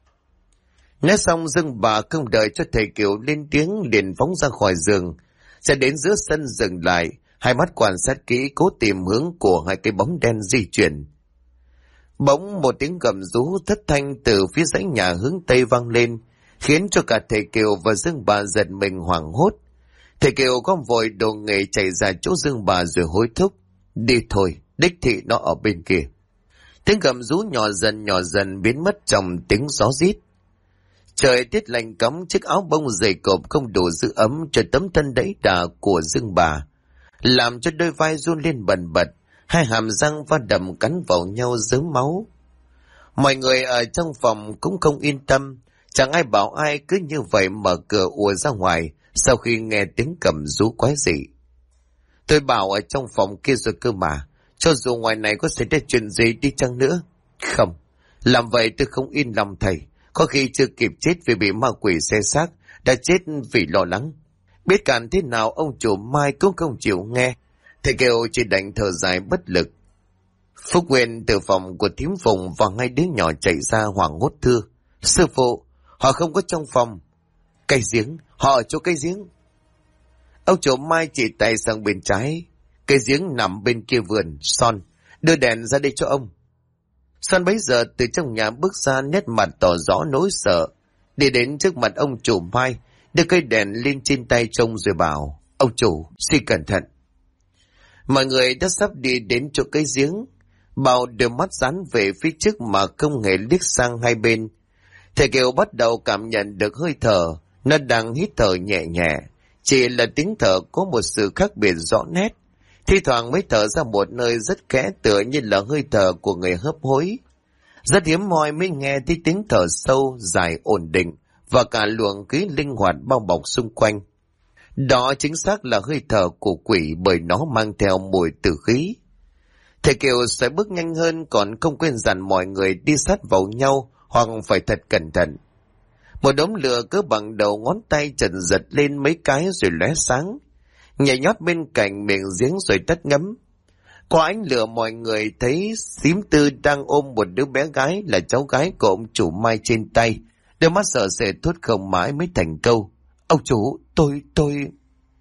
Nói xong Dương bà không đợi cho thầy Kiều lên tiếng liền phóng ra khỏi giường, sẽ đến giữa sân dừng lại, hai mắt quan sát kỹ cố tìm hướng của hai cái bóng đen di chuyển. Bỗng một tiếng gầm rú thất thanh từ phía dãy nhà hướng tây vang lên, khiến cho cả thầy Kiều và Dương bà giật mình hoảng hốt. Thầy Kiều gom vội đồ nghề chạy ra chỗ Dương bà rồi hối thúc. Đi thôi, đích thị nó ở bên kia. Tiếng gầm rú nhỏ dần biến mất trong tiếng gió rít. Trời tiết lạnh cóng, chiếc áo bông dày cộp không đủ giữ ấm cho tấm thân đẫy đà của Dương bà, làm cho đôi vai run lên bần bật, hai hàm răng va đầm cắn vào nhau rớm máu. Mọi người ở trong phòng cũng không yên tâm, chẳng ai bảo ai, cứ như vậy mở cửa ùa ra ngoài sau khi nghe tiếng cầm rú quái dị. Tôi bảo ở trong phòng kia rồi cơ mà, cho dù ngoài này có xảy ra chuyện gì đi chăng nữa. Không, làm vậy tôi không yên lòng thầy, có khi chưa kịp chết vì bị ma quỷ xé xác, đã chết vì lo lắng. Biết cản thế nào ông chủ Mai cũng không chịu nghe, thầy Kiều chỉ đành thở dài bất lực. Phúc Nguyên từ phòng của thím Phùng và hai đứa nhỏ chạy ra hoảng hốt thưa. Sư phụ, họ không có trong phòng. Cây giếng, họ ở chỗ cây giếng. Ông chủ Mai chỉ tay sang bên trái. Cây giếng nằm bên kia vườn. Son, đưa đèn ra đây cho ông. Son bấy giờ từ trong nhà bước ra, nét mặt tỏ rõ nỗi sợ. Đi đến trước mặt ông chủ Mai, đưa cây đèn lên trên tay trông rồi bảo. Ông chủ, xin cẩn thận. Mọi người đã sắp đi đến chỗ cây giếng. Bảo đưa mắt dán về phía trước mà không hề liếc sang hai bên. Thầy Kiều bắt đầu cảm nhận được hơi thở, nó đang hít thở nhẹ nhẹ. Chỉ là tiếng thở có một sự khác biệt rõ nét. Thi thoảng mới thở ra một nơi rất khẽ, tựa như là hơi thở của người hấp hối. Rất hiếm hoi mới nghe thấy tiếng thở sâu, dài, ổn định và cả luồng khí linh hoạt bao bọc xung quanh. Đó chính xác là hơi thở của quỷ, bởi nó mang theo mùi tử khí. Thầy Kiều sẽ bước nhanh hơn, còn không quên dặn mọi người đi sát vào nhau hoặc phải thật cẩn thận. Một đống lửa cứ bằng đầu ngón tay chần giật lên mấy cái rồi lóe sáng, nhảy nhót bên cạnh miệng giếng rồi tắt ngấm. Qua ánh lửa mọi người thấy Thím Tư đang ôm một đứa bé gái là cháu gái của ông chủ Mai trên tay, đôi mắt sợ sệt thốt không mãi mới thành câu: "Ông chủ, tôi..."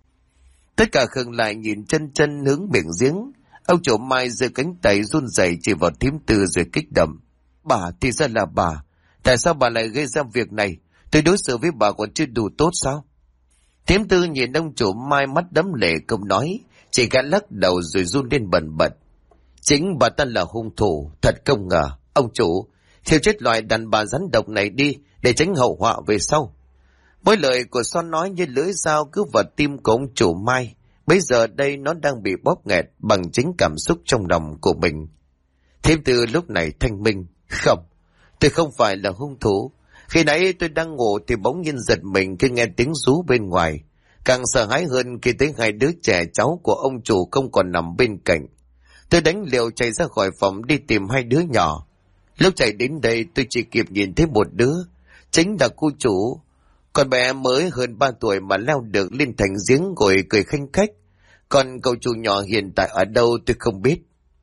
Tất cả khựng lại nhìn chân chân hướng miệng giếng. Ông chủ Mai giơ cánh tay run rẩy chỉ vào Thím Tư rồi kích động: "Bà, thì ra là bà. Tại sao bà lại gây ra việc này? Tôi đối xử với bà còn chưa đủ tốt sao?" Thím Tư nhìn ông chủ Mai mắt đẫm lệ không nói, chỉ gã lắc đầu rồi run lên bần bật: "Chính bà ta là hung thủ, thật không ngờ. Ông chủ, thiêu chết loại đàn bà rắn độc này đi, để tránh hậu họa về sau." Mỗi lời của Son nói như lưỡi dao cứ vào tim của ông chủ Mai. Bây giờ đây nó đang bị bóp nghẹt bằng chính cảm xúc trong lòng của mình. Thím Tư lúc này thanh minh: "Không, tôi không phải là hung thủ. Khi nãy tôi đang ngủ thì bỗng nhiên giật mình khi nghe tiếng rú bên ngoài. Càng sợ hãi hơn khi thấy hai đứa trẻ cháu của ông chủ không còn nằm bên cạnh. Tôi đánh liều chạy ra khỏi phòng đi tìm hai đứa nhỏ. Lúc chạy đến đây tôi chỉ kịp nhìn thấy một đứa, chính là cô chủ. Con bé mới hơn 3 tuổi mà leo được lên thành giếng ngồi cười khanh khách. Còn cậu chủ nhỏ hiện tại ở đâu tôi không biết."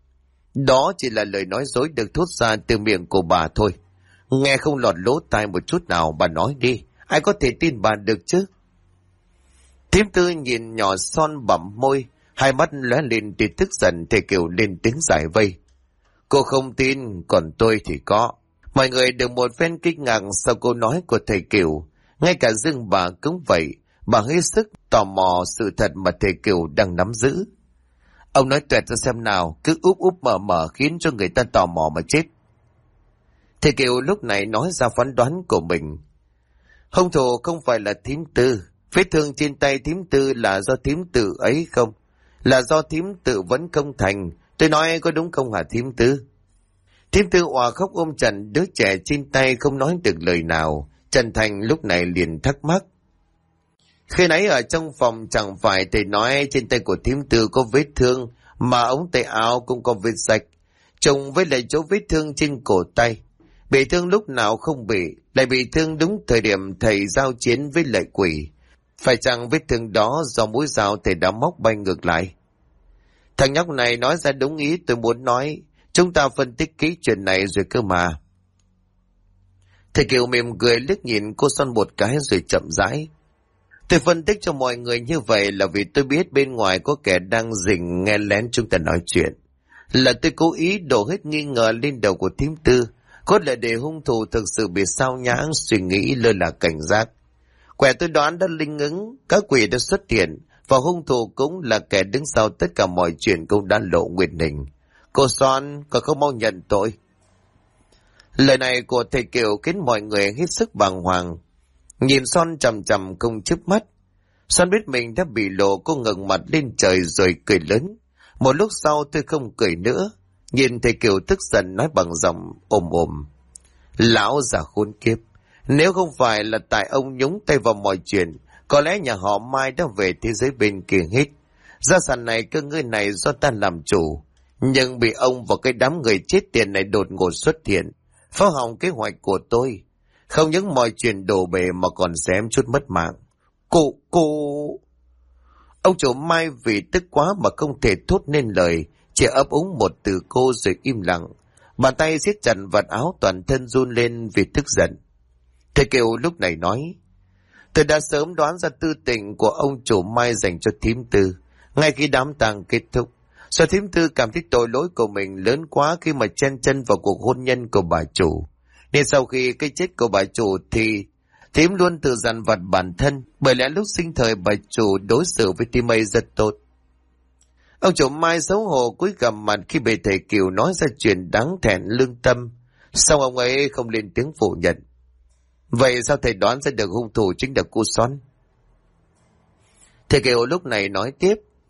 Đó chỉ là lời nói dối được thốt ra từ miệng của bà thôi. Nghe không lọt lỗ tai một chút nào, bà nói đi, ai có thể tin bà được chứ? Thím Tư nhìn nhỏ Son bặm môi, hai mắt lóe lên thì tức giận. Thầy Kiều lên tiếng giải vây: "Cô không tin, còn tôi thì có." Mọi người được một phen kinh ngạc sau câu nói của thầy Kiều. Ngay cả Dương bà cũng vậy, bà hết sức tò mò sự thật mà thầy Kiều đang nắm giữ. "Ông nói tuẹt ra xem nào, cứ úp úp mở mở khiến cho người ta tò mò mà chết." Thầy Kiều lúc này nói ra phán đoán của mình: "Hung thủ không phải là thím Tư. Vết thương trên tay thím Tư là do thím Tư ấy không? Là do thím Tư vẫn không thành. Tôi nói có đúng không hả thím Tư?" Thím Tư òa khóc ôm chặt đứa trẻ trên tay không nói được lời nào. Trần Thành lúc này liền thắc mắc: "Khi nãy ở trong phòng chẳng phải thầy nói trên tay của thím Tư có vết thương, mà ống tay áo cũng có vết rạch, chồng với lại chỗ vết thương trên cổ tay. Bị thương lúc nào không bị, lại bị thương đúng thời điểm thầy giao chiến với lại quỷ. Phải chăng vết thương đó do mũi dao thầy đã móc bay ngược lại?" Thằng nhóc này nói ra đúng ý tôi muốn nói. Chúng ta phân tích kỹ chuyện này rồi cơ mà. Thầy Kiều mỉm cười liếc nhìn cô Son một cái rồi chậm rãi: "Tôi phân tích cho mọi người như vậy là vì tôi biết bên ngoài có kẻ đang rình nghe lén chúng ta nói chuyện. Là tôi cố ý đổ hết nghi ngờ lên đầu của thím Tư, có lẽ để hung thủ thực sự bị sao nhãng, suy nghĩ lơ là cảnh giác. Quẻ tôi đoán đã linh ứng, các quỷ đã xuất hiện, và hung thủ cũng là kẻ đứng sau tất cả mọi chuyện cũng đã lộ nguyên hình. Cô Son còn không mau nhận tội." Lời này của thầy Kiều khiến mọi người hết sức bàng hoàng. Nhìn Son chằm chằm không chớp mắt. Son biết mình đã bị lộ, cô ngẩng mặt lên trời rồi cười lớn. Một lúc sau tôi không cười nữa. Nhìn thầy Kiều tức giận nói bằng giọng ồm ồm: "Lão già khốn kiếp, nếu không phải là tại ông nhúng tay vào mọi chuyện, có lẽ nhà họ Mai đã về thế giới bên kia hết. Gia sản này, cơ ngơi này do ta làm chủ, nhưng bị ông và cái đám người chết tiền này đột ngột xuất hiện, phá hỏng kế hoạch của tôi. Không những mọi chuyện đổ bể mà còn xém chút mất mạng." Cô... Ông chủ Mai vì tức quá mà không thể thốt nên lời, chỉ ấp úng một từ cô rồi im lặng. Bàn tay siết chặt vạt áo, toàn thân run lên vì tức giận. Thầy Kiều lúc này nói: "Tôi đã sớm đoán ra tư tình của ông chủ Mai dành cho thím Tư. Ngay khi đám tang kết thúc, do thím Tư cảm thấy tội lỗi của mình lớn quá khi mà chen chân vào cuộc hôn nhân của bà chủ, nên sau khi cái chết của bà chủ thì thím luôn tự dằn vặt bản thân, bởi lẽ lúc sinh thời bà chủ đối xử với thím ấy rất tốt." Ông chủ Mai xấu hổ cúi gằm mặt khi bị thầy Kiều nói ra chuyện đáng thẹn lương tâm. Xong ông ấy không lên tiếng phủ nhận. "Vậy sao thầy đoán ra được hung thủ chính là cô Son?" Thầy Kiều lúc này nói tiếp: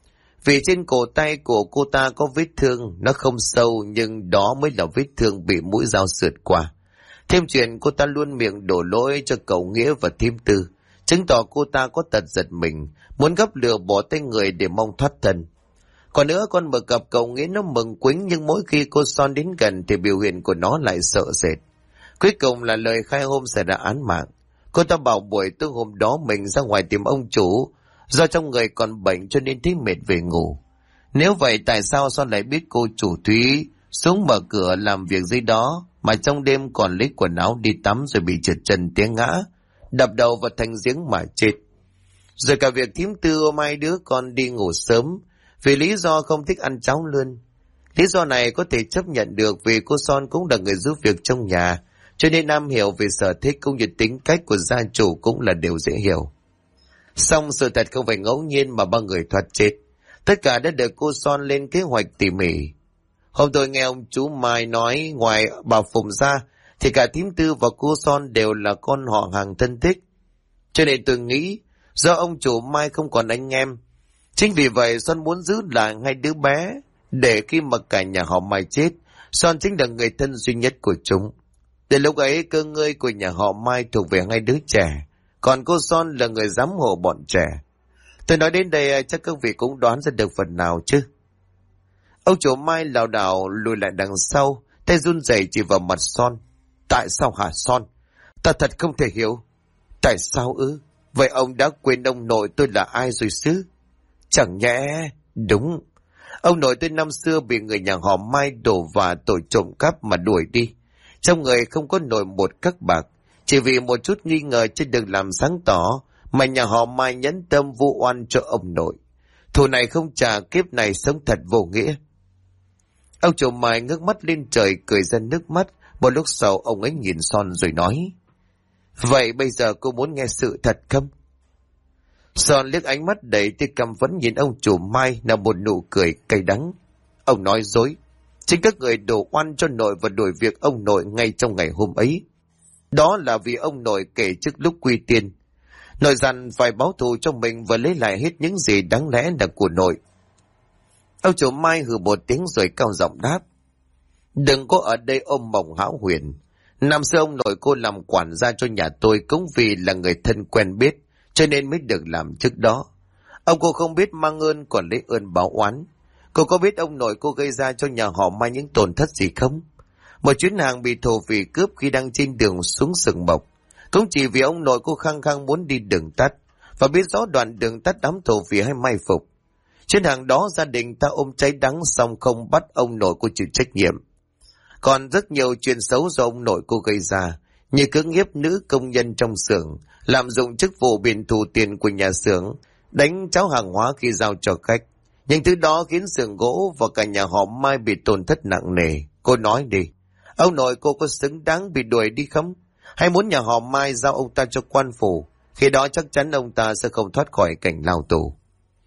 Vì trên cổ tay của cô ta có vết thương, nó không sâu nhưng đó mới là vết thương bị mũi dao sượt qua. Thêm chuyện cô ta luôn miệng đổ lỗi cho cậu Nghĩa và thím Tư, chứng tỏ cô ta có tật giật mình, muốn gấp lửa bỏ tay người để mong thoát thân. Còn nữa, con mực gặp cậu Nghĩa nó mừng quính, nhưng mỗi khi cô Son đến gần thì biểu hiện của nó lại sợ sệt. Cuối cùng là lời khai hôm xảy ra án mạng. Cô ta bảo buổi tối hôm đó mình ra ngoài tìm ông chủ, do trong người còn bệnh cho nên thấy mệt về ngủ. Nếu vậy tại sao Son lại biết cô chủ Thúy xuống mở cửa làm việc dưới đó, mà trong đêm còn lấy quần áo đi tắm rồi bị trượt chân té ngã, đập đầu vào thành giếng mà chết. Rồi cả việc thím Tư ôm hai đứa con đi ngủ sớm vì lý do không thích ăn cháo lươn. Lý do này có thể chấp nhận được vì cô Son cũng là người giúp việc trong nhà, cho nên am hiểu về sở thích cũng như tính cách của gia chủ cũng là điều dễ hiểu. Song sự thật không phải ngẫu nhiên mà ba người thoát chết. Tất cả đã được cô Son lên kế hoạch tỉ mỉ. Hôm tôi nghe ông chú Mai nói ngoài bà Phùng ra thì cả thím Tư và cô Son đều là con họ hàng thân thích. Cho nên tôi nghĩ do ông chủ Mai không còn anh em, chính vì vậy Son muốn giữ lại hai đứa bé để khi mà cả nhà họ Mai chết, Son chính là người thân duy nhất của chúng. Đến lúc ấy cơ ngơi của nhà họ Mai thuộc về hai đứa trẻ, còn cô Son là người giám hộ bọn trẻ. Tôi nói đến đây chắc các vị cũng đoán ra được phần nào chứ. Ông chủ Mai lảo đảo lùi lại đằng sau, tay run rẩy chỉ vào mặt Son. Tại sao hả Son? Ta thật không thể hiểu. Tại sao ư? Vậy ông đã quên ông nội tôi là ai rồi chứ? Chẳng nhẽ... Đúng. Ông nội tôi năm xưa bị người nhà họ Mai đổ và tội trộm cắp mà đuổi đi. Trong người không có nổi một cắc bạc. Chỉ vì một chút nghi ngờ chưa được làm sáng tỏ mà nhà họ Mai nhẫn tâm vu oan cho ông nội. Thù này không trả, kiếp này sống thật vô nghĩa. Ông chủ Mai ngước mắt lên trời cười ra nước mắt. Một lúc sau ông ấy nhìn Son rồi nói: Vậy bây giờ cô muốn nghe sự thật không? Son liếc ánh mắt đầy tia căm phẫn nhìn ông chủ Mai là một nụ cười cay đắng. Ông nói dối. Chính các người đổ oan cho nội và đuổi việc ông nội ngay trong ngày hôm ấy. Đó là vì ông nội kể trước lúc quy tiên. Nội dặn phải báo thù cho mình và lấy lại hết những gì đáng lẽ là của nội. Ông chủ Mai hừ một tiếng rồi cao giọng đáp: Đừng có ở đây ôm mộng hão huyền. Năm xưa ông nội cô làm quản gia cho nhà tôi cũng vì là người thân quen biết, cho nên mới được làm trước đó. Ông cô không biết mang ơn còn lấy ơn báo oán. Cô có biết ông nội cô gây ra cho nhà họ Mai những tổn thất gì không? Một chuyến hàng bị thổ phỉ cướp khi đang trên đường xuống sừng mộc, cũng chỉ vì ông nội cô khăng khăng muốn đi đường tắt và biết rõ đoạn đường tắt đám thổ phỉ hay mai phục. Chuyến hàng đó gia đình ta ôm cháy đắng xong không bắt ông nội cô chịu trách nhiệm. Còn rất nhiều chuyện xấu do ông nội cô gây ra, như cưỡng hiếp nữ công nhân trong xưởng, lạm dụng chức vụ biển thủ tiền của nhà xưởng, đánh cháo hàng hóa khi giao cho khách. Những thứ đó khiến xưởng gỗ và cả nhà họ Mai bị tổn thất nặng nề. Cô nói đi, ông nội cô có xứng đáng bị đuổi đi không? Hay muốn nhà họ Mai giao ông ta cho quan phủ? Khi đó chắc chắn ông ta sẽ không thoát khỏi cảnh lao tù.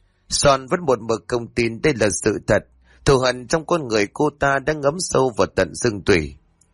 Son vẫn một mực không tin đây là sự thật. Thù hận trong con người cô ta đã ngấm sâu vào tận xương tủy.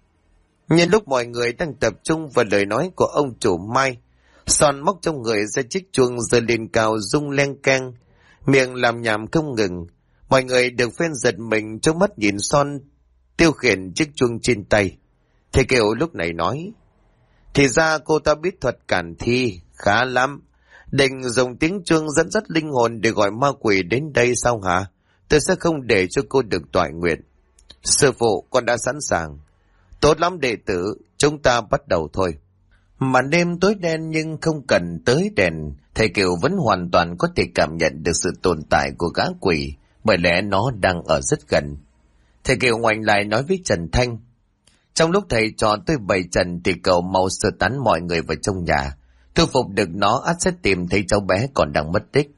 Nhân lúc mọi người đang tập trung vào lời nói của ông chủ Mai, Son móc trong người ra chiếc chuông giơ lên cao rung leng keng, miệng làm nhảm không ngừng. Mọi người được phen giật mình trước mắt nhìn Son tiêu khiển chiếc chuông trên tay. Thầy Kiều lúc này nói: Thì ra cô ta biết thuật cản thi, khá lắm. Định dùng tiếng chuông dẫn dắt linh hồn để gọi ma quỷ đến đây sao hả? Tôi sẽ không để cho cô được toại nguyện. Sư phụ, con đã sẵn sàng. Tốt lắm đệ tử, chúng ta bắt đầu thôi. Màn đêm tối đen nhưng không cần tới đèn, thầy Kiều vẫn hoàn toàn có thể cảm nhận được sự tồn tại của gã quỷ, bởi lẽ nó đang ở rất gần. Thầy Kiều ngoảnh lại nói với Trần Thanh: Trong lúc thầy trò tôi bày trần thì cậu mau sơ tán mọi người vào trong nhà. Thu phục được nó ắt sẽ tìm thấy cháu bé còn đang mất tích.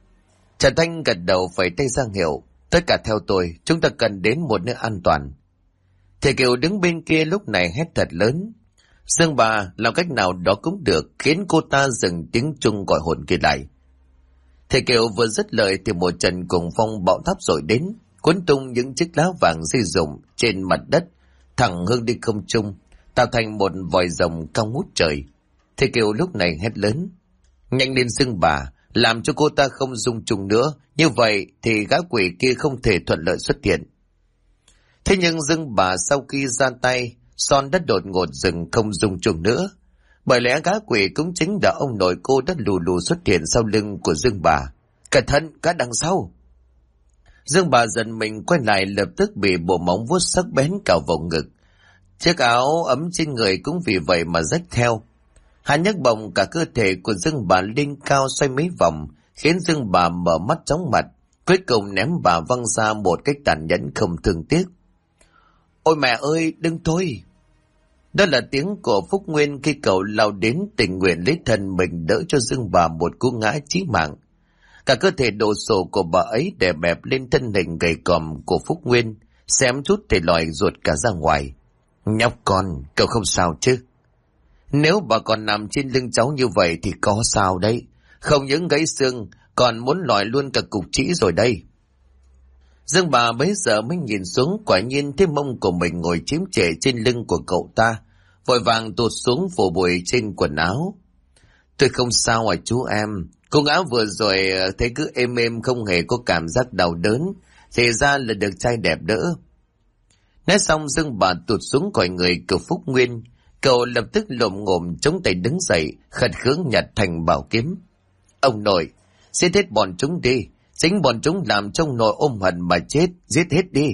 Trần Thanh gật đầu phẩy tay ra hiệu: Tất cả theo tôi, chúng ta cần đến một nơi an toàn. Thầy Kiều đứng bên kia lúc này hét thật lớn: Dương bà, làm cách nào đó cũng được, khiến cô ta dừng tiếng chuông gọi hồn kia lại. Thầy Kiều vừa dứt lời thì một trận cuồng phong bão táp rồi đến, cuốn tung những chiếc lá vàng rơi rụng trên mặt đất, thẳng hướng đi không trung, tạo thành một vòi rồng cao ngút trời. Thầy Kiều lúc này hét lớn: Nhanh lên Dương bà, làm cho cô ta không dung chung nữa, như vậy thì gã quỷ kia không thể thuận lợi xuất hiện. Thế nhưng Dương bà sau khi ra tay, Son đã đột ngột dừng không dung chung nữa. Bởi lẽ gã quỷ cũng chính là ông nội cô đã lù lù xuất hiện sau lưng của Dương bà. Cẩn thận, cả đằng sau! Dương bà giật mình quay lại, lập tức bị bộ móng vuốt sắc bén cào vào ngực. Chiếc áo ấm trên người cũng vì vậy mà rách theo. Hắn nhấc bổng cả cơ thể của Dương bà lên cao xoay mấy vòng, khiến Dương bà mở mắt chóng mặt, cuối cùng ném bà văng ra một cách tàn nhẫn không thương tiếc. Ôi mẹ ơi, đừng thôi! Đó là tiếng của Phúc Nguyên khi cậu lao đến tình nguyện lấy thân mình đỡ cho Dương bà một cú ngã chí mạng. Cả cơ thể đồ sộ của bà ấy đè bẹp lên thân hình gầy còm của Phúc Nguyên, xém chút thì lòi ruột cả ra ngoài. Nhóc con, cậu không sao chứ? Nếu bà còn nằm trên lưng cháu như vậy thì có sao đấy. Không những gãy xương, còn muốn lòi luôn cả cục trĩ rồi đây. Dương bà bấy giờ mới nhìn xuống, quả nhiên thấy mông của mình ngồi chiếm trệ trên lưng của cậu ta, vội vàng tụt xuống phủ bụi trên quần áo. Tôi không sao à chú em, cô ngã vừa rồi thấy cứ êm êm không hề có cảm giác đau đớn, thì ra là được trai đẹp đỡ. Nói xong Dương bà tụt xuống khỏi người của Phúc Nguyên, cậu lập tức lồm ngồm chống tay đứng dậy, khật khưỡng nhặt thành bảo kiếm. Ông nội, giết hết bọn chúng đi, chính bọn chúng làm trong nội ôm hận mà chết, giết hết đi.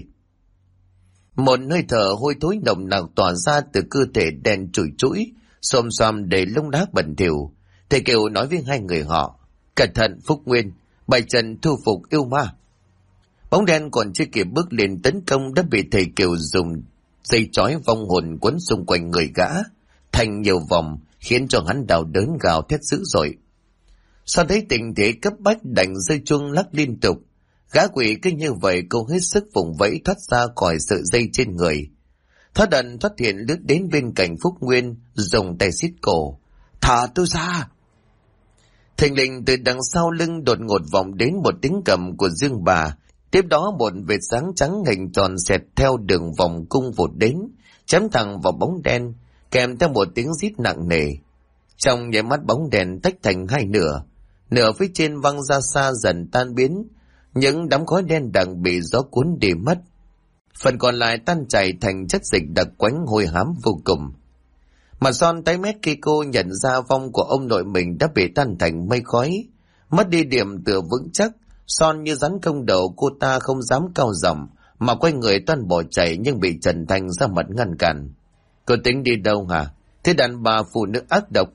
Một hơi thở hôi thối nồng nặc tỏa ra từ cơ thể đen trụi trũi, xồm xoàm đầy lông đá bẩn thỉu. Thầy Kiều nói với hai người họ, cẩn thận Phúc Nguyên, bày trận thu phục yêu ma. Bóng đen còn chưa kịp bước lên tấn công đã bị thầy Kiều dùng dây trói vong hồn quấn xung quanh người gã thành nhiều vòng, khiến cho hắn đau đớn gào thét dữ dội. Sau thấy tình thế cấp bách đành rơi chuông lắc liên tục, gã quỷ cứ như vậy cố hết sức vùng vẫy thoát ra khỏi sợi dây trên người. Thoát ẩn thoát hiện lướt đến bên cạnh Phúc Nguyên, dùng tay xiết cổ. Thả tôi ra! Thình lình từ đằng sau lưng đột ngột vọng đến một tiếng cầm của Dương bà. Tiếp đó một vệt sáng trắng hình tròn xẹt theo đường vòng cung vụt đến, chém thẳng vào bóng đen, kèm theo một tiếng rít nặng nề. Trong nháy mắt bóng đèn tách thành hai nửa, nửa phía trên văng ra xa dần tan biến, những đám khói đen đặc bị gió cuốn đi mất. Phần còn lại tan chảy thành chất dịch đặc quánh hôi hám vô cùng. Mà Son tái mét khi cô nhận ra vong của ông nội mình đã bị tan thành mây khói, mất đi điểm tựa vững chắc. Son như rắn công đầu, cô ta không dám cao giọng mà quay người toan bỏ chạy, nhưng bị Trần Thanh ra mặt ngăn cản. Cô tính đi đâu hả? Thế đàn bà phụ nữ ác độc.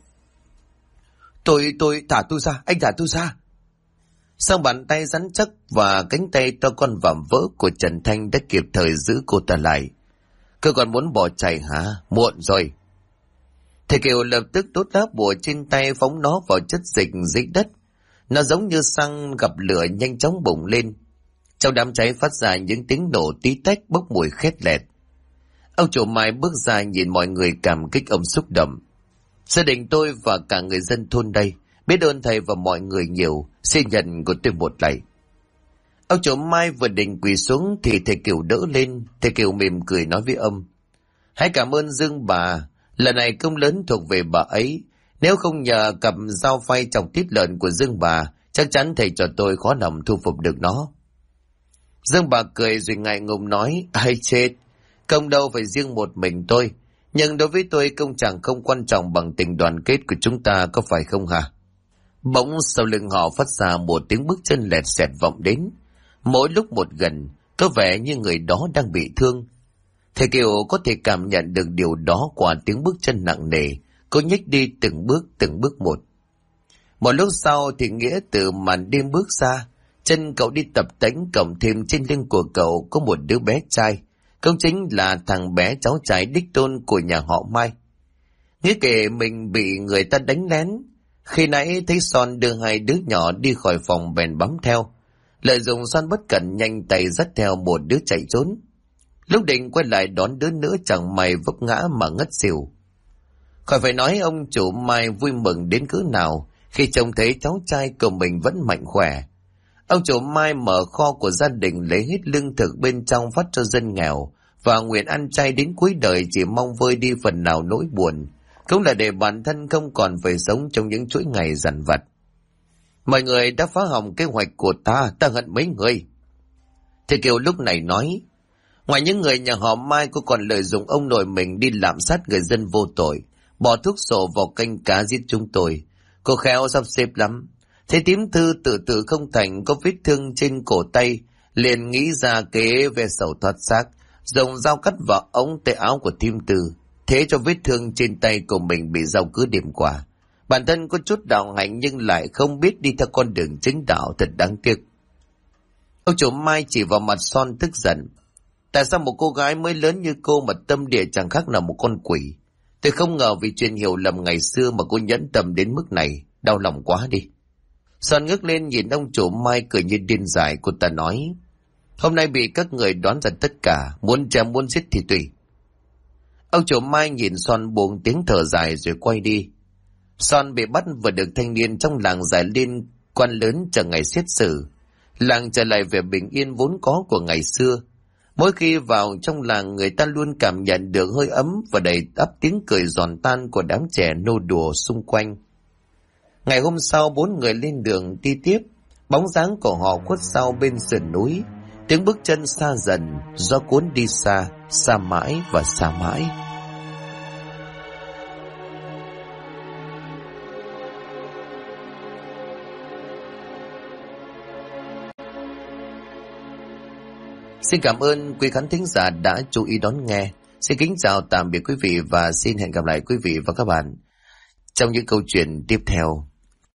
Tôi thả tôi ra, anh thả tôi ra. Sau bàn tay rắn chắc và cánh tay to con vạm vỡ của Trần Thanh đã kịp thời giữ cô ta lại. Cô còn muốn bỏ chạy hả? Muộn rồi. Thầy Kiều lập tức đốt lá bùa trên tay, phóng nó vào chất dịch dưới đất. Nó giống như xăng gặp lửa nhanh chóng bùng lên. Trong đám cháy phát ra những tiếng nổ tí tách bốc mùi khét lẹt. Ông chủ Mai bước ra nhìn mọi người cảm kích, ông xúc động. Gia đình tôi và cả người dân thôn đây biết ơn thầy và mọi người nhiều, xin nhận của tôi một lạy. Ông chủ Mai vừa định quỳ xuống thì thầy Kiều đỡ lên. Thầy Kiều mỉm cười nói với ông, hãy cảm ơn Dương bà, lần này công lớn thuộc về bà ấy. Nếu không nhờ cặp dao phay chọc tiết lợn của Dương bà, chắc chắn thầy cho tôi khó lòng thu phục được nó. Dương bà cười rồi ngại ngùng nói, ai chết, công đâu phải riêng một mình tôi, nhưng đối với tôi công chẳng không quan trọng bằng tình đoàn kết của chúng ta, có phải không hả? Bỗng sau lưng họ phát ra một tiếng bước chân lẹt xẹt vọng đến, mỗi lúc một gần, có vẻ như người đó đang bị thương. Thầy Kiều có thể cảm nhận được điều đó qua tiếng bước chân nặng nề. Cô nhích đi từng bước một. Một lúc sau thì Nghĩa từ màn đêm bước ra, chân cậu đi tập tễnh, cộng thêm trên lưng của cậu có một đứa bé trai, cũng chính là thằng bé cháu trai đích tôn của nhà họ Mai. Nghĩa kể mình bị người ta đánh lén, khi nãy thấy Son đưa hai đứa nhỏ đi khỏi phòng bèn bám theo, lợi dụng Son bất cẩn nhanh tay dắt theo một đứa chạy trốn. Lúc định quay lại đón đứa nữa chẳng may vấp ngã mà ngất xỉu. Khỏi phải nói ông chủ Mai vui mừng đến cỡ nào khi trông thấy cháu trai của mình vẫn mạnh khỏe. Ông chủ Mai mở kho của gia đình lấy hết lương thực bên trong phát cho dân nghèo và nguyện ăn chay đến cuối đời, chỉ mong vơi đi phần nào nỗi buồn, cũng là để bản thân không còn phải sống trong những chuỗi ngày dằn vặt. Mọi người đã phá hỏng kế hoạch của ta hận mấy người. Thì Kiều lúc này nói, ngoài những người nhà họ Mai, cô còn lợi dụng ông nội mình đi lạm sát người dân vô tội, bỏ thuốc sổ vào canh cá giết chúng tôi. Cô khéo sắp xếp lắm. Thế Tím Thư tự tử không thành, có vết thương trên cổ tay, liền nghĩ ra kế về sầu thoát xác, dùng dao cắt vào ống tay áo của Tím Thư, thế cho vết thương trên tay của mình bị dao cứa điểm qua. Bản thân có chút đạo hạnh nhưng lại không biết đi theo con đường chính đạo, thật đáng tiếc. Ông chủ Mai chỉ vào mặt Son tức giận. Tại sao một cô gái mới lớn như cô mà tâm địa chẳng khác nào một con quỷ? Tôi không ngờ vì chuyện hiểu lầm ngày xưa mà cô nhẫn tâm đến mức này, đau lòng quá đi. Son ngước lên nhìn ông chủ Mai cười như điên dại. Cô ta nói, hôm nay bị các người đoán ra tất cả, muốn chém muốn giết thì tùy. Ông chủ Mai nhìn Son buông tiếng thở dài rồi quay đi. Son bị bắt và được thanh niên trong làng giải liên quan lớn chờ ngày xét xử. Làng trở lại vẻ bình yên vốn có của ngày xưa. Mỗi khi vào trong làng, người ta luôn cảm nhận được hơi ấm và đầy ắp tiếng cười giòn tan của đám trẻ nô đùa xung quanh. Ngày hôm sau, 4 người lên đường đi tiếp. Bóng dáng của họ khuất sau bên sườn núi. Tiếng bước chân xa dần, gió cuốn đi xa, xa mãi và xa mãi. Xin cảm ơn quý khán thính giả đã chú ý đón nghe. Xin kính chào tạm biệt quý vị và xin hẹn gặp lại quý vị và các bạn trong những câu chuyện tiếp theo.